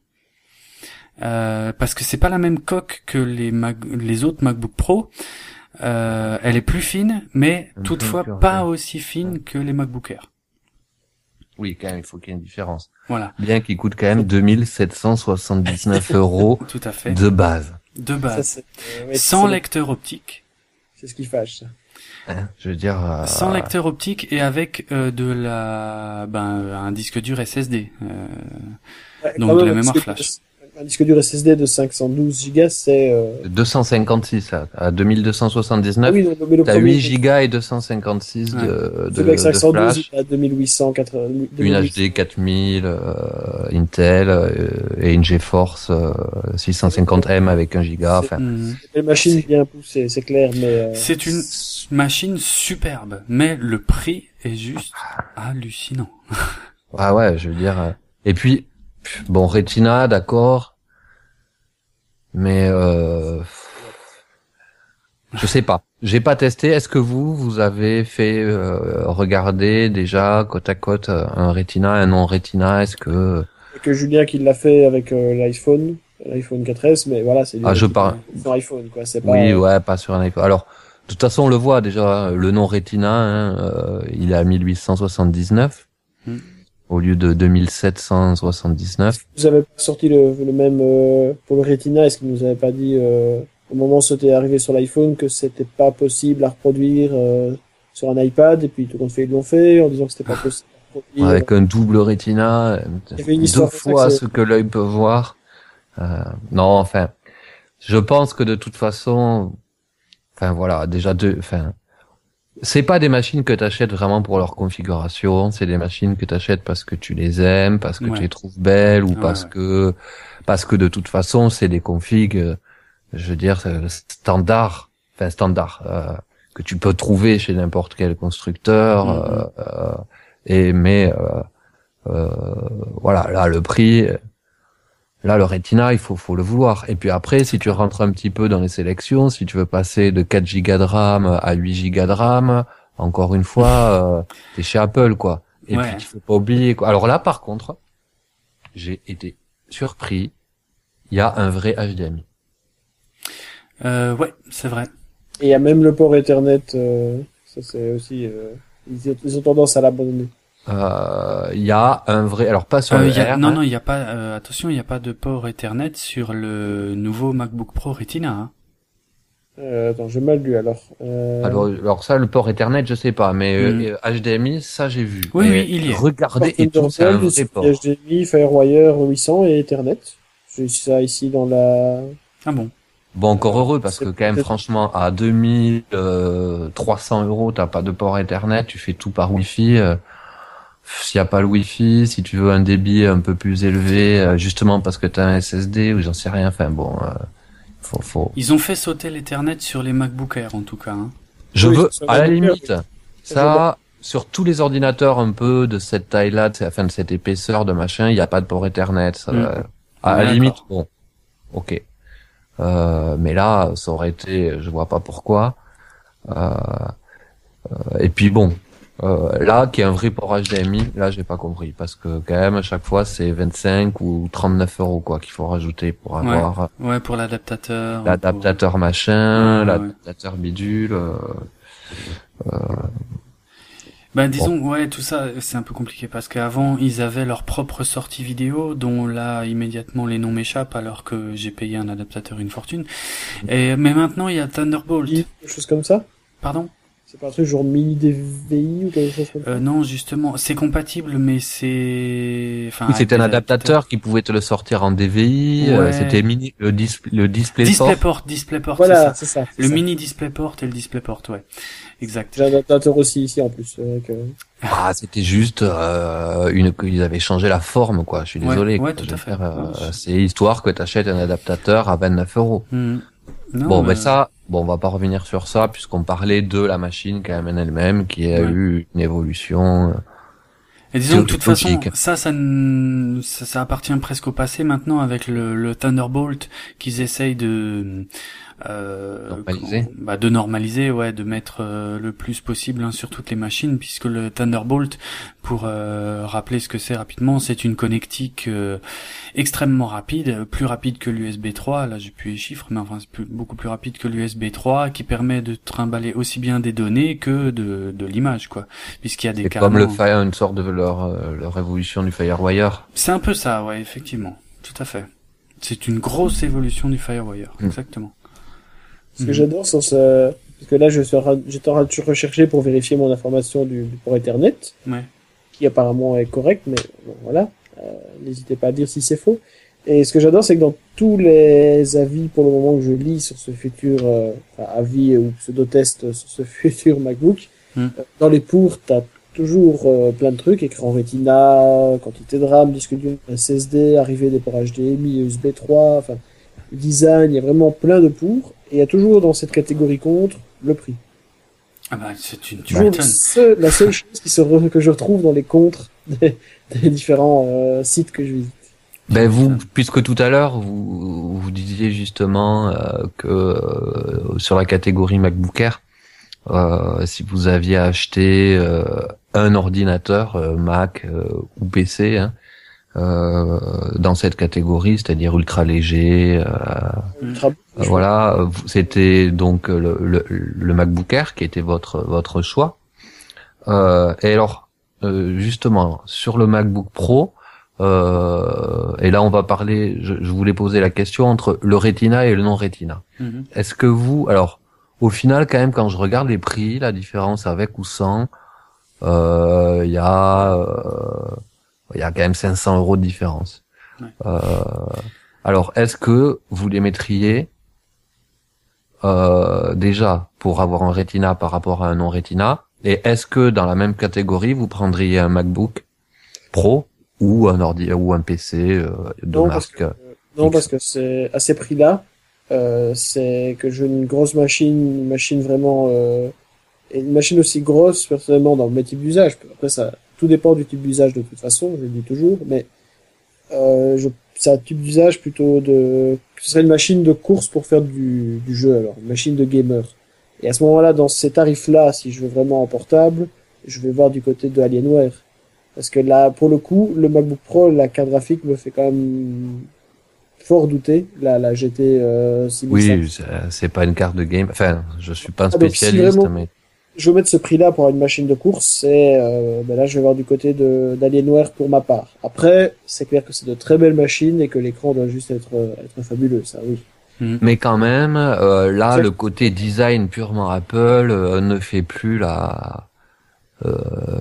Euh, parce que c'est pas la même coque que les Mac, les autres MacBook Pro. Euh, elle est plus fine, mais Un toutefois peu, pas ouais. aussi fine que les MacBook Air. Oui, quand même, il faut qu'il y ait une différence. Voilà, Bien qu'il coûte quand même deux mille sept cent soixante-dix-neuf euros tout à fait. de base. De Ça, base. c'est euh, ouais, Sans c'est- lecteur optique. C'est ce qui fâche. ça. Hein, je veux dire. euh, Sans lecteur optique et avec euh, de la, ben, un disque dur S S D. Euh, Ouais, Donc quand de même, la un mémoire disque flash. dur- Un disque dur S S D de cinq cent douze gigas, c'est. Euh... deux cent cinquante-six à, à deux mille deux cent Ah soixante-dix-neuf. oui, non, mais le T'as premier, huit gigas et deux cent cinquante-six Ouais. de, de, celui avec de cinq cent douze, flash. il est à deux mille huit cent quatre-vingts. Une deux mille huit H D quatre mille euh, Intel euh, et une GeForce euh, six cent cinquante M avec un giga. Enfin, mhm. Les machines bien poussées, c'est clair, mais. Euh... C'est une machine superbe, mais le prix est juste hallucinant. ah ouais, je veux dire. euh, Et puis, bon, Retina, d'accord, mais euh, je sais pas. J'ai pas testé. Est-ce que vous, vous avez fait euh, regarder déjà côte à côte euh, un Retina, un non Retina? Est-ce que que Julien qui l'a fait avec euh, l'iPhone, l'iPhone quatre S, mais voilà, c'est Ah, je parle. sur iPhone, quoi. C'est pas. oui, ouais, pas sur un iPhone. Alors, de toute façon, on le voit déjà. Le non Retina, hein, euh, il est à mille huit cent soixante-dix-neuf Hmm. au lieu de deux mille sept cent soixante-dix-neuf. Vous avez pas sorti le, le même euh, pour le Retina. Est-ce qu'il nous avait pas dit euh, au moment où c'était arrivé sur l'iPhone que c'était pas possible à reproduire euh, sur un iPad, et puis tout compte fait ils l'ont fait en disant que c'était pas possible à reproduire. Avec un double Retina, euh, Il y avait une deux histoire comme ça fois que ce que l'œil peut voir. Euh, non, enfin, je pense que de toute façon, enfin voilà, déjà deux, enfin, c'est pas des machines que t'achètes vraiment pour leur configuration, c'est des machines que t'achètes parce que tu les aimes, parce que Ouais. tu les trouves belles, ou Ouais, parce ouais. que, parce que de toute façon, c'est des configs je veux dire, standard, enfin standard, euh, que tu peux trouver chez n'importe quel constructeur, mm-hmm. euh, et mais euh, euh, voilà, là le prix, là le Retina, il faut faut le vouloir. Et puis après, si tu rentres un petit peu dans les sélections, si tu veux passer de quatre gigas de RAM à huit gigas de RAM, encore une fois, euh, t'es chez Apple, quoi. Et ouais. puis il faut pas oublier, quoi. Alors là, par contre, j'ai été surpris, il y a un vrai H D M I. Euh, ouais, c'est vrai. Et il y a même le port Ethernet, euh, ça c'est aussi, euh, ils, ils ont tendance à l'abandonner. Il euh, y a un vrai, alors pas sur euh, le y a, R. Non, hein. non, il y a pas, euh, attention, il y a pas de port Ethernet sur le nouveau MacBook Pro Retina. Hein. Euh, attends, j'ai mal lu alors. Euh... Alors, alors ça, le port Ethernet, je sais pas, mais mm. euh, H D M I, ça j'ai vu. Oui, et oui, il y est. Regardez et tout, c'est un vrai port. H D M I, FireWire huit cents et Ethernet. J'ai ça ici dans la. Ah bon. Bon, encore heureux, parce que quand même, franchement, à deux mille trois cents euros, t'as pas de port Ethernet, tu fais tout par Wi-Fi. Euh, s'il y a pas le Wi-Fi, si tu veux un débit un peu plus élevé, euh, justement parce que t'as un S S D ou j'en sais rien, enfin bon, euh, faut, faut... Ils ont fait sauter l'Ethernet sur les MacBook Air, en tout cas. Hein. Je oui, veux, à la limite, oui. ça, sur tous les ordinateurs un peu de cette taille-là, de, enfin de cette épaisseur de machin, il y a pas de port Ethernet. Ça, mm. euh, à la limite, bon, ok. Euh, mais là, ça aurait été, je vois pas pourquoi. Euh, euh, et puis bon, euh, là, qui est un vrai port H D M I, là, j'ai pas compris, parce que quand même, à chaque fois, c'est vingt-cinq ou trente-neuf euros quoi qu'il faut rajouter pour avoir. Ouais, ouais pour l'adaptateur. L'adaptateur pour... machin, ouais, l'adaptateur ouais. bidule. Euh, euh, Ben disons, bon. ouais, tout ça, c'est un peu compliqué parce qu'avant, ils avaient leur propre sortie vidéo, dont là, immédiatement, les noms m'échappent alors que j'ai payé un adaptateur une fortune. Et, mais maintenant, il y a Thunderbolt. Quelque chose comme ça? Pardon? C'est pas un truc genre mini D V I ou quelque chose comme ça? Euh, non, justement, c'est compatible, mais c'est... Enfin, oui, c'était un adaptateur qui pouvait te le sortir en D V I, ouais. euh, c'était mini, le, dis, le DisplayPort. DisplayPort, DisplayPort, voilà, c'est ça. C'est ça c'est le ça. mini DisplayPort et le DisplayPort, ouais. Exact. J'ai un adaptateur aussi ici en plus. Euh, que... Ah, c'était juste euh, une ils avaient changé la forme, quoi. Je suis désolé. Ouais, ouais quoi. tout à fait. Faire, euh, ouais. C'est histoire que t'achètes un adaptateur à vingt-neuf euros. Mmh. Non, bon, mais... ben ça, bon, on va pas revenir sur ça puisqu'on parlait de la machine quand même elle-même qui a ouais. eu une évolution. Et disons de toute façon, ça, ça, ça, ça appartient presque au passé maintenant avec le, le Thunderbolt qu'ils essayent de euh, normaliser. Quand, bah, de normaliser, ouais, de mettre euh, le plus possible hein, sur toutes les machines, puisque le Thunderbolt, pour euh, rappeler ce que c'est rapidement, c'est une connectique euh, extrêmement rapide, plus rapide que l'U S B trois. Là, j'ai plus les chiffres, mais enfin, c'est plus, beaucoup plus rapide que l'U S B trois, qui permet de trimballer aussi bien des données que de, de l'image, quoi, puisqu'il y a des c'est carrément... comme le Fire, une sorte de leur leur évolution du FireWire. C'est un peu ça, ouais, effectivement, tout à fait. C'est une grosse évolution du FireWire, mmh. exactement. Ce que mmh. j'adore sur ce, parce que là, je suis en train, j'étais en train de rechercher pour vérifier mon information du, du port Ethernet, ouais. qui apparemment est correct, mais bon, voilà, euh, n'hésitez pas à dire si c'est faux. Et ce que j'adore, c'est que dans tous les avis pour le moment que je lis sur ce futur, euh, enfin, avis ou pseudo-test sur ce futur MacBook, mmh. euh, dans les pour, t'as toujours euh, plein de trucs, écran Retina, quantité de RAM, disque dur, S S D, arrivée des ports H D M I, U S B trois, enfin, design, il y a vraiment plein de pour, et il y a toujours dans cette catégorie contre le prix. Ah bah, c'est une toujours seul, la seule chose qui se re, que je retrouve dans les contres des, des différents euh, sites que je visite. Ben vous, puisque tout à l'heure vous vous disiez justement euh, que euh, sur la catégorie MacBook Air, euh, si vous aviez acheté euh, un ordinateur euh, Mac euh, ou P C, hein, euh, dans cette catégorie, c'est-à-dire ultra léger, euh, ultra, euh, voilà, c'était donc le, le, le MacBook Air qui était votre votre choix. Euh, et alors, euh, justement, sur le MacBook Pro. Euh, et là, on va parler. Je, je voulais poser la question entre le Retina et le non Retina. Mm-hmm. Est-ce que vous, alors, au final, quand même, quand je regarde les prix, la différence avec ou sans, il euh, y a, il euh, y a quand même cinq cents euros de différence. Ouais. Euh, alors, est-ce que vous les mettriez euh, déjà pour avoir un Retina par rapport à un non Retina, et est-ce que dans la même catégorie, vous prendriez un MacBook Pro ou un ordi ou un P C euh, de non, marque parce que, euh, non, parce que c'est à ces prix-là, euh, c'est que je veux une grosse machine, une machine vraiment, euh, et une machine aussi grosse, personnellement, dans mes types d'usage. Après, ça, tout dépend du type d'usage de toute façon, je le dis toujours, mais euh, je, c'est un type d'usage plutôt de, ce serait une machine de course pour faire du, du jeu, alors, une machine de gamer. Et à ce moment-là, dans ces tarifs-là, si je veux vraiment en portable, je vais voir du côté de Alienware. Parce que là, pour le coup, le MacBook Pro, la carte graphique me fait quand même fort douter. La, la G T euh, six mille cinq cents. Oui, c'est- c'est pas une carte de game. Enfin, je suis pas un Ah, donc, si spécialiste, vraiment mais je veux mettre ce prix-là pour une machine de course, c'est euh, ben là, je vais voir du côté de d'Alienware pour ma part. Après, c'est clair que c'est de très belles machines et que l'écran doit juste être être fabuleux, ça, oui. mais quand même, euh, là, Exact. le côté design purement Apple euh, ne fait plus la euh,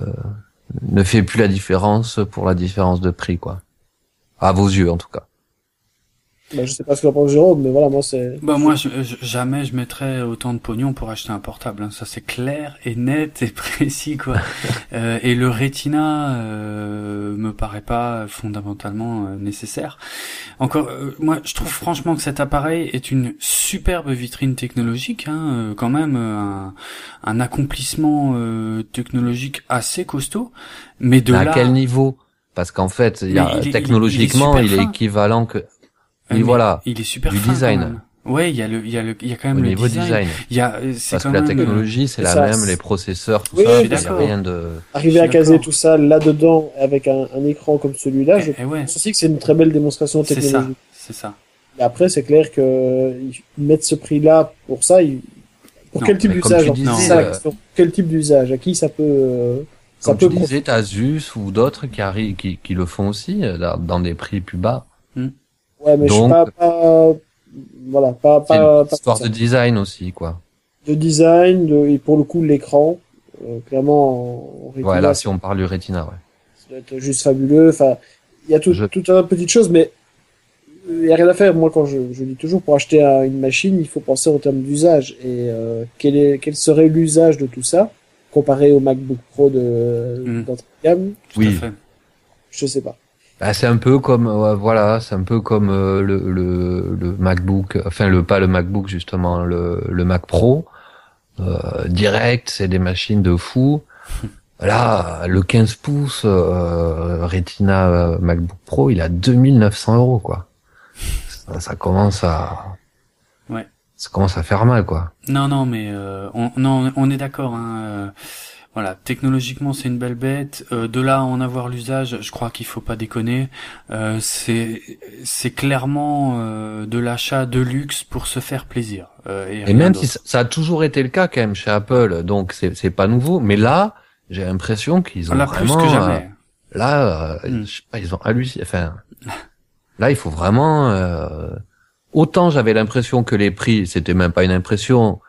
ne fait plus la différence pour la différence de prix, quoi. À vos yeux, en tout cas. Ben, je sais pas ce que pense Jérôme, mais voilà, moi, c'est... Bah moi, je, je- jamais je mettrais autant de pognon pour acheter un portable. Hein. Ça c'est clair et net et précis quoi. Euh, et le Retina euh, me paraît pas fondamentalement euh, nécessaire. Encore, euh, moi, je trouve franchement que cet appareil est une superbe vitrine technologique. Hein, euh, quand même euh, un, un accomplissement euh, technologique assez costaud. Mais de Mais à là, quel niveau? Parce qu'en fait, il y Mais a il est- il est- technologiquement, il est il est, super fin. équivalent que euh, oui, mais voilà, il est super du fin design. quand même. Ouais, il y a le, il y a le, il y a quand Au même le niveau design. design. Il y a, euh, c'est Parce quand que la même. euh, technologie, c'est c'est la ça, même, c'est- les processeurs, tout Oui, ça, oui, il y a d'accord. rien de... Arriver Je à suis caser d'accord. tout ça là-dedans avec un, un écran comme celui-là, je Eh, eh ouais, pense aussi que c'est une très belle démonstration c'est ça, technologique. c'est ça. Et après, c'est clair que ils mettent ce prix-là pour ça. ils- Pour Non, quel type mais comme d'usage tu en fait, disais, c'est ça la euh, question. Quel type d'usage? À qui ça peut, euh, ça Comme peut tu disais, profiter? t'as Zeus ou d'autres qui arrivent, qui, qui le font aussi, euh, dans dans des prix plus bas. Ouais, mais je suis Donc, pas, pas, voilà, pas, c'est une pas, pas histoire ça. de design aussi, quoi. De design, de, et pour le coup, l'écran, euh, clairement, en Retina, Voilà, ça si on parle du Retina, ouais. doit être juste fabuleux. Enfin, il y a tout, Je- tout un tas de petites choses, mais il y a rien à faire. Moi, quand je, je dis toujours, pour acheter un- une machine, il faut penser en termes d'usage. Et euh, quel est, quel serait l'usage de tout ça comparé au MacBook Pro de Mm. d'entrée de gamme? Tout Oui. à fait. Je sais pas. Bah, c'est un peu comme, ouais, voilà, c'est un peu comme euh, le, le, le MacBook, enfin le pas le MacBook justement, le, le Mac Pro. Euh, direct, c'est des machines de fou. Là, le quinze pouces euh, Retina euh, MacBook Pro, il a deux mille neuf cents euros, quoi. Ça, ça commence à, Ouais. ça commence à faire mal, quoi. Non, non, mais euh, on, non, on est d'accord. Hein, euh, voilà, technologiquement, c'est une belle bête. Euh, de là à en avoir l'usage, je crois qu'il faut pas déconner. Euh, c'est, c'est clairement euh, de l'achat de luxe pour se faire plaisir. Euh, et Et rien même d'autre. si ça, ça a toujours été le cas quand même chez Apple, donc c'est c'est pas nouveau. Mais là, j'ai l'impression qu'ils ont Là, plus vraiment, que euh, jamais. là, euh, Mm. je sais pas, ils ont halluciné. Enfin, là, il faut vraiment. euh, Autant j'avais l'impression que les prix, c'était même pas une impression.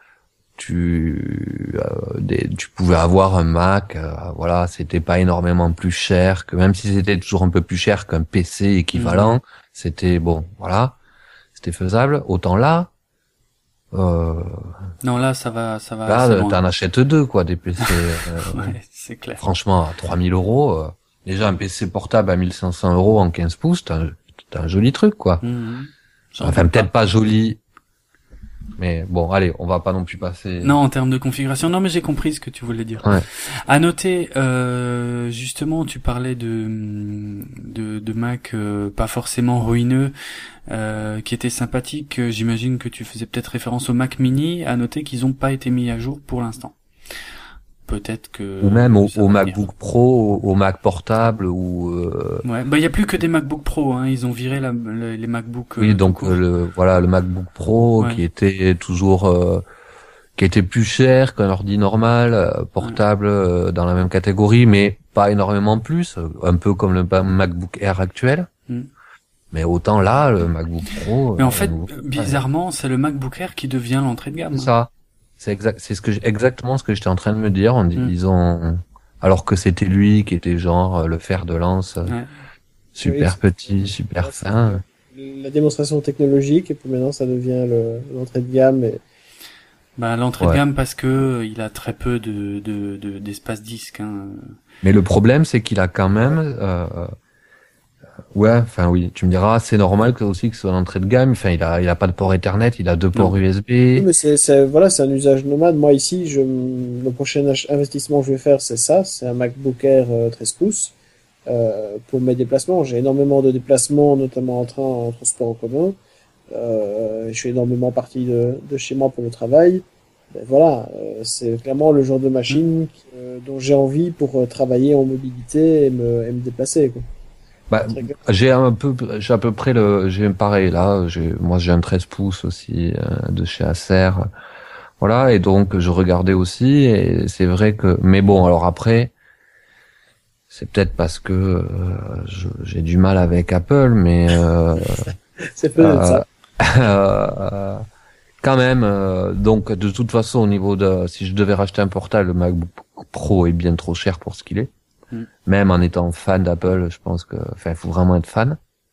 Tu, euh, des, tu pouvais avoir un Mac, euh, voilà, c'était pas énormément plus cher que même si c'était toujours un peu plus cher qu'un P C équivalent, Mhm. c'était bon, voilà, c'était faisable. Autant là, euh, Non, là, ça va, ça va là, assez euh, loin. t'en achètes deux, quoi, des P C. euh, Ouais, c'est clair. Franchement, à trois mille euros, euh, déjà un P C portable à mille cinq cents euros en quinze pouces, t'as un, t'as un joli truc, quoi. Mhm. J'en Enfin, doute peut-être pas joli, mais bon, allez, on va pas non plus passer. Non, en termes de configuration. Non, mais j'ai compris ce que tu voulais dire. Ouais. À noter, euh, justement, tu parlais de de, de Mac euh, pas forcément ruineux, euh, qui était sympathique. J'imagine que tu faisais peut-être référence au Mac Mini. À noter qu'ils ont pas été mis à jour pour l'instant. Peut-être que Ou même au, ça au va venir. MacBook Pro, au, au Mac portable, ou euh, Ouais, bah il y a plus que des MacBook Pro. Hein. Ils ont viré la, le- les MacBook. euh, oui, tout donc court. euh, le voilà le MacBook Pro Ouais. qui était toujours euh, qui était plus cher qu'un ordi normal, euh, portable euh, dans la même catégorie, mais pas énormément plus, euh, un peu comme le ba- MacBook Air actuel. Mm. Mais autant là, le MacBook Pro. Mais en euh, fait, nouveau- bizarrement, c'est le MacBook Air qui devient l'entrée de gamme. c'est ça. C'est exact, c'est ce que j'- exactement ce que j'étais en train de me dire. On dit, Mm. ils ont, alors que c'était lui qui était genre euh, le fer de lance, euh, Ouais. super Oui, petit, super fin. La démonstration technologique, et puis maintenant, ça devient le- l'entrée de gamme. Et... Bah l'entrée Ouais. de gamme parce que euh, il a très peu de de de- d'espace disque. Hein. Mais le problème, c'est qu'il a quand même, euh, Ouais, enfin oui, tu me diras, c'est normal que aussi que ce soit l'entrée de gamme. Enfin, il a, il a pas de port Ethernet, il a deux ports Non. U S B. Oui, mais c'est, c'est, voilà, c'est un usage nomade. Moi, ici, je, le prochain ach- investissement que je vais faire, c'est ça. C'est un MacBook Air euh, treize pouces, euh, pour mes déplacements. J'ai énormément de déplacements, notamment en train, en transport en commun. Euh, je suis énormément parti de, de chez moi pour le travail. Ben voilà, euh, c'est clairement le genre de machine euh, dont j'ai envie pour euh, travailler en mobilité et me, et me déplacer, quoi. Bah, Très clair. j'ai un peu, j'ai à peu près le, j'ai pareil là. J'ai, moi, j'ai un treize pouces aussi euh, de chez Acer. Voilà, et donc je regardais aussi, et c'est vrai que, mais bon, alors après, c'est peut-être parce que euh, je- j'ai du mal avec Apple, mais euh, C'est peut-être euh, ça. euh, quand même. Euh, donc de toute façon, au niveau de, si je devais racheter un portable, le MacBook Pro est bien trop cher pour ce qu'il est. Mm. Même en étant fan d'Apple, je pense que, enfin, il faut vraiment être fan.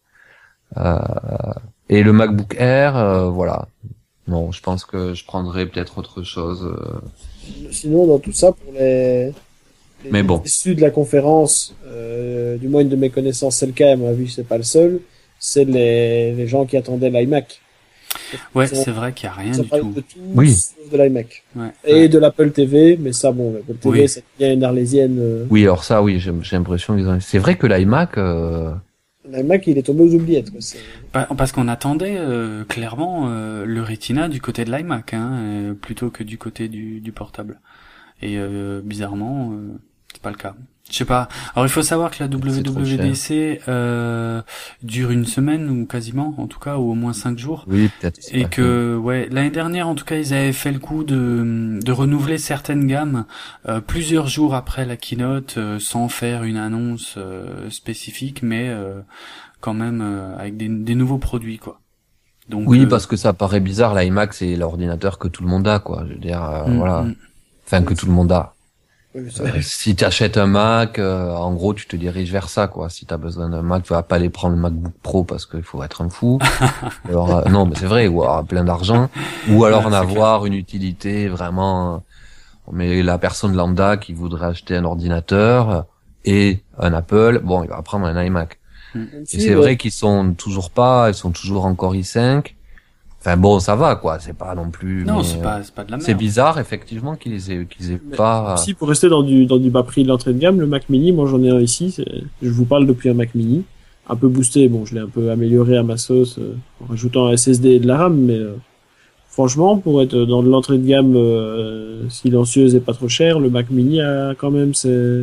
Euh, et le MacBook Air, euh, voilà. Non, je pense que je prendrais peut-être autre chose. euh. Sinon, dans tout ça, pour les, les Mais bon. issus de la conférence, euh, du moins une de mes connaissances, c'est le cas, à mon avis, c'est pas le seul, c'est les, les gens qui attendaient l'iMac. Ouais, Ils ont, c'est vrai qu'il y a rien ils ont du parlé tout. de tout, Oui. sauf de l'iMac. Ouais. Et ouais. de l'Apple T V, mais ça, bon, l'Apple T V, Oui. ça devient une arlésienne. Euh, Oui, alors ça, oui, j'ai j'ai l'impression qu'ils ont. C'est vrai que l'iMac, euh, L'iMac, il est tombé aux oubliettes, quoi. C'est- Pa- Parce qu'on attendait euh, clairement euh, le Retina du côté de l'iMac, hein, euh, plutôt que du côté du, du portable. Et euh, bizarrement, euh, c'est pas le cas. Je sais pas. Alors il faut savoir que la C'est trop W W D C euh, dure une semaine ou quasiment, en tout cas, ou au moins cinq jours. oui, peut-être. c'est Et pas- que ouais, l'année dernière en tout cas ils avaient fait le coup de de renouveler certaines gammes euh, plusieurs jours après la keynote euh, sans faire une annonce euh, spécifique, mais euh, quand même euh, avec des, des nouveaux produits quoi. Donc Oui, euh, parce que ça paraît bizarre. L'iMac, c'est l'ordinateur que tout le monde a, quoi. Je veux dire, euh, mm, voilà. mm. Enfin, que tout le monde a. Oui, ça- Euh, si tu achètes un Mac, euh, en gros, tu te diriges vers ça, quoi. Si tu as besoin d'un Mac, tu vas pas aller prendre le MacBook Pro parce qu'il faut être un fou. Alors, euh, non, mais c'est vrai, ou avoir plein d'argent, ou alors Ouais, en c'est avoir une utilité vraiment. Mais la personne lambda qui voudrait acheter un ordinateur et un Apple, bon, il va prendre un iMac. Même Et si, c'est le- vrai qu'ils sont toujours pas, ils sont toujours encore i cinq. Enfin bon, ça va, quoi. C'est pas non plus. Non, mais, c'est euh, pas c'est pas de la C'est merde. bizarre, effectivement, qu'ils aient, qu'ils aient mais pas. si, pour rester dans du, dans du bas prix de l'entrée de gamme, le Mac Mini, moi j'en ai un ici, c'est- je vous parle depuis un Mac Mini. Un peu boosté, bon, je l'ai un peu amélioré à ma sauce, euh, en rajoutant un S S D et de la RAM, mais, euh, franchement, pour être dans de l'entrée de gamme euh, silencieuse et pas trop chère, le Mac Mini a quand même ses,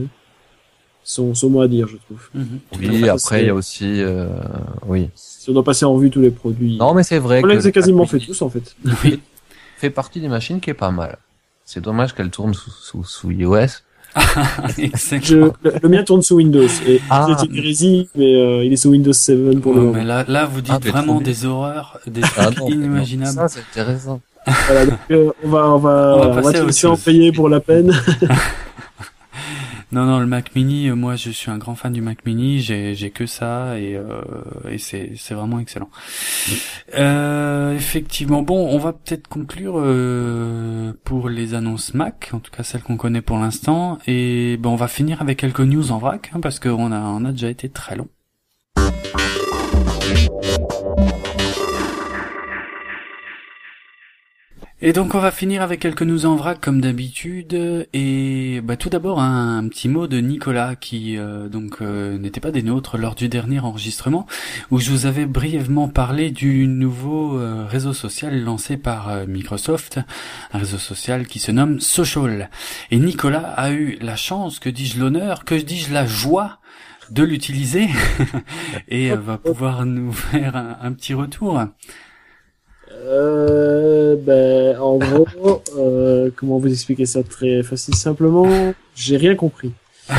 son, son mot à dire, je trouve. Mhm. Oui, Ça, après c'est- il y a aussi, euh, oui. Si on doit passer en revue tous les produits. Non, mais c'est vrai On que les a le quasiment Mac fait Mini tous, en fait. Oui. fait partie des machines qui est pas mal. C'est dommage qu'elle tourne sous, sous, sous iOS. Je, Excellent. le, le mien tourne sous Windows. Et Ah. c'est une hérésie, mais euh, il est sous Windows sept pour le Ouais, moment. mais là là vous dites Ah, mais vraiment trop bien. des horreurs, des Ah trucs non, mais non, inimaginables. ça c'est intéressant. Voilà, donc, euh, on va, on va, On va on va passer à te autre laisser en chose. payer pour la peine. Non, non, le Mac Mini, euh, moi je suis un grand fan du Mac Mini, j'ai j'ai que ça et euh, et c'est c'est vraiment excellent. Euh, effectivement, bon, on va peut-être conclure euh, pour les annonces Mac, en tout cas celles qu'on connaît pour l'instant, et ben on va finir avec quelques news en vrac hein, parce qu'on a on a déjà été très long. Et donc on va finir avec quelques news en vrac comme d'habitude et bah, tout d'abord un, un petit mot de Nicolas qui euh, donc euh, n'était pas des nôtres lors du dernier enregistrement où je vous avais brièvement parlé du nouveau euh, réseau social lancé par euh, Microsoft, un réseau social qui se nomme Social. Et Nicolas a eu la chance, que dis-je l'honneur, que dis-je la joie de l'utiliser et euh, va pouvoir nous faire un, un petit retour. Euh, ben, en gros, euh, comment vous expliquer ça très facile simplement? J'ai rien compris.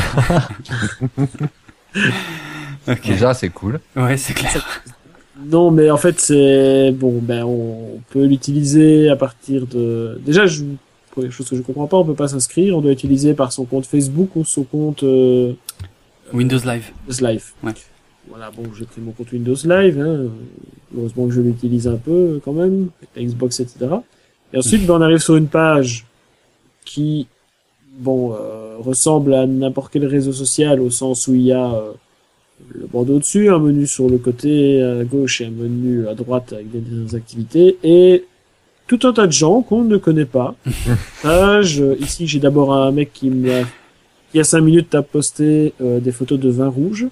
Ok. Déjà, c'est cool. Ouais, c'est clair. Non, mais en fait, c'est bon. Ben, on peut l'utiliser à partir de. Déjà, je... pour quelque chose que je comprends pas, on peut pas s'inscrire. On doit utiliser par son compte Facebook ou son compte euh... Windows Live. Windows Live. Ouais. Voilà, bon, j'ai pris mon compte Windows Live. Hein. Heureusement que je l'utilise un peu quand même, avec la Xbox, et cetera. Et ensuite, ben, on arrive sur une page qui, bon, euh, ressemble à n'importe quel réseau social au sens où il y a euh, le bandeau dessus, un menu sur le côté à gauche et un menu à droite avec des dernières activités, et tout un tas de gens qu'on ne connaît pas. Page, ici j'ai d'abord un mec qui m'a, il y a cinq minutes a posté euh, des photos de vin rouge.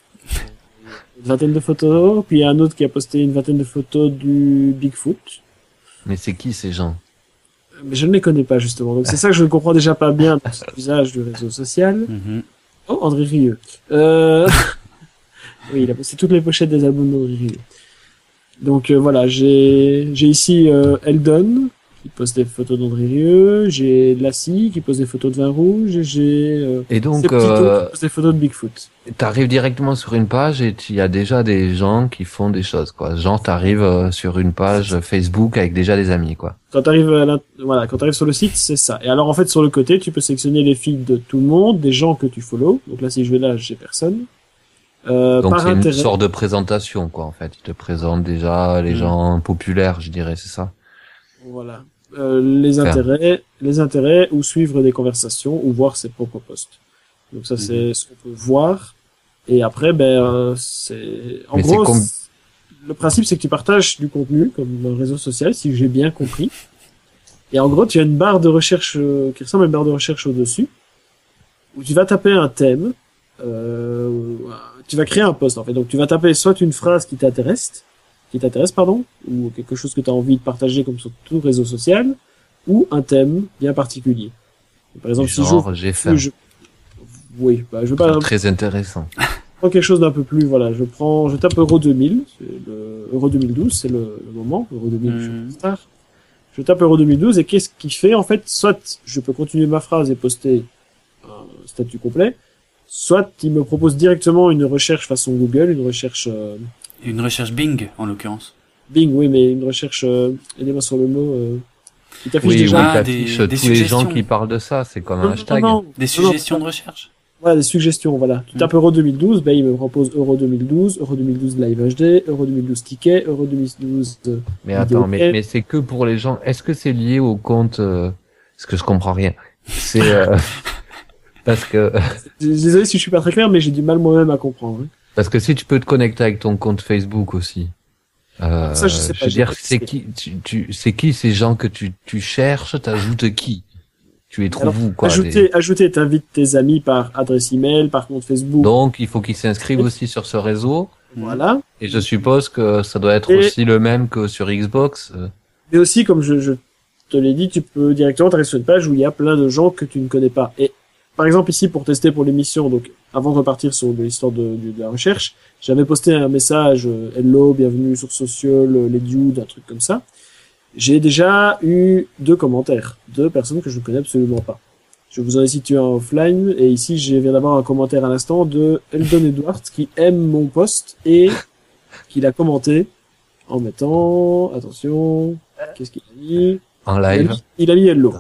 Une vingtaine de photos, puis il y a un autre qui a posté une vingtaine de photos du Bigfoot. Mais c'est qui ces gens? Mais je ne les connais pas, justement. Donc c'est ça que je ne comprends déjà pas bien dans cet usage du réseau social. Mhm. Oh, André Rieu. Euh... oui, il a posté toutes les pochettes des albums d'André Rieu. Donc euh, voilà, j'ai j'ai ici euh, Eldon, qui poste des photos d'André Rieu, j'ai Lassie, qui poste des photos de vin rouge, et j'ai euh, Et donc, Septito, euh, qui poste des photos de Bigfoot. t'arrives directement sur une page et il y a déjà des gens qui font des choses, quoi. Genre, t'arrives euh, sur une page Facebook avec déjà des amis, quoi. Quand t'arrives à l'int- voilà, quand t'arrives sur le site, c'est ça. Et alors en fait sur le côté, tu peux sélectionner les feeds de tout le monde, des gens que tu follow. Donc là si je vais là, j'ai personne. Euh, Donc par c'est une intérêt. sorte de présentation, quoi, en fait. Ils te présentent déjà les Mm. gens populaires, je dirais, c'est ça. Voilà. Euh, les Faire. intérêts, les intérêts ou suivre des conversations ou voir ses propres posts. Donc ça c'est ce qu'on peut voir. Et après ben euh, c'est en Mais gros c'est com- c'est- le principe c'est que tu partages du contenu comme un réseau social si j'ai bien compris. Et en gros tu as une barre de recherche euh, qui ressemble à une barre de recherche au-dessus où tu vas taper un thème. Euh, tu vas créer un post en fait. Donc tu vas taper soit une phrase qui t'intéresse, qui t'intéresse pardon, ou quelque chose que tu as envie de partager comme sur tout réseau social, ou un thème bien particulier. Par exemple, si Genre, je, j'ai faim. je oui, bah, je veux pas Très intéressant. prendre quelque chose d'un peu plus voilà, je prends je tape Euro deux mille, c'est le Euro deux mille douze, c'est le, le moment, Euro deux mille je suis Mhm. star. Je tape Euro deux mille douze et qu'est-ce qu'il fait en fait? Soit je peux continuer ma phrase et poster un statut complet, soit il me propose directement une recherche façon Google, une recherche euh, Une recherche Bing, en l'occurrence. Bing, oui, mais une recherche, euh, aidez-moi sur le mot, euh, qui t'affiche Oui, déjà. oui, Ah, t'affiches des- des tous les gens suggestions. qui parlent de ça, c'est comme Non, un non, hashtag. non, Des non, suggestions non, de recherche. voilà, des suggestions, voilà. Tu Mm. tapes Euro deux mille douze, ben, il me propose Euro deux mille douze, Euro deux mille douze Live H D, Euro deux mille douze Ticket, Euro deux mille douze, euh, Mais vidéo attends, mais, quête. mais c'est que pour les gens. Est-ce que c'est lié au compte euh, Parce que je comprends rien. C'est euh, parce que Désolé si je suis pas très clair, mais j'ai du mal moi-même à comprendre. hein. parce que si tu peux te connecter avec ton compte Facebook aussi. Euh, Ça, je sais pas, veux j'ai dire, pas c'est testé. qui, tu, tu, c'est qui ces gens que tu, tu cherches, t'ajoutes qui? Tu les trouves Alors, où, quoi? Ajouter, des- ajouter, t'invites tes amis par adresse email, par compte Facebook. Donc, il faut qu'ils s'inscrivent aussi sur ce réseau. Voilà. Et je suppose que ça doit être Et- aussi le même que sur Xbox. euh. Mais aussi, comme je, je te l'ai dit, tu peux directement t'arriver sur une page où il y a plein de gens que tu ne connais pas. Et par exemple ici, pour tester pour l'émission, donc avant de repartir sur de l'histoire de, de, de la recherche, j'avais posté un message euh, Hello, bienvenue sur Social, euh, les dudes, un truc comme ça. J'ai déjà eu deux commentaires, deux personnes que je ne connais absolument pas. Je vous en ai situé un offline, et ici, je viens d'avoir un commentaire à l'instant de Eldon Edwards qui aime mon post et qui l'a commenté en mettant, attention, qu'est-ce qu'il a mis? En Il a live. mis, il a mis Hello.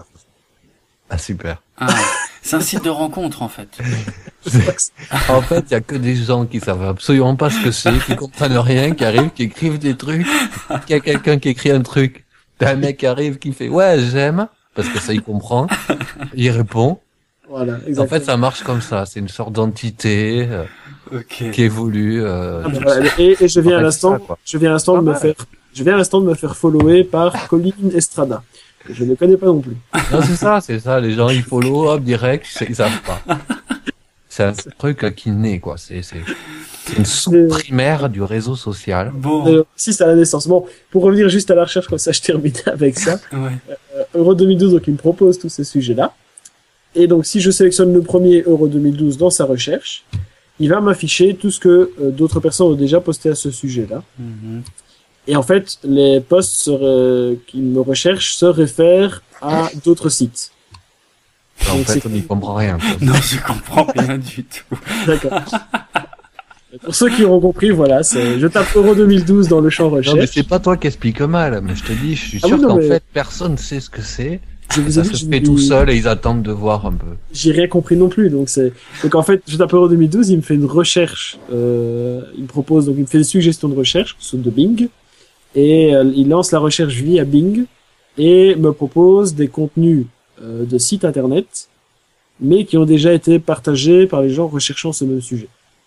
Ah, super. Ah, c'est un site de rencontre, en fait. En fait, il y a que des gens qui savent absolument pas ce que c'est, qui comprennent rien, qui arrivent, qui écrivent des trucs. Il y a quelqu'un qui écrit un truc. T'as un mec qui arrive qui fait ouais, j'aime, parce que ça il comprend. Il répond. Voilà, En exactement. fait, ça marche comme ça. C'est une sorte d'entité euh, Ok. qui évolue. Euh, Ah, bah, voilà. et, et je viens à En fait, l'instant, c'est ça, quoi. je viens à l'instant de Pas me mal. faire, je viens à l'instant de me faire follower par Colin Estrada. Que je ne connais pas non plus. Non, c'est ça, c'est ça. Les gens ils follow, hop, direct, ils savent pas. C'est un truc euh, qui naît, quoi. C'est c'est c'est une sous-primaire du réseau social. Bon. Euh, si c'est à la naissance. Bon, pour revenir juste à la recherche, comme ça je termine avec ça. Ouais. Euh, Euro deux mille douze, donc il me propose tous ces sujets-là. Et donc si je sélectionne le premier Euro deux mille douze dans sa recherche, il va m'afficher tout ce que euh, d'autres personnes ont déjà posté à ce sujet-là. Mhm. Et en fait, les posts seraient- qui me recherchent se réfèrent à d'autres sites. En Donc, fait, c'est- on n'y comprend rien. quoi. Non, je comprends rien du tout. D'accord. Pour ceux qui auront compris, voilà, c'est, je tape Euro deux mille douze dans le champ Non, mais recherche. c'est pas toi qui explique mal. Mais je te dis, je suis Ah sûr oui, non, qu'en mais- fait, personne sait ce que c'est. Je vous ai Ça dit, se je fait n'ai- tout seul et ils attendent de voir un peu. j'ai rien compris non plus. Donc c'est, donc en fait, je tape Euro deux mille douze, il me fait une recherche, euh, il me propose, donc il me fait des suggestions de recherche, sous de Bing, et euh, il lance la recherche via Bing, et me propose des contenus, euh, de sites internet, mais qui ont déjà été partagés par les gens recherchant ce même sujet.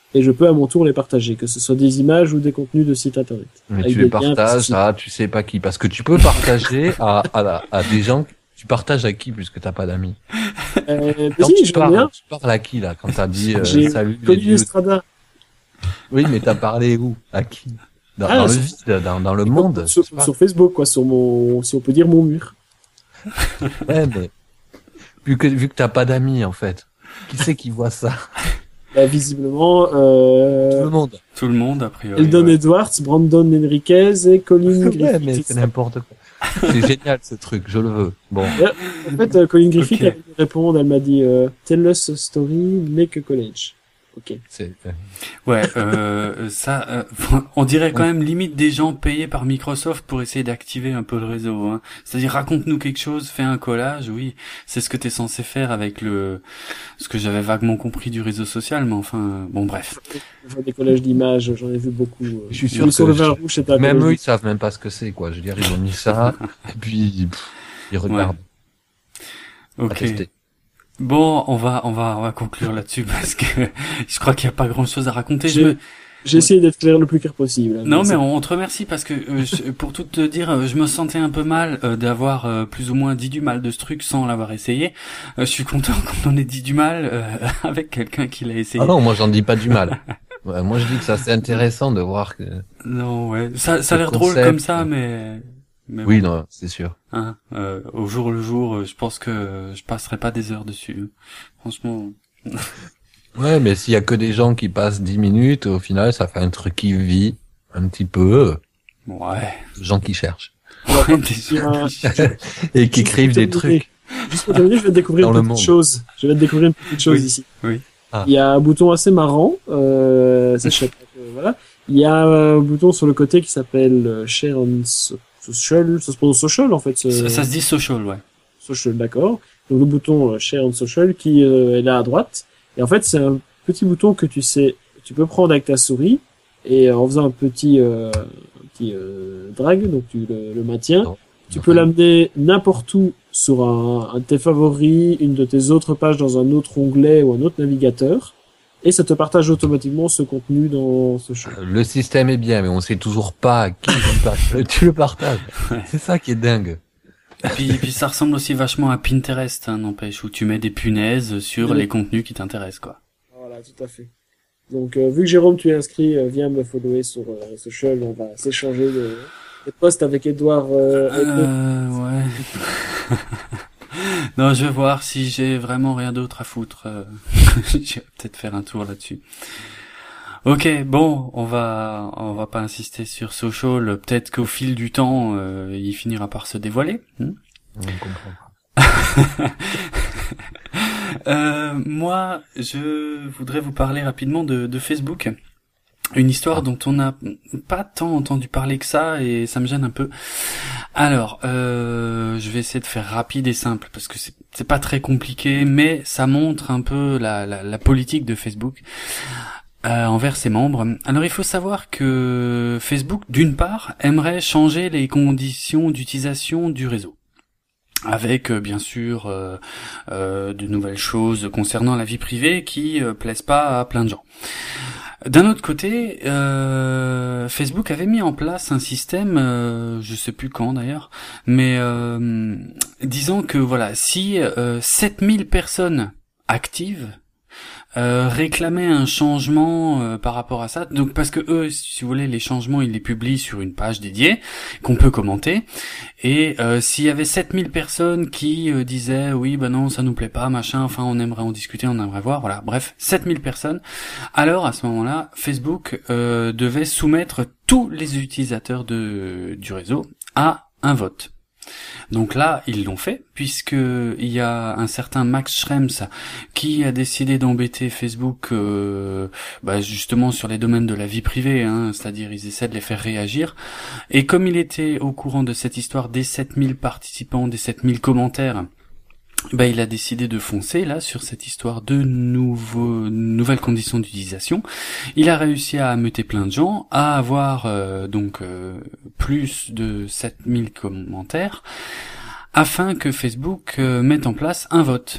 et je peux à mon tour les partager, que ce soit des images ou des contenus de sites internet. Mais tu les partages à tu sais pas qui, parce que tu peux partager à, à, à des gens, tu partages à qui puisque t'as pas d'amis. Euh, Quand si, tu, j'en ai parles, un. tu parles à qui là quand t'as dit euh, J'ai salut les Colin vieux. Estrada. Oui, mais t'as parlé où? À qui? Dans, Ah, dans le sur- vide, dans, dans le monde. Sur, je sais pas. sur Facebook, quoi, sur mon, si on peut dire mon mur. Ouais, mais vu que vu que t'as pas d'amis en fait, qui c'est qui voit ça? Bah, visiblement, euh, Tout le monde. Tout le monde, a priori. Eldon ouais. Edwards, Brandon Enriquez et Colin Ouais, Griffith. mais c'est n'importe quoi. C'est génial ce truc, je le veux. Bon. En fait, euh, Colin Griffith Ok. a pu répondre, elle m'a dit euh, Tell us a story, make a college. Ok. C'est Ouais, euh, ça, euh, on dirait quand même limite des gens payés par Microsoft pour essayer d'activer un peu le réseau. Hein. C'est-à-dire raconte-nous quelque chose, fais un collage, oui, c'est ce que t'es censé faire avec le, ce que j'avais vaguement compris du réseau social, mais enfin, euh, bon bref. Je vois des collages d'images, j'en ai vu beaucoup. euh. Je suis sûr Lui, sur que le vin je- rouge, c'était un même eux, collage ils savent même pas ce que c'est, quoi. Je veux dire, ils ont mis ça, et puis, pff, ils regardent. À Ok. tester. Bon, on va, on va, on va conclure là-dessus parce que je crois qu'il n'y a pas grand-chose à raconter. Je J'ai- me... J'ai essayé d'être clair le plus clair possible. hein, Non, mais c'est- on te remercie parce que euh, je- pour tout te dire, euh, je me sentais un peu mal euh, d'avoir euh, plus ou moins dit du mal de ce truc sans l'avoir essayé. Euh, je suis content qu'on en ait dit du mal euh, avec quelqu'un qui l'a essayé. Ah non, moi, j'en dis pas du mal. Ouais, moi, je dis que ça, c'est intéressant de voir que, Non, ouais, ça, ça a Le l'air drôle concept, comme ça, euh. mais, mais oui, bon, non, c'est sûr. hein, euh, au jour le jour, euh, je pense que je passerai pas des heures dessus. Franchement. Ouais, mais s'il y a que des gens qui passent dix minutes, au final, ça fait un truc qui vit un petit peu, Ouais. des gens qui cherchent. Ouais, des Sur un- Et qui écrivent des trucs. Juste pour terminer, je vais te découvrir Dans une le petite monde. chose. Je vais te découvrir une petite chose Oui. ici. Oui. Ah. Il y a un bouton assez marrant. Euh, ça, je sais pas que- voilà. Il y a un bouton sur le côté qui s'appelle euh, Share on so- Social. Ça se prononce Social en fait. ce- Ça, ça se dit social, ouais. Social, d'accord. Donc le bouton euh, Share on Social qui euh, est là à droite. Et en fait, c'est un petit bouton que tu sais, tu peux prendre avec ta souris et euh, en faisant un petit, euh, un petit euh, drag, donc tu le, le maintiens. Non. Tu peux l'amener n'importe où sur un, un de tes favoris, une de tes autres pages dans un autre onglet ou un autre navigateur, et ça te partage automatiquement ce contenu dans ce champ. Le système est bien, mais on sait toujours pas à qui tu partages. Tu le partages. Ouais. C'est ça qui est dingue. Et puis, et puis ça ressemble aussi vachement à Pinterest, hein, n'empêche, où tu mets des punaises sur Oui. les contenus qui t'intéressent, quoi. Voilà, tout à fait. Donc, euh, vu que Jérôme, tu es inscrit, euh, viens me follower sur euh, Social, on va s'échanger des, des posts avec Edouard. Euh, Edouard. Euh, ouais. Non, je vais voir si j'ai vraiment rien d'autre à foutre. euh, je vais peut-être faire un tour là-dessus. Ok, bon, on va, on va pas insister sur Social. Peut-être qu'au fil du temps, euh, il finira par se dévoiler. Hmm. On comprend pas. Euh, moi, je voudrais vous parler rapidement de, de Facebook. Une histoire Ah. dont on n'a pas tant entendu parler que ça et ça me gêne un peu. Alors, euh, je vais essayer de faire rapide et simple parce que c'est, c'est pas très compliqué, mais ça montre un peu la, la, la politique de Facebook euh, envers ses membres. Alors, il faut savoir que Facebook, d'une part, aimerait changer les conditions d'utilisation du réseau. Avec euh, bien sûr euh, euh, de nouvelles choses concernant la vie privée qui euh, plaisent pas à plein de gens. D'un autre côté, euh, Facebook avait mis en place un système, euh, je sais plus quand d'ailleurs, mais euh, disant que voilà, si euh, sept mille personnes actives euh, réclamaient un changement euh, par rapport à ça, donc parce que eux, si vous voulez, les changements, ils les publient sur une page dédiée qu'on peut commenter, et euh, s'il y avait sept mille personnes qui euh, disaient oui, bah non, ça nous plaît pas, machin, enfin on aimerait en discuter, on aimerait voir, voilà, bref, sept mille personnes, alors à ce moment-là, Facebook euh, devait soumettre tous les utilisateurs de du réseau à un vote. Donc là, ils l'ont fait, puisque il y a un certain Max Schrems qui a décidé d'embêter Facebook euh, bah justement sur les domaines de la vie privée, hein, c'est-à-dire ils essaient de les faire réagir. Et comme il était au courant de cette histoire des sept mille participants, des sept mille commentaires, bah il a décidé de foncer là sur cette histoire de nouveaux nouvelles conditions d'utilisation. Il a réussi à ameuter plein de gens, à avoir euh, donc euh, plus de sept mille commentaires afin que Facebook euh, mette en place un vote.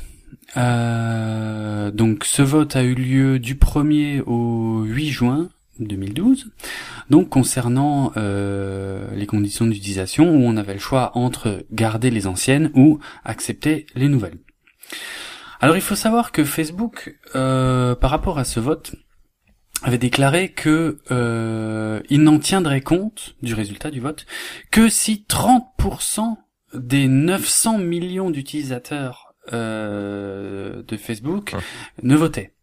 Euh, donc ce vote a eu lieu du premier au huit juin deux mille douze, donc concernant euh, les conditions d'utilisation où on avait le choix entre garder les anciennes ou accepter les nouvelles. Alors il faut savoir que Facebook, euh, par rapport à ce vote, avait déclaré que euh, il n'en tiendrait compte du résultat du vote que si trente pour cent des neuf cents millions d'utilisateurs euh, de Facebook Ouais. ne votaient.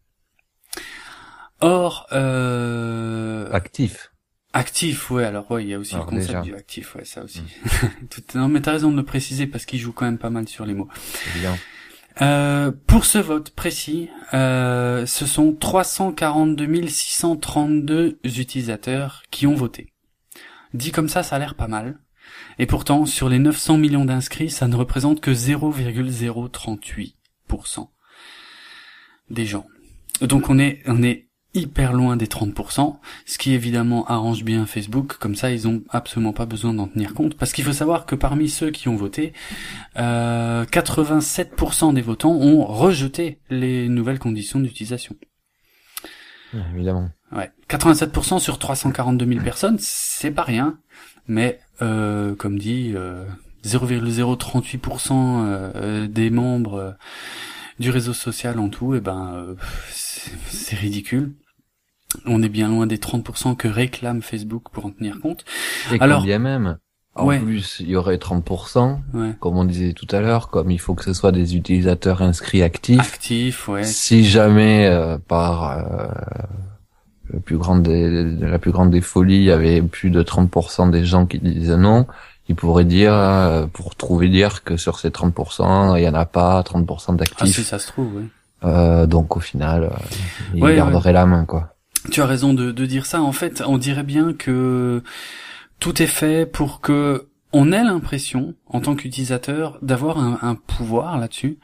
Or, euh, Actif. actif, ouais, alors ouais, il y a aussi Alors, le concept déjà. du actif, ouais, ça aussi. Tout, non, mais t'as raison de le préciser parce qu'il joue quand même pas mal sur les mots. C'est bien. Euh, pour ce vote précis, euh, ce sont trois cent quarante-deux mille six cent trente-deux utilisateurs qui ont voté. Dit comme ça, ça a l'air pas mal. Et pourtant, sur les neuf cents millions d'inscrits, ça ne représente que zéro virgule zéro trente-huit pour cent des gens. Donc on est, on est hyper loin des trente pour cent, ce qui évidemment arrange bien Facebook, comme ça ils ont absolument pas besoin d'en tenir compte, parce qu'il faut savoir que parmi ceux qui ont voté, euh, quatre-vingt-sept pour cent des votants ont rejeté les nouvelles conditions d'utilisation. Ouais, évidemment. Ouais, quatre-vingt-sept pour cent sur trois cent quarante-deux mille personnes, c'est pas rien, mais euh, comme dit, euh, zéro virgule zéro trente-huit pour cent euh, des membres euh, du réseau social en tout, et ben euh, c'est, c'est ridicule. On est bien loin des trente pour cent que réclame Facebook pour en tenir compte. Et Alors, quand bien même, en ouais. plus, il y aurait trente pour cent, Ouais. comme on disait tout à l'heure, comme il faut que ce soit des utilisateurs inscrits actifs. Actif, ouais. Si jamais, euh, par euh, le plus grand des, la plus grande des folies, il y avait plus de trente pour cent des gens qui disaient non, ils pourraient dire, euh, pour trouver dire que sur ces trente pour cent, il y en a pas trente pour cent Ah d'actifs. si ça se trouve, oui. Euh, donc au final, euh, ils Ouais, garderaient la main, quoi. Tu as raison de, de dire ça. En fait, on dirait bien que tout est fait pour que on ait l'impression, en tant qu'utilisateur, d'avoir un, un pouvoir là-dessus.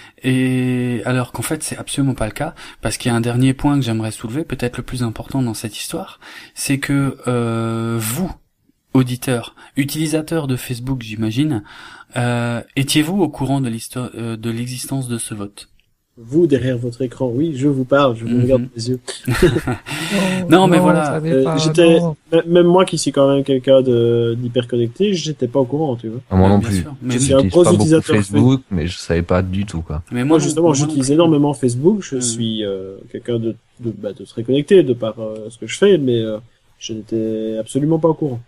Et alors qu'en fait, c'est absolument pas le cas, parce qu'il y a un dernier point que j'aimerais soulever, peut-être le plus important dans cette histoire, c'est que euh, vous, auditeurs, utilisateurs de Facebook, j'imagine, euh, étiez-vous au courant de l'histoire, euh, de l'existence de ce vote? Vous, derrière votre écran, oui, je vous parle, je vous Mhm. regarde dans les yeux. Non, mais voilà. Euh, j'étais, m- même moi qui suis quand même quelqu'un de, d'hyper connecté, j'étais pas au courant, tu vois. Ah, moi Ouais, non bien plus. sûr. Mais, Je suis Je un n'utilise gros pas beaucoup utilisateur Facebook, mais je savais pas du tout, quoi. mais Moi, non- justement, moi non j'utilise plus. énormément Facebook, je Mhm. suis euh, quelqu'un de, de, bah, de très connecté de par euh, ce que je fais, mais euh, je n'étais absolument pas au courant.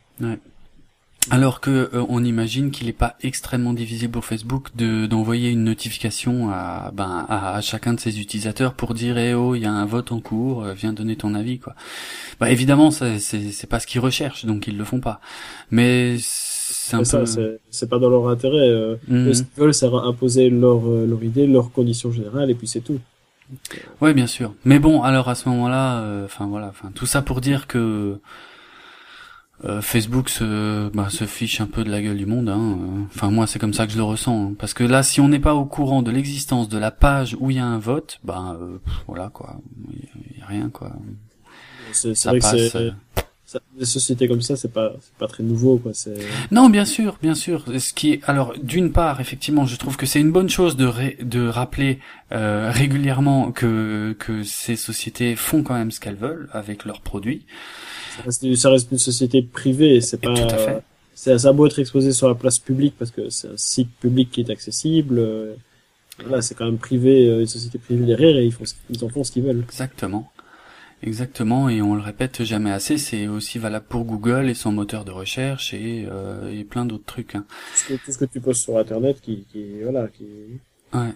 Alors que euh, on imagine qu'il n'est pas extrêmement difficile pour Facebook de d'envoyer une notification à ben à, à chacun de ses utilisateurs pour dire eh oh il y a un vote en cours, euh, viens donner ton avis quoi. Bah évidemment ça, c'est c'est pas ce qu'ils recherchent donc ils le font pas. Mais c'est un C'est ça, peu c'est, c'est pas dans leur intérêt. Euh, Mhm. eux, ce qu'ils veulent, c'est imposer leur, euh, leur idée, leurs conditions générales, et puis c'est tout. Ouais bien sûr. Mais bon alors à ce moment-là enfin voilà enfin tout ça pour dire que Euh, Facebook se, bah, se fiche un peu de la gueule du monde. Hein. Enfin, moi, c'est comme ça que je le ressens. Hein. Parce que là, si on n'est pas au courant de l'existence de la page où il y a un vote, bah, euh, pff, voilà quoi, il y a rien quoi. C'est, c'est Ça vrai que passe. c'est, euh. ça, des sociétés comme ça, c'est pas, c'est pas très nouveau, quoi. C'est, Non, bien sûr, bien sûr. Ce qui est, alors, d'une part, effectivement, je trouve que c'est une bonne chose de ré- de rappeler euh, régulièrement que que ces sociétés font quand même ce qu'elles veulent avec leurs produits. ça reste, ça reste une société privée, c'est pas, Tout à fait. c'est, ça a beau être exposé sur la place publique parce que c'est un site public qui est accessible, euh, voilà, c'est quand même privé, euh, une société privée derrière et ils font, ce- ils en font ce qu'ils veulent. Exactement. Exactement, et on le répète jamais assez, c'est aussi valable pour Google et son moteur de recherche et, euh, et plein d'autres trucs. Hein. Tout ce que, tout ce que tu postes sur Internet qui, qui, voilà, qui, Ouais.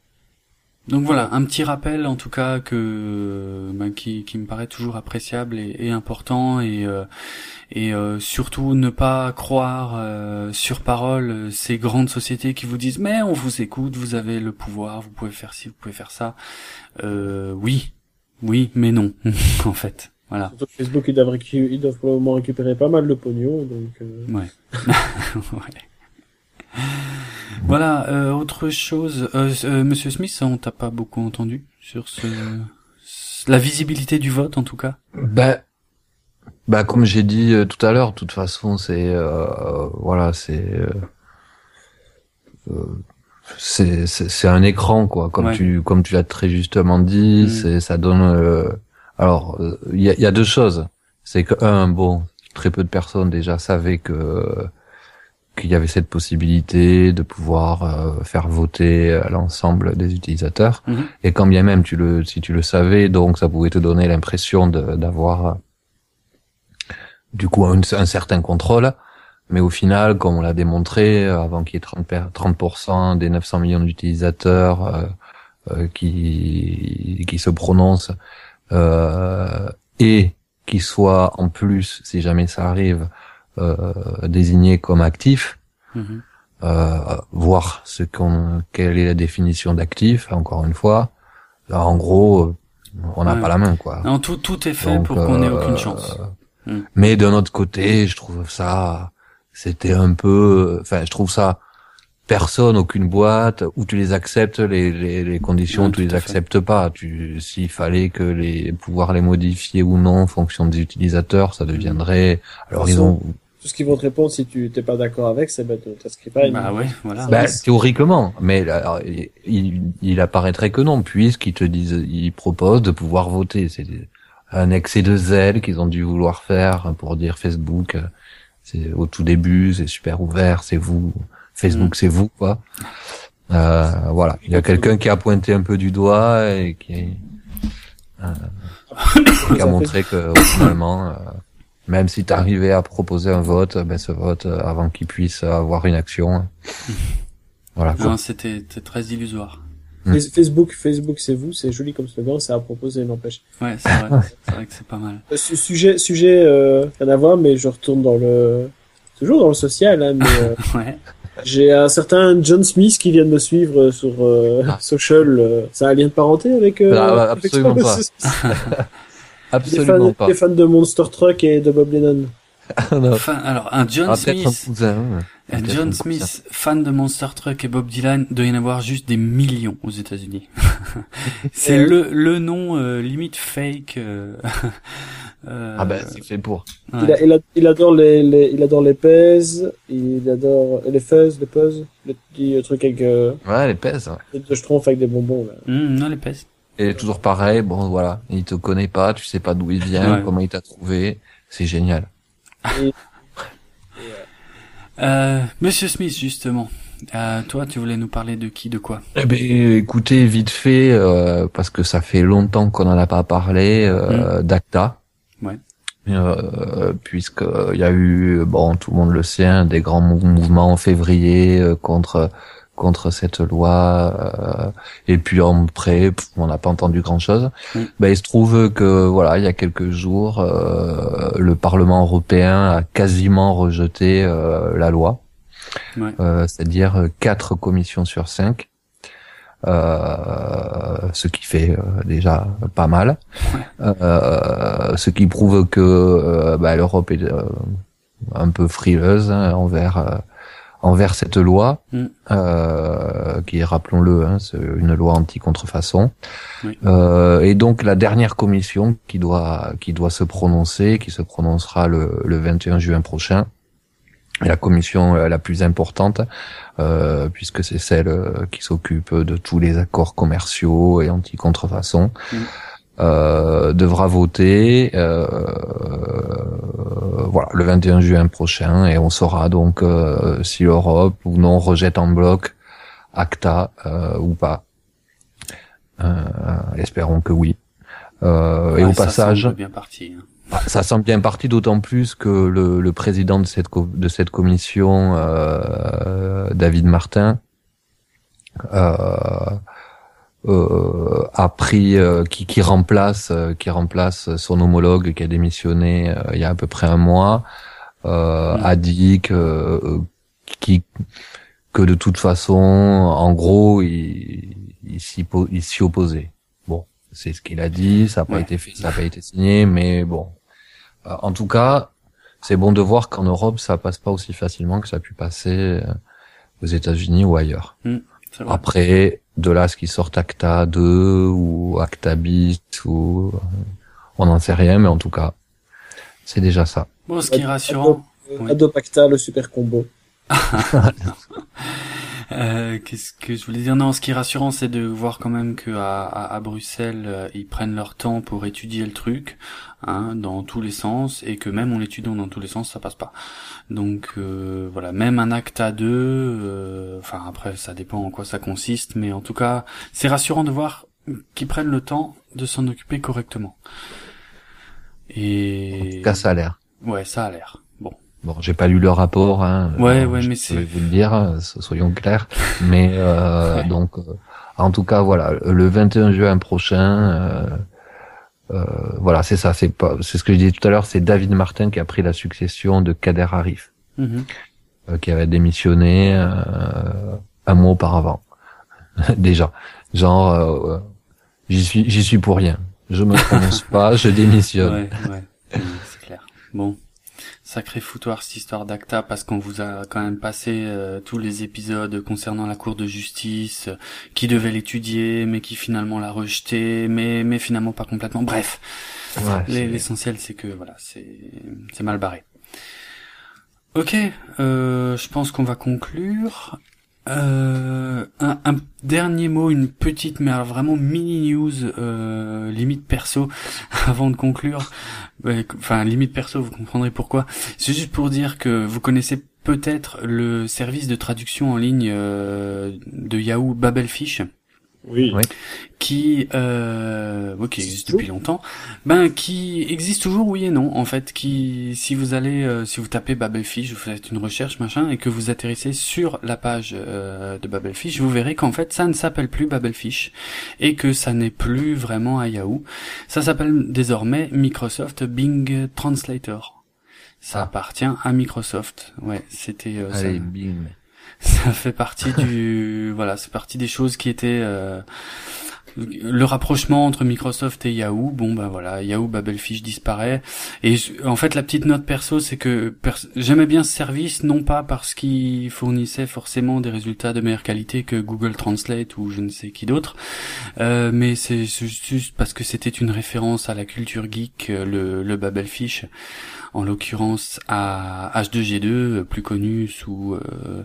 Donc voilà, un petit rappel en tout cas que bah, qui, qui me paraît toujours appréciable et, et important et euh, et euh, surtout ne pas croire euh, sur parole euh, ces grandes sociétés qui vous disent mais on vous écoute, vous avez le pouvoir, vous pouvez faire ci, vous pouvez faire ça. Euh, oui, oui, mais non en fait. Voilà. surtout que Facebook, ils doivent, récu- ils doivent probablement récupérer pas mal de pognon, donc, euh, Ouais. Ouais. Voilà, euh, autre chose, euh, euh, Monsieur Smith, on t'a pas beaucoup entendu sur ce, la visibilité du vote en tout cas. Bah, bah comme j'ai dit euh, tout à l'heure, de toute façon, c'est euh, voilà, c'est euh, euh, c'est, c'est c'est un écran quoi, comme Ouais. tu comme tu l'as très justement dit, Mm. c'est ça donne. euh, alors il y a, y a deux choses, c'est que un bon très peu de personnes déjà savaient que qu'il y avait cette possibilité de pouvoir euh, faire voter à l'ensemble des utilisateurs, Mhm. et quand bien même tu le si tu le savais, donc ça pouvait te donner l'impression de, d'avoir du coup un, un certain contrôle. Mais au final, comme on l'a démontré, avant qu'il y ait trente pour cent des neuf cents millions d'utilisateurs euh, euh, qui qui se prononcent euh, et qui soient en plus, si jamais ça arrive, euh, désignés comme actifs, Mhm. euh, voir ce qu'on, quelle est la définition d'actif. Encore une fois, là, en gros, on n'a Ouais. pas la main, quoi. Non, tout, tout est fait Donc, pour qu'on ait euh, aucune chance. Mm. Mais d'un autre côté, je trouve ça, c'était un peu, enfin, je trouve ça, personne, aucune boîte, où tu les acceptes, les, les, les conditions, Ouais, tu les tout à fait. acceptes pas. Tu, s'il fallait que les, pouvoir les modifier ou non en fonction des utilisateurs, ça deviendrait, alors ils ont, Tout ce qu'ils vont te répondre si tu t'es pas d'accord avec, c'est bah, t'inscris pas. une- Bah ouais, voilà. bah, service. théoriquement, mais alors, il, il apparaîtrait que non, puisqu'ils te disent, ils proposent de pouvoir voter. C'est un excès de zèle qu'ils ont dû vouloir faire pour dire Facebook, c'est au tout début, c'est super ouvert, c'est vous, Facebook, Mm. c'est vous, quoi. Euh, voilà, il y a quelqu'un qui a pointé un peu du doigt et qui, euh, qui a montré que finalement, euh, même si tu arrivais à proposer un vote, ben ce vote, euh, avant qu'il puisse avoir une action, voilà quoi. Non, c'était c'était très illusoire. Mm. Fais- Facebook, Facebook, c'est vous, c'est joli comme slogan, ça a proposé, n'empêche. Ouais, c'est vrai. C'est vrai que c'est pas mal. Euh, su- Sujet, sujet, euh, rien à voir, mais je retourne dans le, toujours dans le social, hein, mais euh, Ouais. j'ai un certain John Smith qui vient de me suivre sur euh, Ah. social. euh, ça a un lien de parenté avec, euh, Ah, avec absolument ça, pas. Monsieur Smith. Il est Absolument fan, pas. il est fan de Monster Truck et de Bob Lennon. Non. Enfin, alors, un John Ah, peut-être un Smith, cousin. ouais. un Peut-être John un cousin. Smith, fan de Monster Truck et Bob Dylan, doit y en avoir juste des millions aux États-Unis. C'est Ouais. le le nom euh, limite fake. Euh, euh, Ah ben, c'est fait pour. ouais. Il, a, il, a, il adore les, les, il adore les pèses, il adore les fuzz, les puzzles, les petits trucs avec, euh, Ouais, les pèse. de schtroumpf avec des bonbons, là. Hum, non, les pèses. Et toujours pareil, bon voilà, il te connaît pas, tu sais pas d'où il vient, Ouais. comment il t'a trouvé, c'est génial. Et, Euh, Monsieur Smith, justement. Euh, toi, tu voulais nous parler de qui, de quoi? Eh ben, écoutez, vite fait, euh, parce que ça fait longtemps qu'on en a pas parlé, euh, d'Acta. Ouais. Euh, puisque il y a eu, bon, tout le monde le sait, hein, des grands mou- mouvements en février euh, contre contre cette loi, euh, et puis après, pff, on n'a pas entendu grand-chose. Mm. Ben, il se trouve que voilà, il y a quelques jours, euh, le Parlement européen a quasiment rejeté euh, la loi, Ouais. euh, c'est-à-dire quatre commissions sur cinq. Euh, ce qui fait euh, déjà pas mal, euh, ce qui prouve que euh, bah, l'Europe est euh, un peu frileuse hein, envers euh, envers cette loi, Mm. euh, qui est, rappelons-le, hein, c'est une loi anti-contrefaçon. Oui. Euh, et donc la dernière commission qui doit qui doit se prononcer, qui se prononcera le, le vingt et un juin prochain, est la commission euh, la plus importante, euh, puisque c'est celle euh, qui s'occupe de tous les accords commerciaux et anti-contrefaçon, Mm. euh, devra voter euh, voilà le vingt et un juin prochain, et on saura donc euh, si l'Europe ou non rejette en bloc ACTA euh, ou pas. Euh, espérons que oui. Euh, et Ouais, au ça passage, semble bien parti. hein. bah, ça semble bien parti, d'autant plus que le, le président de cette co- de cette commission, euh, David Martin, euh, euh, a pris, euh, qui, qui remplace, euh, qui remplace son homologue qui a démissionné euh, il y a à peu près un mois, euh, Mm. a dit que, euh, qui, que de toute façon, en gros, il, il s'y po- il s'y opposait. Bon, c'est ce qu'il a dit, ça n'a pas Ouais. été fait, ça n'a pas été signé, mais bon. Euh, En tout cas, c'est bon de voir qu'en Europe, ça passe pas aussi facilement que ça a pu passer euh, aux États-Unis ou ailleurs. C'est vrai. Après, de là, ce qui sort ACTA deux ou ACTA bis ou euh, on n'en sait rien, mais en tout cas, c'est déjà ça. Bon, ce qui est rassurant. Euh, Oui. Adopacta, le super combo. Euh, qu'est-ce que je voulais dire? Non, ce qui est rassurant, c'est de voir quand même que à, à, à Bruxelles, euh, ils prennent leur temps pour étudier le truc, hein, dans tous les sens, et que même en l'étudiant dans tous les sens, ça passe pas. Donc euh, voilà, même un acte à deux, euh, enfin après ça dépend en quoi ça consiste, mais en tout cas, c'est rassurant de voir qu'ils prennent le temps de s'en occuper correctement. Et En tout cas, ça a l'air. ouais, ça a l'air. Bon. Bon, j'ai pas lu le rapport, hein. Ouais, euh, ouais, je mais vais c'est vous le dire, hein, soyons clairs. Mais euh, ouais. donc, euh, en tout cas, voilà, le vingt et un juin prochain, euh, euh, voilà, c'est ça, c'est pas, c'est ce que je disais tout à l'heure, c'est David Martin qui a pris la succession de Kader Arif, Mm-hmm. euh, qui avait démissionné euh, un mois auparavant, déjà. Genre, euh, j'y suis, j'y suis pour rien. Je me prononce pas, je démissionne. Ouais, ouais, ouais, c'est clair. Bon. Sacré foutoir cette histoire d'Acta, parce qu'on vous a quand même passé euh, tous les épisodes concernant la Cour de justice, euh, qui devait l'étudier, mais qui finalement l'a rejeté, mais mais finalement pas complètement. Bref, Ouais, Les- c'est- l'essentiel c'est que voilà, c'est c'est mal barré. Ok, euh, je pense qu'on va conclure. Euh, un, un dernier mot, une petite, mais alors vraiment mini news, euh, limite perso, avant de conclure. Ouais, enfin, limite perso, vous comprendrez pourquoi. C'est juste pour dire que vous connaissez peut-être le service de traduction en ligne euh, de Yahoo, Babelfish, Oui. Oui. qui euh, ouais, qui existe depuis longtemps, ben qui existe toujours, oui et non, en fait, qui si vous allez euh, si vous tapez Babelfish, vous faites une recherche machin et que vous atterrissez sur la page euh, de Babelfish, vous verrez qu'en fait ça ne s'appelle plus Babelfish et que ça n'est plus vraiment à Yahoo. Ça s'appelle désormais Microsoft Bing Translator. Ça Ah. appartient à Microsoft. Ouais, c'était euh, ça. Allez, bing. Ça fait partie du voilà, c'est partie des choses qui étaient euh, le rapprochement entre Microsoft et Yahoo. Bon ben voilà, Yahoo Babelfish disparaît et je- en fait la petite note perso c'est que pers- j'aimais bien ce service, non pas parce qu'il fournissait forcément des résultats de meilleure qualité que Google Translate ou je ne sais qui d'autre, euh, mais c'est c'est juste parce que c'était une référence à la culture geek, euh, le, le Babelfish, en l'occurrence à H deux G deux, plus connu sous euh,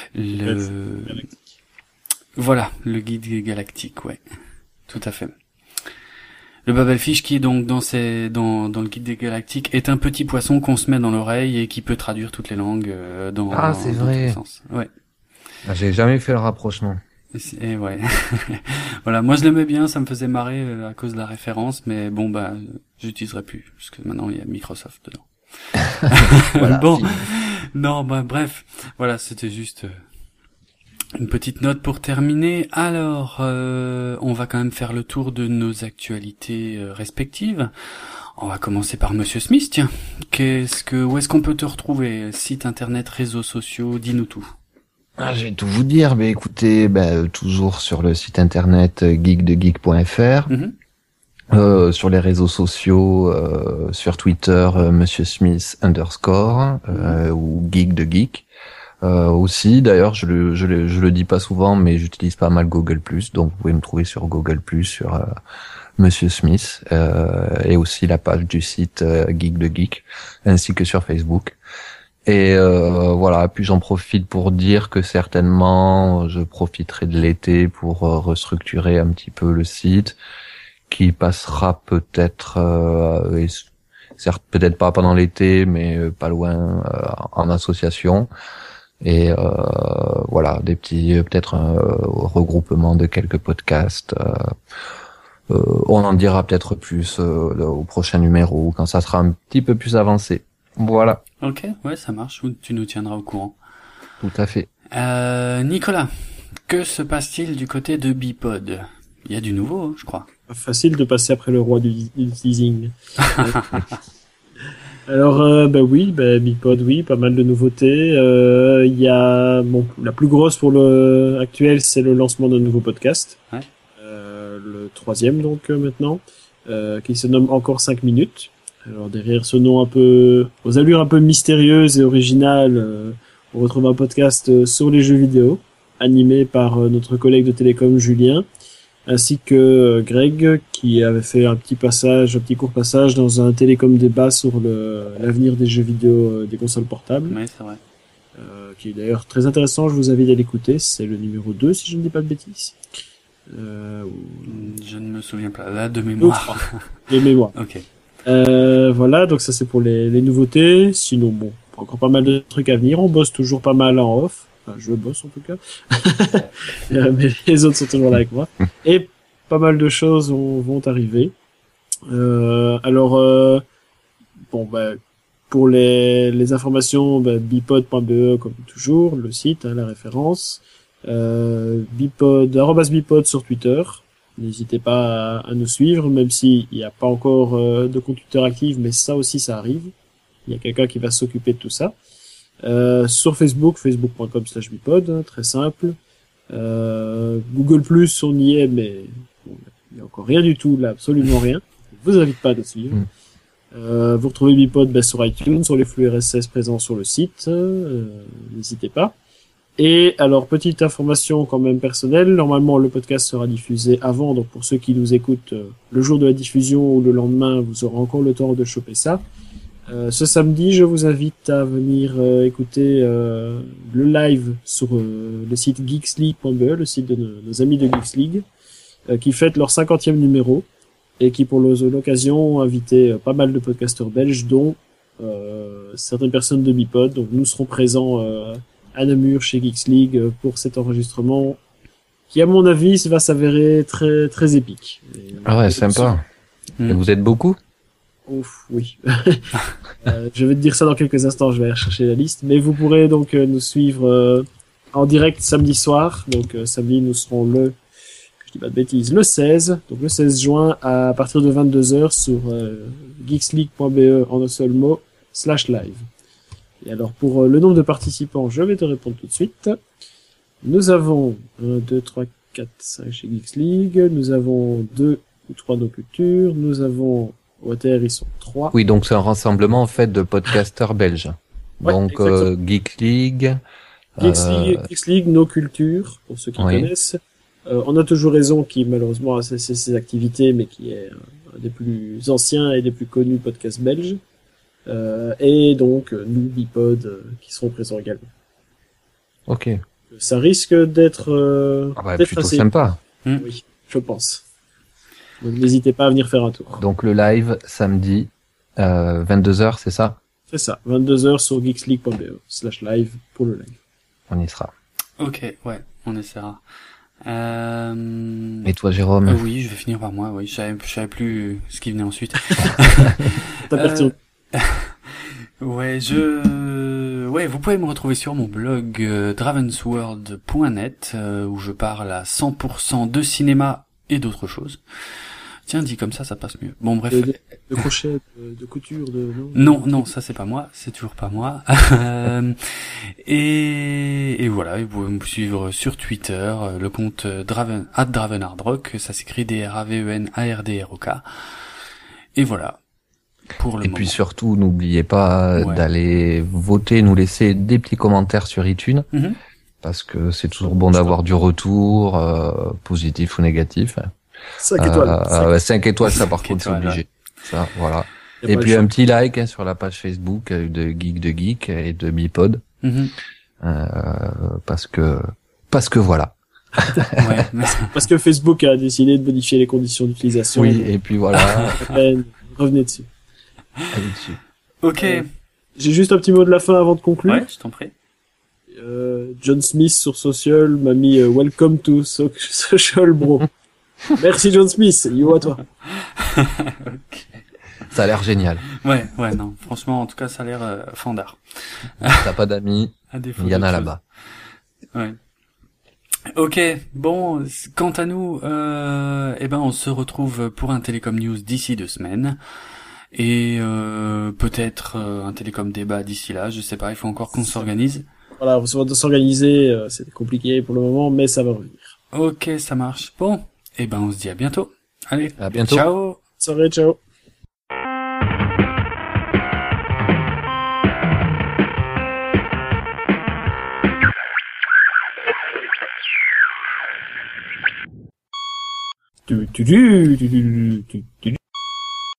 le voilà, le guide galactique, ouais, tout à fait. Le Babelfish qui est donc dans ces dans dans le guide des galactiques est un petit poisson qu'on se met dans l'oreille et qui peut traduire toutes les langues euh, dans Ah, dans- c'est dans vrai. tous les sens. Ouais. Ah, j'ai jamais fait le rapprochement. Et c'est- Et ouais. Voilà, moi je l'aimais bien, ça me faisait marrer euh, à cause de la référence, mais bon bah j'utiliserai plus parce que maintenant il y a Microsoft dedans. Voilà, Bon, fini. non, bah bref, voilà, c'était juste euh, une petite note pour terminer. Alors, euh, on va quand même faire le tour de nos actualités euh, respectives. On va commencer par Monsieur Smith, tiens. Qu'est-ce que, où est-ce qu'on peut te retrouver? Site internet, réseaux sociaux, dis-nous tout. Ah, je vais tout vous dire, mais écoutez, ben, toujours sur le site internet euh, geek de geek point f r, Mhm. euh, sur les réseaux sociaux, euh, sur Twitter, euh, Monsieur Smith underscore, euh, ou geek de geek. Euh, aussi, d'ailleurs, je le, je le, je le dis pas souvent, mais j'utilise pas mal Google plus, donc vous pouvez me trouver sur Google plus, sur euh, Monsieur Smith, euh, et aussi la page du site euh, Geek de Geek, ainsi que sur Facebook. Et euh, voilà, puis j'en profite pour dire que certainement je profiterai de l'été pour euh, restructurer un petit peu le site, qui passera peut-être, euh, et certes peut-être pas pendant l'été, mais euh, pas loin euh, en association. Et euh, voilà, des petits euh, peut-être un euh, regroupement de quelques podcasts. Euh, euh, on en dira peut-être plus euh, au prochain numéro quand ça sera un petit peu plus avancé. Voilà, Ok, ouais, ça marche. Tu nous tiendras au courant. tout à fait. Euh, Nicolas, que se passe-t-il du côté de Bipod? Il y a du nouveau, hein, je crois. Facile de passer après le roi du, du teasing. Alors, euh, bah oui, bah, Bipod, oui, pas mal de nouveautés. Euh, Il y a, bon, la plus grosse pour le actuel, c'est le lancement d'un nouveau podcast. Ouais. Euh, le troisième, donc, euh, maintenant, euh, qui se nomme Encore cinq minutes. Alors, derrière ce nom un peu, aux allures un peu mystérieuses et originales, euh, on retrouve un podcast euh, sur les jeux vidéo, animé par euh, notre collègue de Télécom, Julien, ainsi que euh, Greg, qui avait fait un petit passage, un petit court passage dans un Télécom débat sur le, l'avenir des jeux vidéo euh, des consoles portables. Oui, c'est vrai. euh, qui est d'ailleurs très intéressant, je vous invite à l'écouter, c'est le numéro deux si je ne dis pas de bêtises. Euh, ou... Je ne me souviens pas, là, de mémoire. De mémoire. Ok. Euh, voilà, donc ça c'est pour les, les nouveautés. Sinon, bon, encore pas mal de trucs à venir. On bosse toujours pas mal en off. Enfin, je bosse en tout cas. euh, mais les autres sont toujours là avec moi. Et pas mal de choses vont, vont arriver. Euh, alors, euh, bon, bah, pour les, les informations, bah, bipod point b e comme toujours, le site, hein, la référence. Euh, bipod, arobase bipod sur Twitter. N'hésitez pas à, à nous suivre, même s'il n'y a pas encore euh, de compte Twitter actif, mais ça aussi, ça arrive. Il y a quelqu'un qui va s'occuper de tout ça. Euh, sur Facebook, facebook point com slash bipod, hein, très simple. Euh, Google plus, on y est, mais bon, il n'y a encore rien du tout, là, absolument rien. Je vous invite pas à nous suivre. Mm. Euh, vous retrouvez Bipod ben, sur iTunes, sur les flux R S S présents sur le site. Euh, n'hésitez pas. Et alors, petite information quand même personnelle, normalement le podcast sera diffusé avant, donc pour ceux qui nous écoutent, euh, le jour de la diffusion ou le lendemain, vous aurez encore le temps de choper ça. Euh, ce samedi, je vous invite à venir euh, écouter euh, le live sur euh, le site geeksleague point b e, le site de nos, nos amis de Geeks League, euh, qui fête leur cinquantième numéro, et qui pour l'occasion ont invité euh, pas mal de podcasteurs belges, dont euh, certaines personnes de Bipod, donc nous serons présents euh, à Namur chez Geeks League pour cet enregistrement qui à mon avis va s'avérer très très épique. Et, ah ouais, sympa. Mmh. Et vous êtes beaucoup? Ouf, oui. euh, je vais te dire ça dans quelques instants, je vais aller chercher la liste, mais vous pourrez donc euh, nous suivre euh, en direct samedi soir. Donc euh, samedi nous serons le je dis pas de bêtises, le seize, donc le seize juin à partir de vingt-deux heures sur euh, geeksleague point b e en un seul mot slash live. Et alors, pour euh, le nombre de participants, je vais te répondre tout de suite. Nous avons un, deux, trois, quatre, cinq chez Geeks League. Nous avons deux ou trois no culture. Nous avons, au A T R, ils sont trois. Oui, donc c'est un rassemblement, en fait, de podcasteurs belges. Ouais, donc, euh, Geeks League. Geeks euh... League, Geeks League, no culture, pour ceux qui oui. connaissent. Euh, on a toujours raison, qui malheureusement a ses, ses activités, mais qui est un des plus anciens et des plus connus podcasts belges. Euh, et donc nous Bipod euh, qui seront présents également. Ok. Ça risque d'être euh, ah bah, d'être plutôt assez sympa. Oui, je pense. Donc n'hésitez pas à venir faire un tour. Donc le live samedi euh, vingt-deux heures, c'est ça? C'est ça, vingt-deux heures sur geeksleague point b e slash live pour le live. On y sera. Ok, ouais, on essaiera. Euh... Et toi, Jérôme? euh, Oui, je vais finir par moi. Oui, je savais, je savais plus ce qui venait ensuite. T'as perturbé. Ouais, je, ouais, vous pouvez me retrouver sur mon blog euh, dravensworld point net euh, où je parle à cent pour cent de cinéma et d'autres choses. Tiens, dit comme ça, ça passe mieux. Bon, bref. De, de, de crochet, de, de couture, de non, non, non, ça c'est pas moi, c'est toujours pas moi. et, et voilà, vous pouvez me suivre sur Twitter, le compte Draven, at dravenhardrock, ça s'écrit D R A V E N A R D R O K. Et voilà. Pour le et moment. Puis surtout, n'oubliez pas ouais. d'aller voter, nous laisser des petits commentaires sur iTunes, mm-hmm. parce que c'est toujours bon d'avoir du retour, euh, positif ou négatif. cinq étoiles. Euh, cinq étoiles, ça par contre c'est obligé. Ça, voilà. Et puis un petit like hein, sur la page Facebook de Geek de Geek et de Bipod, mm-hmm. euh, parce que parce que voilà. ouais, mais... Parce que Facebook a décidé de modifier les conditions d'utilisation. Oui, et puis voilà. Revenez dessus. Allez dessus. Ok. Euh, j'ai juste un petit mot de la fin avant de conclure. Ouais, je t'en prie. Euh, John Smith sur Social m'a mis uh, Welcome to so- Social Bro. Merci John Smith, yo à toi. Okay. Ça a l'air génial. Ouais, ouais, non, franchement, en tout cas, ça a l'air euh, fandard. T'as pas d'amis, il y en a là-bas. Ouais. Ok, bon, quant à nous, euh, eh ben, on se retrouve pour un Télécom News d'ici deux semaines. Et euh, peut-être euh, un Télécom débat d'ici là, je sais pas, il faut encore qu'on s'organise. Voilà, on va s'organiser, euh, c'est compliqué pour le moment, mais ça va revenir. Ok, ça marche. Bon, et eh ben on se dit à bientôt. Allez, à bientôt. Ciao. Soirée, ciao. Tu tu tu tu tu tu tu